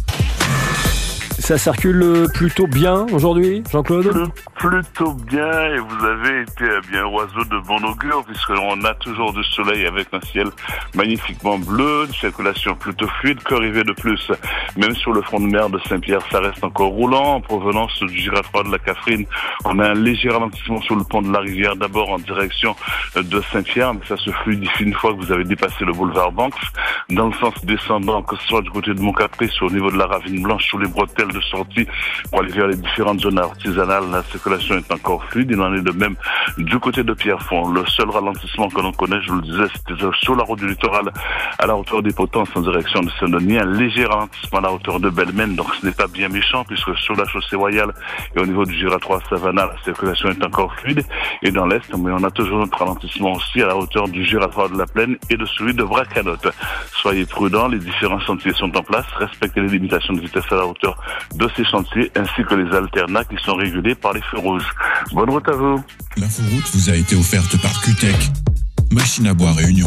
Ça circule plutôt bien aujourd'hui, Jean-Claude ? Plutôt bien, et vous avez été bien oiseau de bon augure, puisqu'on a toujours du soleil avec un ciel magnifiquement bleu, une circulation plutôt fluide, qu'arriver de plus. Même sur le front de mer de Saint-Pierre, ça reste encore roulant. En provenance du giratoire de la Catherine, on a un léger ralentissement sur le pont de la Rivière, d'abord en direction de Saint-Pierre, mais ça se fluidifie une fois que vous avez dépassé le boulevard Banks. Dans le sens descendant, que ce soit du côté de Montcaprice ou au niveau de la Ravine Blanche, sur les bretelles de sortie pour aller vers les différentes zones artisanales, la circulation est encore fluide. Il en est de même du côté de Pierrefonds. Le seul ralentissement que l'on connaît, je vous le disais, c'était sur la route du littoral à la hauteur des Potences en direction de Saint-Denis. Un léger ralentissement à la hauteur de Belmen, donc ce n'est pas bien méchant, puisque sur la chaussée royale et au niveau du giratoire Savannah, la circulation est encore fluide. Et dans l'est, mais on a toujours notre ralentissement aussi à la hauteur du giratoire de la Plaine et de celui de Bracanotte. Soyez prudents, les différents sentiers sont en place. Respectez les limitations de vitesse à la hauteur de ces chantiers, ainsi que les alternats qui sont régulés par les feux rouges. Bonne route à vous. L'inforoute vous a été offerte par QTech, machine à bois Réunion.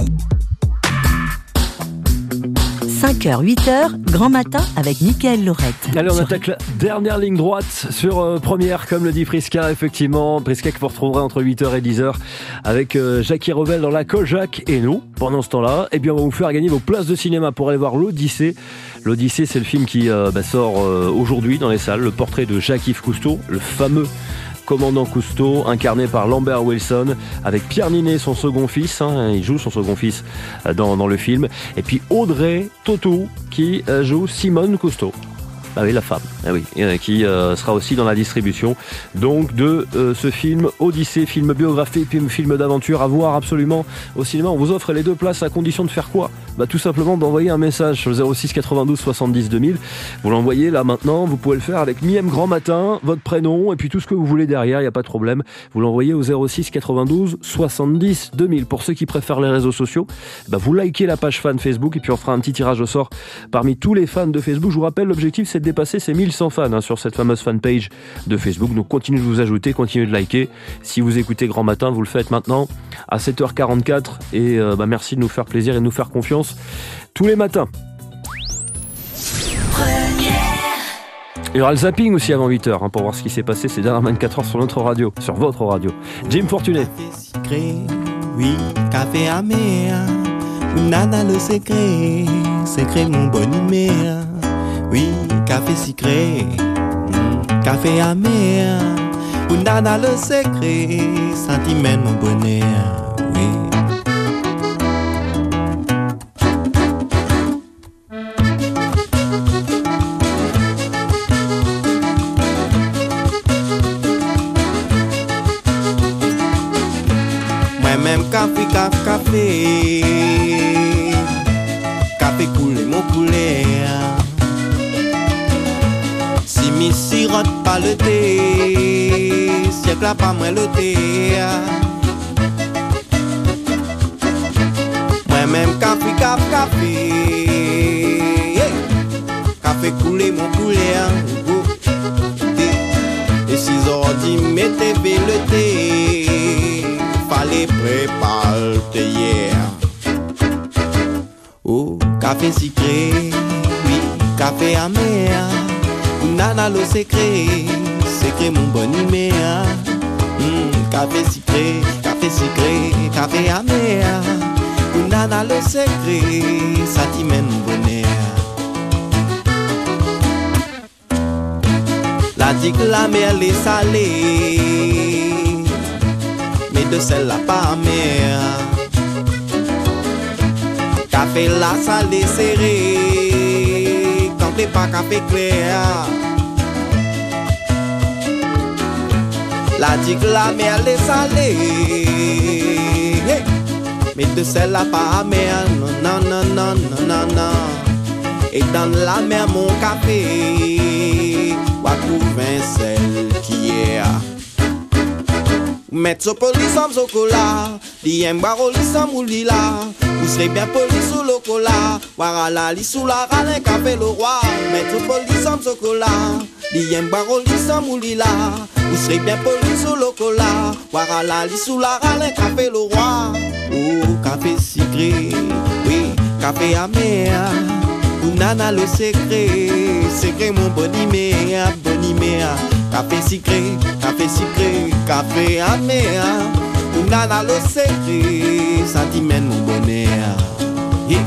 5h, 8h, grand matin avec Mickaël Lorette. Allez, on attaque la dernière ligne droite sur Première, comme le dit Prisca, effectivement. Prisca que vous retrouverez entre 8h et 10h avec Jackie Revel dans la Kojak et nous. Pendant ce temps-là, et bien, on va vous faire gagner vos places de cinéma pour aller voir l'Odyssée. L'Odyssée, c'est le film qui sort aujourd'hui dans les salles. Le portrait de Jacques-Yves Cousteau, le fameux commandant Cousteau, incarné par Lambert Wilson, avec Pierre Ninet, son second fils, il joue son second fils dans le film, et puis Audrey Tautou, qui joue Simone Cousteau. Ah oui, la femme, qui sera aussi dans la distribution donc de ce film Odyssée, film biographique, film d'aventure à voir absolument au cinéma. On vous offre les deux places à condition de faire quoi ? Tout simplement d'envoyer un message sur le 06 92 70 2000. Vous l'envoyez là maintenant, vous pouvez le faire avec Miem Grand Matin, votre prénom et puis tout ce que vous voulez derrière, il n'y a pas de problème. Vous l'envoyez au 06 92 70 2000. Pour ceux qui préfèrent les réseaux sociaux, vous likez la page fan Facebook et puis on fera un petit tirage au sort parmi tous les fans de Facebook. Je vous rappelle, l'objectif c'est de dépasser ces 1100 fans sur cette fameuse fanpage de Facebook. Donc continuez de vous ajouter, continuez de liker. Si vous écoutez Grand Matin, vous le faites maintenant à 7h44 et merci de nous faire plaisir et de nous faire confiance tous les matins. Il y aura le zapping aussi avant 8h pour voir ce qui s'est passé ces dernières 24 heures sur notre radio, sur votre radio. Jim Fortuné. Oui, café amer, nana le secret mon bonne humeur. Oui, café sucré, café amer, nana le secret, sentiment mon bonheur. Oui. Moi-même café coulé mon poulet. Si mi sirote pas le thé, siècle là pas moins le thé. Moi-même café café coulé mon poulet. Et 6h10 mettez le thé, fallait préparer le thé hier. Oh, café sucré, oui, café amer, nana le secret mon bon numéa. Café sucré, café amer. Nana le secret, ça t'y mène bonheur. La dit que la mer est salée, mais de celle-là pas amère. Café la salé serré, quand t'es pas café clair. La dit que la mer est salée, hey, mais de celle-là pas amère. Non, non, non, non, non, non. Et dans la mer mon café, va trouver celle qui est. Mettre ce poli sans chocolat, diem baro li sans moulila. Vous serez bien poli sous le cola, voilà li sous la râle café le roi. Mettre ce poli sans chocolat, diem baro li sans moulila. Vous serez bien poli sous le cola, voilà li sous la râle café le roi. Oh café sucré, oui café amer. Nana le secret mon boniméa. Café sucré, café amer. Nana le secret, ça t'y mène mon bonheur. Yeah.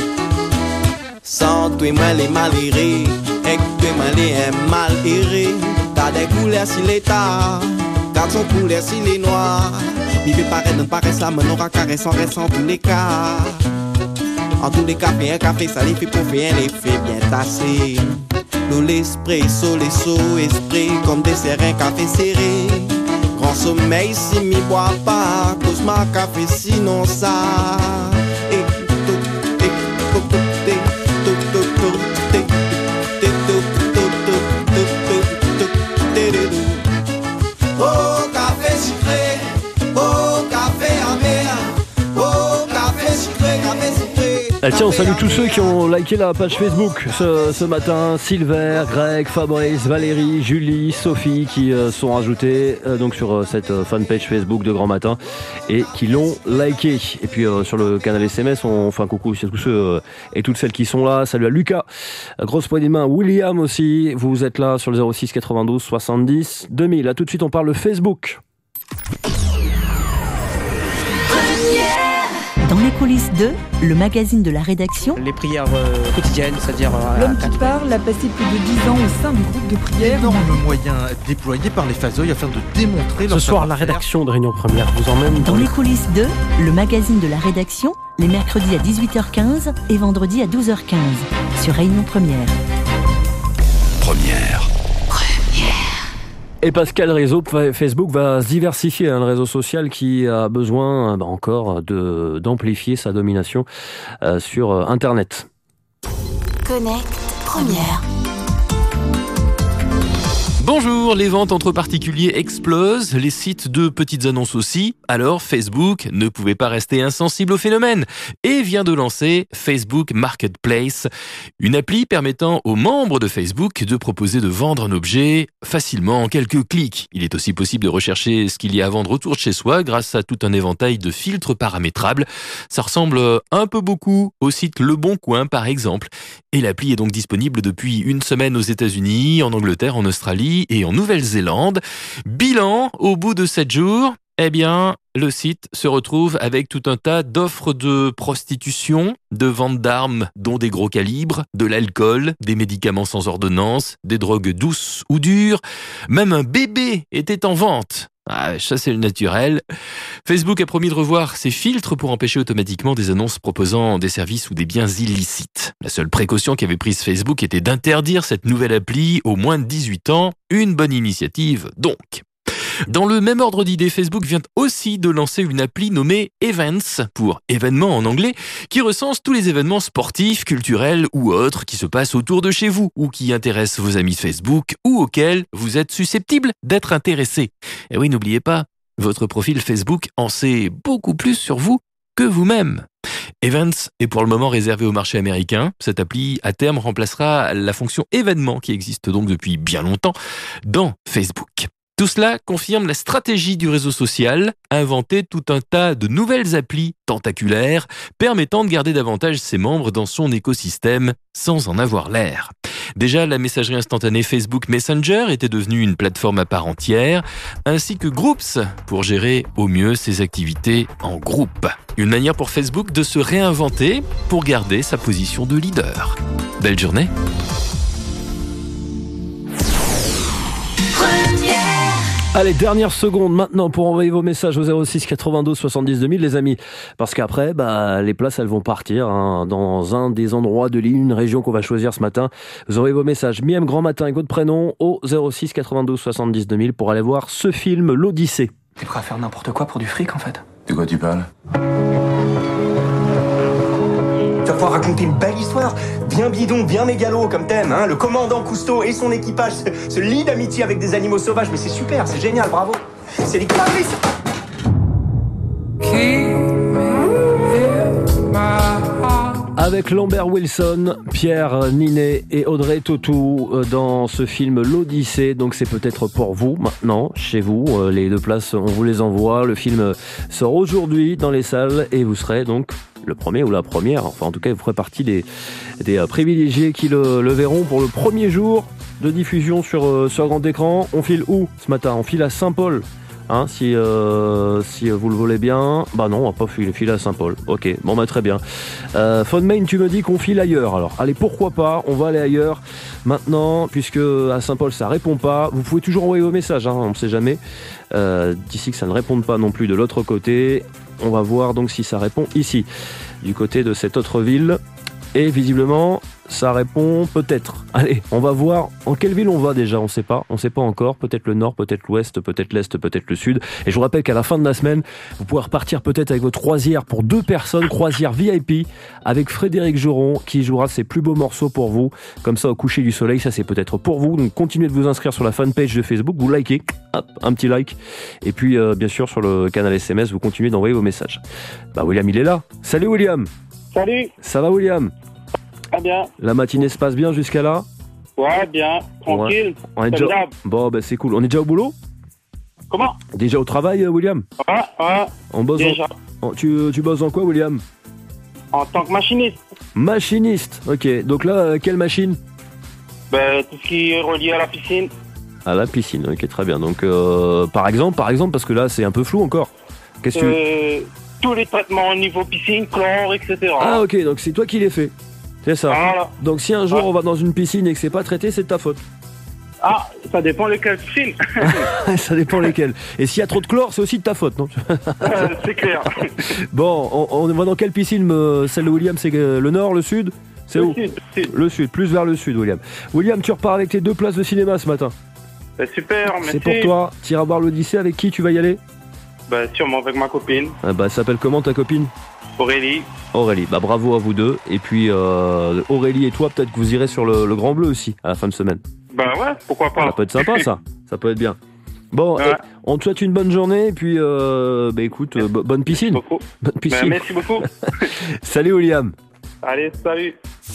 Sans toi moi les malheureux, et toi moi les mal errés. T'as des couleurs si l'état, t'as son couleur si les noirs. Il veut paraître, ne paraisse la main, aura caresse en reste en tous les cas. En tous les cas, faire un café, ça les fait pour faire un effet bien tassé. L'eau, l'espresso, esprit, comme dessert, un café serré. Grand sommeil, si m'y bois pas, cause ma café, sinon ça. Oh, café sucré, oh, café amer, oh, café sucré, café sucré. Tiens, on salue tous ceux qui ont liké la page Facebook ce matin. Silver, Greg, Fabrice, Valérie, Julie, Sophie qui sont rajoutés donc sur cette fanpage Facebook de Grand Matin et qui l'ont liké. Et puis sur le canal SMS, on fait un coucou à tous ceux et toutes celles qui sont là. Salut à Lucas, grosse poignée de main. William aussi, vous êtes là sur le 06 92 70 2000. Là tout de suite, on parle de Facebook. Dans les coulisses de le magazine de la rédaction. Les prières quotidiennes, c'est-à-dire... L'homme qui parle a passé plus de 10 ans au sein du groupe de prière. Énorme moyen déployé par les Fazeuil afin de démontrer... Ce soir, la rédaction de Réunion Première vous emmène... Dans les coulisses de le magazine de la rédaction, les mercredis à 18h15 et vendredis à 12h15 sur Réunion Première. Première. Et Pascal, réseau Facebook va se diversifier, le réseau social qui a besoin encore d'amplifier sa domination sur Internet. Connect Première. Bonjour, les ventes entre particuliers explosent, les sites de petites annonces aussi. Alors Facebook ne pouvait pas rester insensible au phénomène et vient de lancer Facebook Marketplace, une appli permettant aux membres de Facebook de proposer de vendre un objet facilement en quelques clics. Il est aussi possible de rechercher ce qu'il y a à vendre autour de chez soi grâce à tout un éventail de filtres paramétrables. Ça ressemble un peu beaucoup au site Le Bon Coin par exemple. Et l'appli est donc disponible depuis une semaine aux États-Unis, en Angleterre, en Australie et en Nouvelle-Zélande. Bilan, au bout de 7 jours, eh bien, le site se retrouve avec tout un tas d'offres de prostitution, de vente d'armes, dont des gros calibres, de l'alcool, des médicaments sans ordonnance, des drogues douces ou dures. Même un bébé était en vente. Ah, ça c'est le naturel. Facebook a promis de revoir ses filtres pour empêcher automatiquement des annonces proposant des services ou des biens illicites. La seule précaution qu'avait prise Facebook était d'interdire cette nouvelle appli aux moins de 18 ans. Une bonne initiative donc. Dans le même ordre d'idées, Facebook vient aussi de lancer une appli nommée Events, pour événements en anglais, qui recense tous les événements sportifs, culturels ou autres qui se passent autour de chez vous ou qui intéressent vos amis Facebook ou auxquels vous êtes susceptibles d'être intéressés. Et oui, n'oubliez pas, votre profil Facebook en sait beaucoup plus sur vous que vous-même. Events est pour le moment réservé au marché américain. Cette appli, à terme, remplacera la fonction événement qui existe donc depuis bien longtemps dans Facebook. Tout cela confirme la stratégie du réseau social, inventer tout un tas de nouvelles applis tentaculaires permettant de garder davantage ses membres dans son écosystème sans en avoir l'air. Déjà, la messagerie instantanée Facebook Messenger était devenue une plateforme à part entière, ainsi que Groups pour gérer au mieux ses activités en groupe. Une manière pour Facebook de se réinventer pour garder sa position de leader. Belle journée. Allez, dernière seconde maintenant pour envoyer vos messages au 06 92 70 2000 les amis, parce qu'après les places elles vont partir dans un des endroits de l'île, une région qu'on va choisir ce matin. Vous envoyez vos messages Miem Grand Matin avec votre prénom au 06 92 70 2000 pour aller voir ce film L'Odyssée. T'es prêt à faire n'importe quoi pour du fric en fait? De quoi tu parles? Tu vas pouvoir raconter une belle histoire, bien bidon, bien mégalo comme thème, hein. Le commandant Cousteau et son équipage se lient d'amitié avec des animaux sauvages, mais c'est super, c'est génial, bravo. C'est l'équipage. Avec Lambert Wilson, Pierre Ninet et Audrey Tautou dans ce film L'Odyssée. Donc c'est peut-être pour vous maintenant, chez vous. Les 2 places, on vous les envoie. Le film sort aujourd'hui dans les salles et vous serez donc le premier ou la première. Enfin en tout cas, vous ferez partie des privilégiés qui le verront pour le premier jour de diffusion sur grand écran. On file où ce matin? On file à Saint-Paul. Hein, si vous le voulez bien. Bah non, on va pas filer à Saint-Paul. Ok, bon bah très bien. Fonmain, tu me dis qu'on file ailleurs. Alors, allez, pourquoi pas, on va aller ailleurs maintenant, puisque à Saint-Paul ça répond pas. Vous pouvez toujours envoyer vos messages, hein, on ne sait jamais. D'ici que ça ne réponde pas non plus de l'autre côté. On va voir donc si ça répond ici, du côté de cette autre ville. Et visiblement, ça répond peut-être. Allez, on va voir en quelle ville on va déjà, on sait pas encore. Peut-être le nord, peut-être l'ouest, peut-être l'est, peut-être le sud. Et je vous rappelle qu'à la fin de la semaine, vous pourrez repartir peut-être avec votre croisière pour 2 personnes, croisière VIP, avec Frédéric Joron, qui jouera ses plus beaux morceaux pour vous. Comme ça, au coucher du soleil, ça c'est peut-être pour vous. Donc continuez de vous inscrire sur la fanpage de Facebook, vous likez, hop, un petit like. Et puis, bien sûr, sur le canal SMS, vous continuez d'envoyer vos messages. Bah, William, il est là. Salut William. Salut. Ça va William? Très bien. La matinée se passe bien jusqu'à là? Ouais, bien, tranquille. Ouais. On est déjà... Bon, bah c'est cool. On est déjà au boulot? Comment? Déjà au travail, William? Ouais. On bosse déjà. Tu bosses en quoi, William? En tant que machiniste. Machiniste, ok. Donc là, quelle machine? Ben, tout ce qui est relié à la piscine. À la piscine, ok, très bien. Donc, par exemple, parce que là, c'est un peu flou encore. Qu'est-ce que tous les traitements au niveau piscine, chlore, etc. Ah, ok, donc c'est toi qui les fais. C'est ça. Voilà. Donc si un jour on va dans une piscine et que c'est pas traité, c'est de ta faute. Ah, ça dépend lesquelles piscines. Ça dépend lesquelles. Et s'il y a trop de chlore, c'est aussi de ta faute, non? C'est clair. Bon, on va dans quelle piscine? Celle de William, c'est le nord, le sud? C'est où? Le sud, plus vers le sud, William. William, tu repars avec tes 2 places de cinéma ce matin. Super, merci. C'est pour toi. Tu iras voir l'Odyssée, avec qui tu vas y aller? Bah sûrement avec ma copine. Elle s'appelle comment ta copine? Aurélie. Bah bravo à vous deux. Et puis Aurélie et toi, peut-être que vous irez sur le Grand Bleu aussi à la fin de semaine. Bah ouais, pourquoi pas. Ça peut être sympa ça. Ça peut être bien. Bon, ouais. On te souhaite une bonne journée et puis écoute, bonne piscine. Merci beaucoup. Bonne piscine. Bah, merci beaucoup. Salut William. Allez, salut.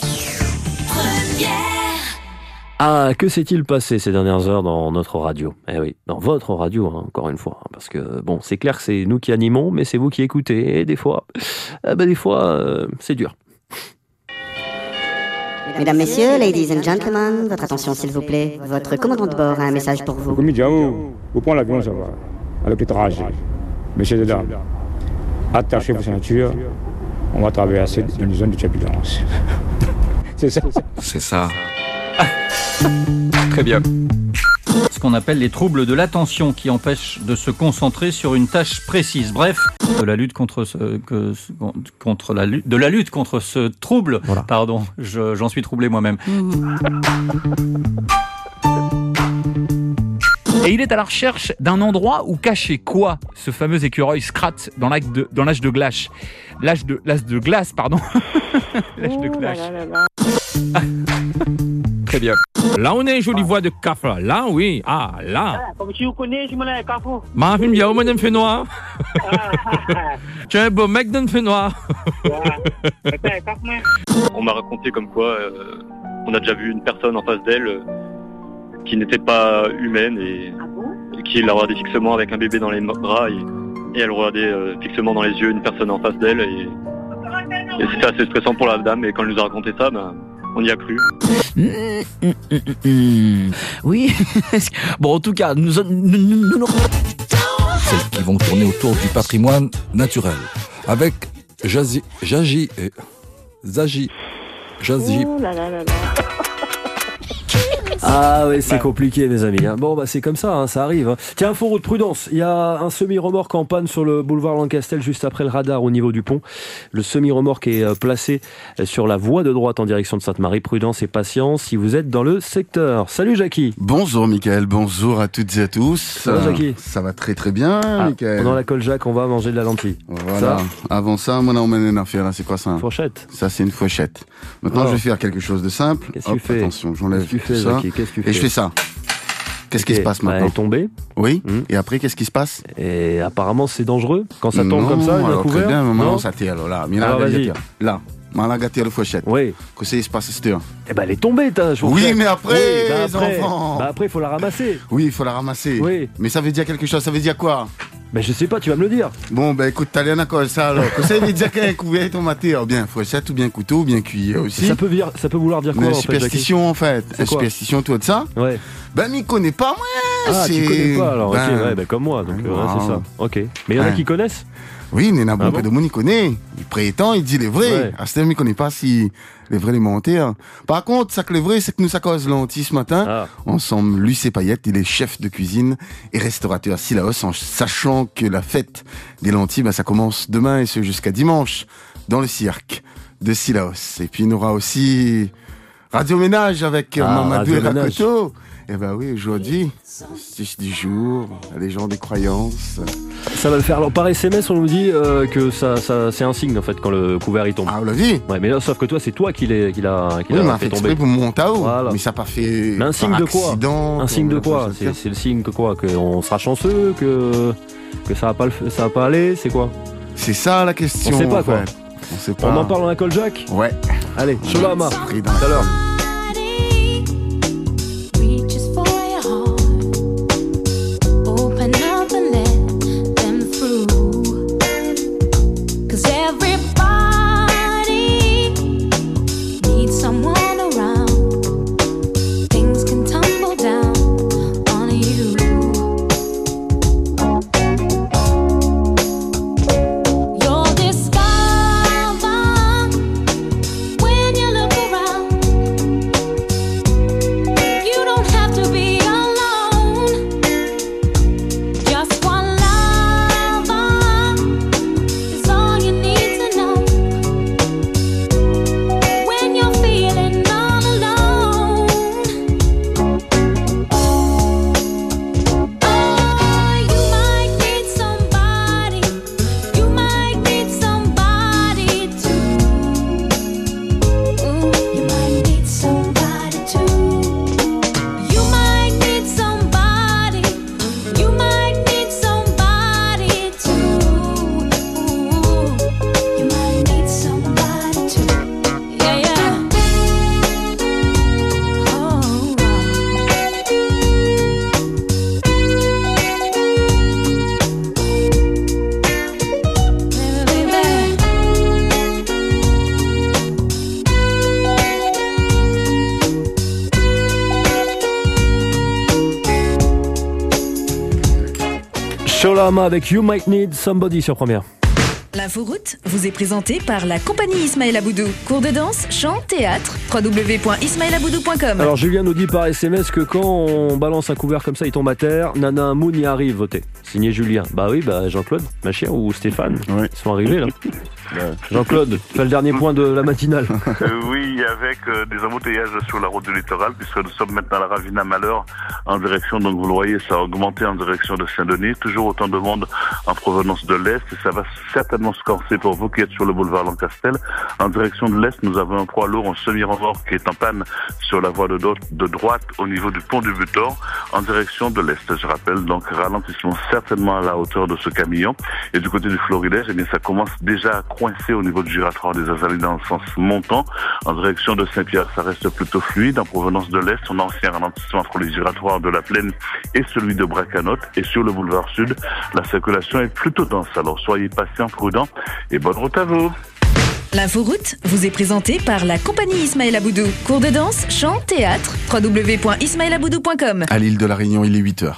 Ah, que s'est-il passé ces dernières heures dans notre radio? Eh oui, dans votre radio, hein, encore une fois. Parce que, bon, c'est clair que c'est nous qui animons, mais c'est vous qui écoutez. Et des fois, c'est dur. Mesdames, Messieurs, Ladies and Gentlemen, votre attention s'il vous plaît. Votre commandant de bord a un message pour vous. Vous prenez l'avion, ça va. Avec le trajet. Messieurs et dames, attachez vos ceintures. On va traverser une zone de turbulence. C'est ça. C'est ça. Très bien. Ce qu'on appelle les troubles de l'attention qui empêchent de se concentrer sur une tâche précise. Bref, de la lutte contre ce trouble. Voilà. Pardon, j'en suis troublé moi-même. Et il est à la recherche d'un endroit où cacher quoi? Ce fameux écureuil Scrat dans l'âge de glace. L'âge de glace, pardon. L'âge de glace. Très bien. Là, on a une jolie voix de cafre. Là, oui. Ah, là. Comme tu connais, je me l'ai cafre. Ma fille, bien, moi, d'un fait noir. Tu es un beau mec d'un fait noir. On m'a raconté comme quoi on a déjà vu une personne en face d'elle qui n'était pas humaine et qui la regardait fixement avec un bébé dans les bras et elle regardait fixement dans les yeux une personne en face d'elle et c'était assez stressant pour la dame et quand elle nous a raconté ça, on y a cru. Oui. Bon, en tout cas, nous celles qui vont tourner autour du patrimoine naturel avec Zazie. Oh là là là là. Ah oui, c'est compliqué mes amis. Bon bah c'est comme ça, ça arrive. Tiens, info route, prudence. Il y a un semi-remorque en panne sur le boulevard Lancastel juste après le radar au niveau du pont. Le semi-remorque est placé sur la voie de droite en direction de Sainte-Marie. Prudence et patience si vous êtes dans le secteur. Salut Jackie. Bonjour Mickaël, bonjour à toutes et à tous. Ça va Jackie? Ça va très très bien Mickaël. Pendant la colle Jacques, on va manger de la lentille. Voilà. Ça avant ça, moi on mène une affaire. C'est quoi ça? Une fourchette. Ça c'est une fourchette. Maintenant je vais faire quelque chose de simple. Qu'est-ce que tu fais? Attention, j'enlève tout ça. Qu'est-ce que tu fais? Et je fais ça. Qu'est-ce qui se passe maintenant? Elle est tombée. Oui. Et après, qu'est-ce qui se passe? Et apparemment, c'est dangereux quand ça tombe comme ça, il y a un couvert. Très bien, maintenant, ça tire là. Alors, vas-y. Là. Mal gâté la fourchette. Oui. Qu'est-ce qui se passe, c'est Eh ben, elle est tombée, ta fourchette. Oui, mais après, les enfants. Après, il faut la ramasser. Oui, il faut la ramasser. Oui. Mais ça veut dire quelque chose. Ça veut dire quoi? Ben, je sais pas, tu vas me le dire. Bon, ben, écoute, t'as rien à quoi ça, alors. Ça veut dire qu'un couvert est matière. Bien fourchette ou bien couteau ou bien cuillère aussi. Ça peut vouloir dire quoi, en fait, superstition, en fait. Superstition, tout de ça. Ouais. Ben, m'y connais pas, moi. Ah, tu connais pas, alors. Ok, ouais, ben, comme moi. Donc, c'est ça. Ok. Mais il y en a qui connaissent? Oui, il y en a beaucoup de monde qui connaît. Il prétend, il dit les vrais. Ouais. À ce terme, il connaît pas si les vrais les menteurs. Par contre, ça que les vrais, c'est que nous, ça cause lentilles ce matin. Ensemble, Lucie Payette, il est chef de cuisine et restaurateur à Sillaos, en sachant que la fête des lentilles, ça commence demain et ce jusqu'à dimanche dans le cirque de Sillaos. Et puis, il y aura aussi Radio Ménage avec Mamadou et Rakoto. Eh ben oui, aujourd'hui, c'est du jour, les gens des croyances. Ça va le faire. Alors par SMS, on nous dit que ça c'est un signe en fait quand le couvert il tombe. Ah, on l'a vu. Ouais, mais là, sauf que toi, c'est toi qui l'a fait tomber. Pour mon Tao. Voilà. Mais ça n'a pas fait. Mais un signe de quoi? Un signe de quoi? C'est le signe que quoi? Qu'on sera chanceux, que ça va pas aller, c'est quoi? C'est ça la question. On sait pas quoi. On sait pas. On en parle dans la colle Jacques. Ouais. Allez, Sholama. Tout à l'heure. Sholama avec You Might Need Somebody sur Première. L'inforoute vous est présentée par la compagnie Ismaël Aboudou. Cours de danse, chant, théâtre, www.ismaelaboudou.com. Alors Julien nous dit par SMS que quand on balance un couvert comme ça, il tombe à terre. Nana un Moon y arrive, votez. Signé Julien. Bah oui, Jean-Claude, ma chère, ou Stéphane. Ouais. Ils sont arrivés là. Jean-Claude, tu fais le dernier point de la matinale. Oui, avec des embouteillages sur la route du littoral, puisque nous sommes maintenant à la Ravina Malheur, en direction, donc vous le voyez, ça a augmenté en direction de Saint-Denis. Toujours autant de monde en provenance de l'Est, et ça va certainement certainement se corser pour vous qui êtes sur le boulevard Lancastel. En direction de l'Est, nous avons un poids lourd en semi-remorque qui est en panne sur la voie de droite au niveau du pont du Butor en direction de l'Est. Je rappelle donc ralentissement certainement à la hauteur de ce camion. Et du côté du Florilège, eh bien ça commence déjà à coincer au niveau du giratoire des Azalées dans le sens montant. En direction de Saint-Pierre, ça reste plutôt fluide. En provenance de l'Est, on a aussi un ralentissement entre les giratoires de la Plaine et celui de Bracanotte. Et sur le boulevard Sud, la circulation est plutôt dense. Alors soyez patients, prudents et bonne route à vous. L'inforoute vous est présentée par la compagnie Ismaël Aboudou. Cours de danse, chant, théâtre, www.ismaelaboudou.com. À l'île de la Réunion, il est 8h.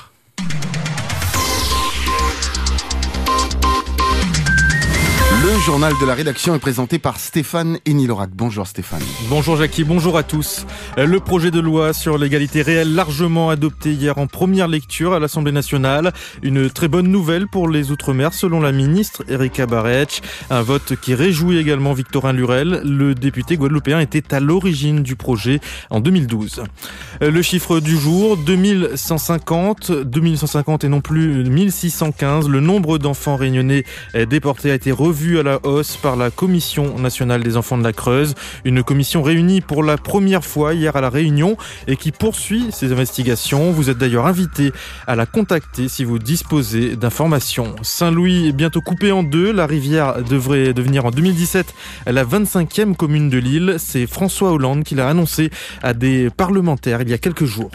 Le journal de la rédaction est présenté par Stéphane Enilorac. Bonjour Stéphane. Bonjour Jackie, bonjour à tous. Le projet de loi sur l'égalité réelle largement adopté hier en première lecture à l'Assemblée nationale. Une très bonne nouvelle pour les Outre-mer selon la ministre Erika Barretch. Un vote qui réjouit également Victorin Lurel. Le député guadeloupéen était à l'origine du projet en 2012. Le chiffre du jour, 2150 et non plus 1615. Le nombre d'enfants réunionnais déportés a été revu à la hausse par la Commission nationale des enfants de la Creuse. Une commission réunie pour la première fois hier à La Réunion et qui poursuit ses investigations. Vous êtes d'ailleurs invité à la contacter si vous disposez d'informations. Saint-Louis est bientôt coupé en deux. La rivière devrait devenir en 2017 la 25e commune de l'île. C'est François Hollande qui l'a annoncé à des parlementaires il y a quelques jours.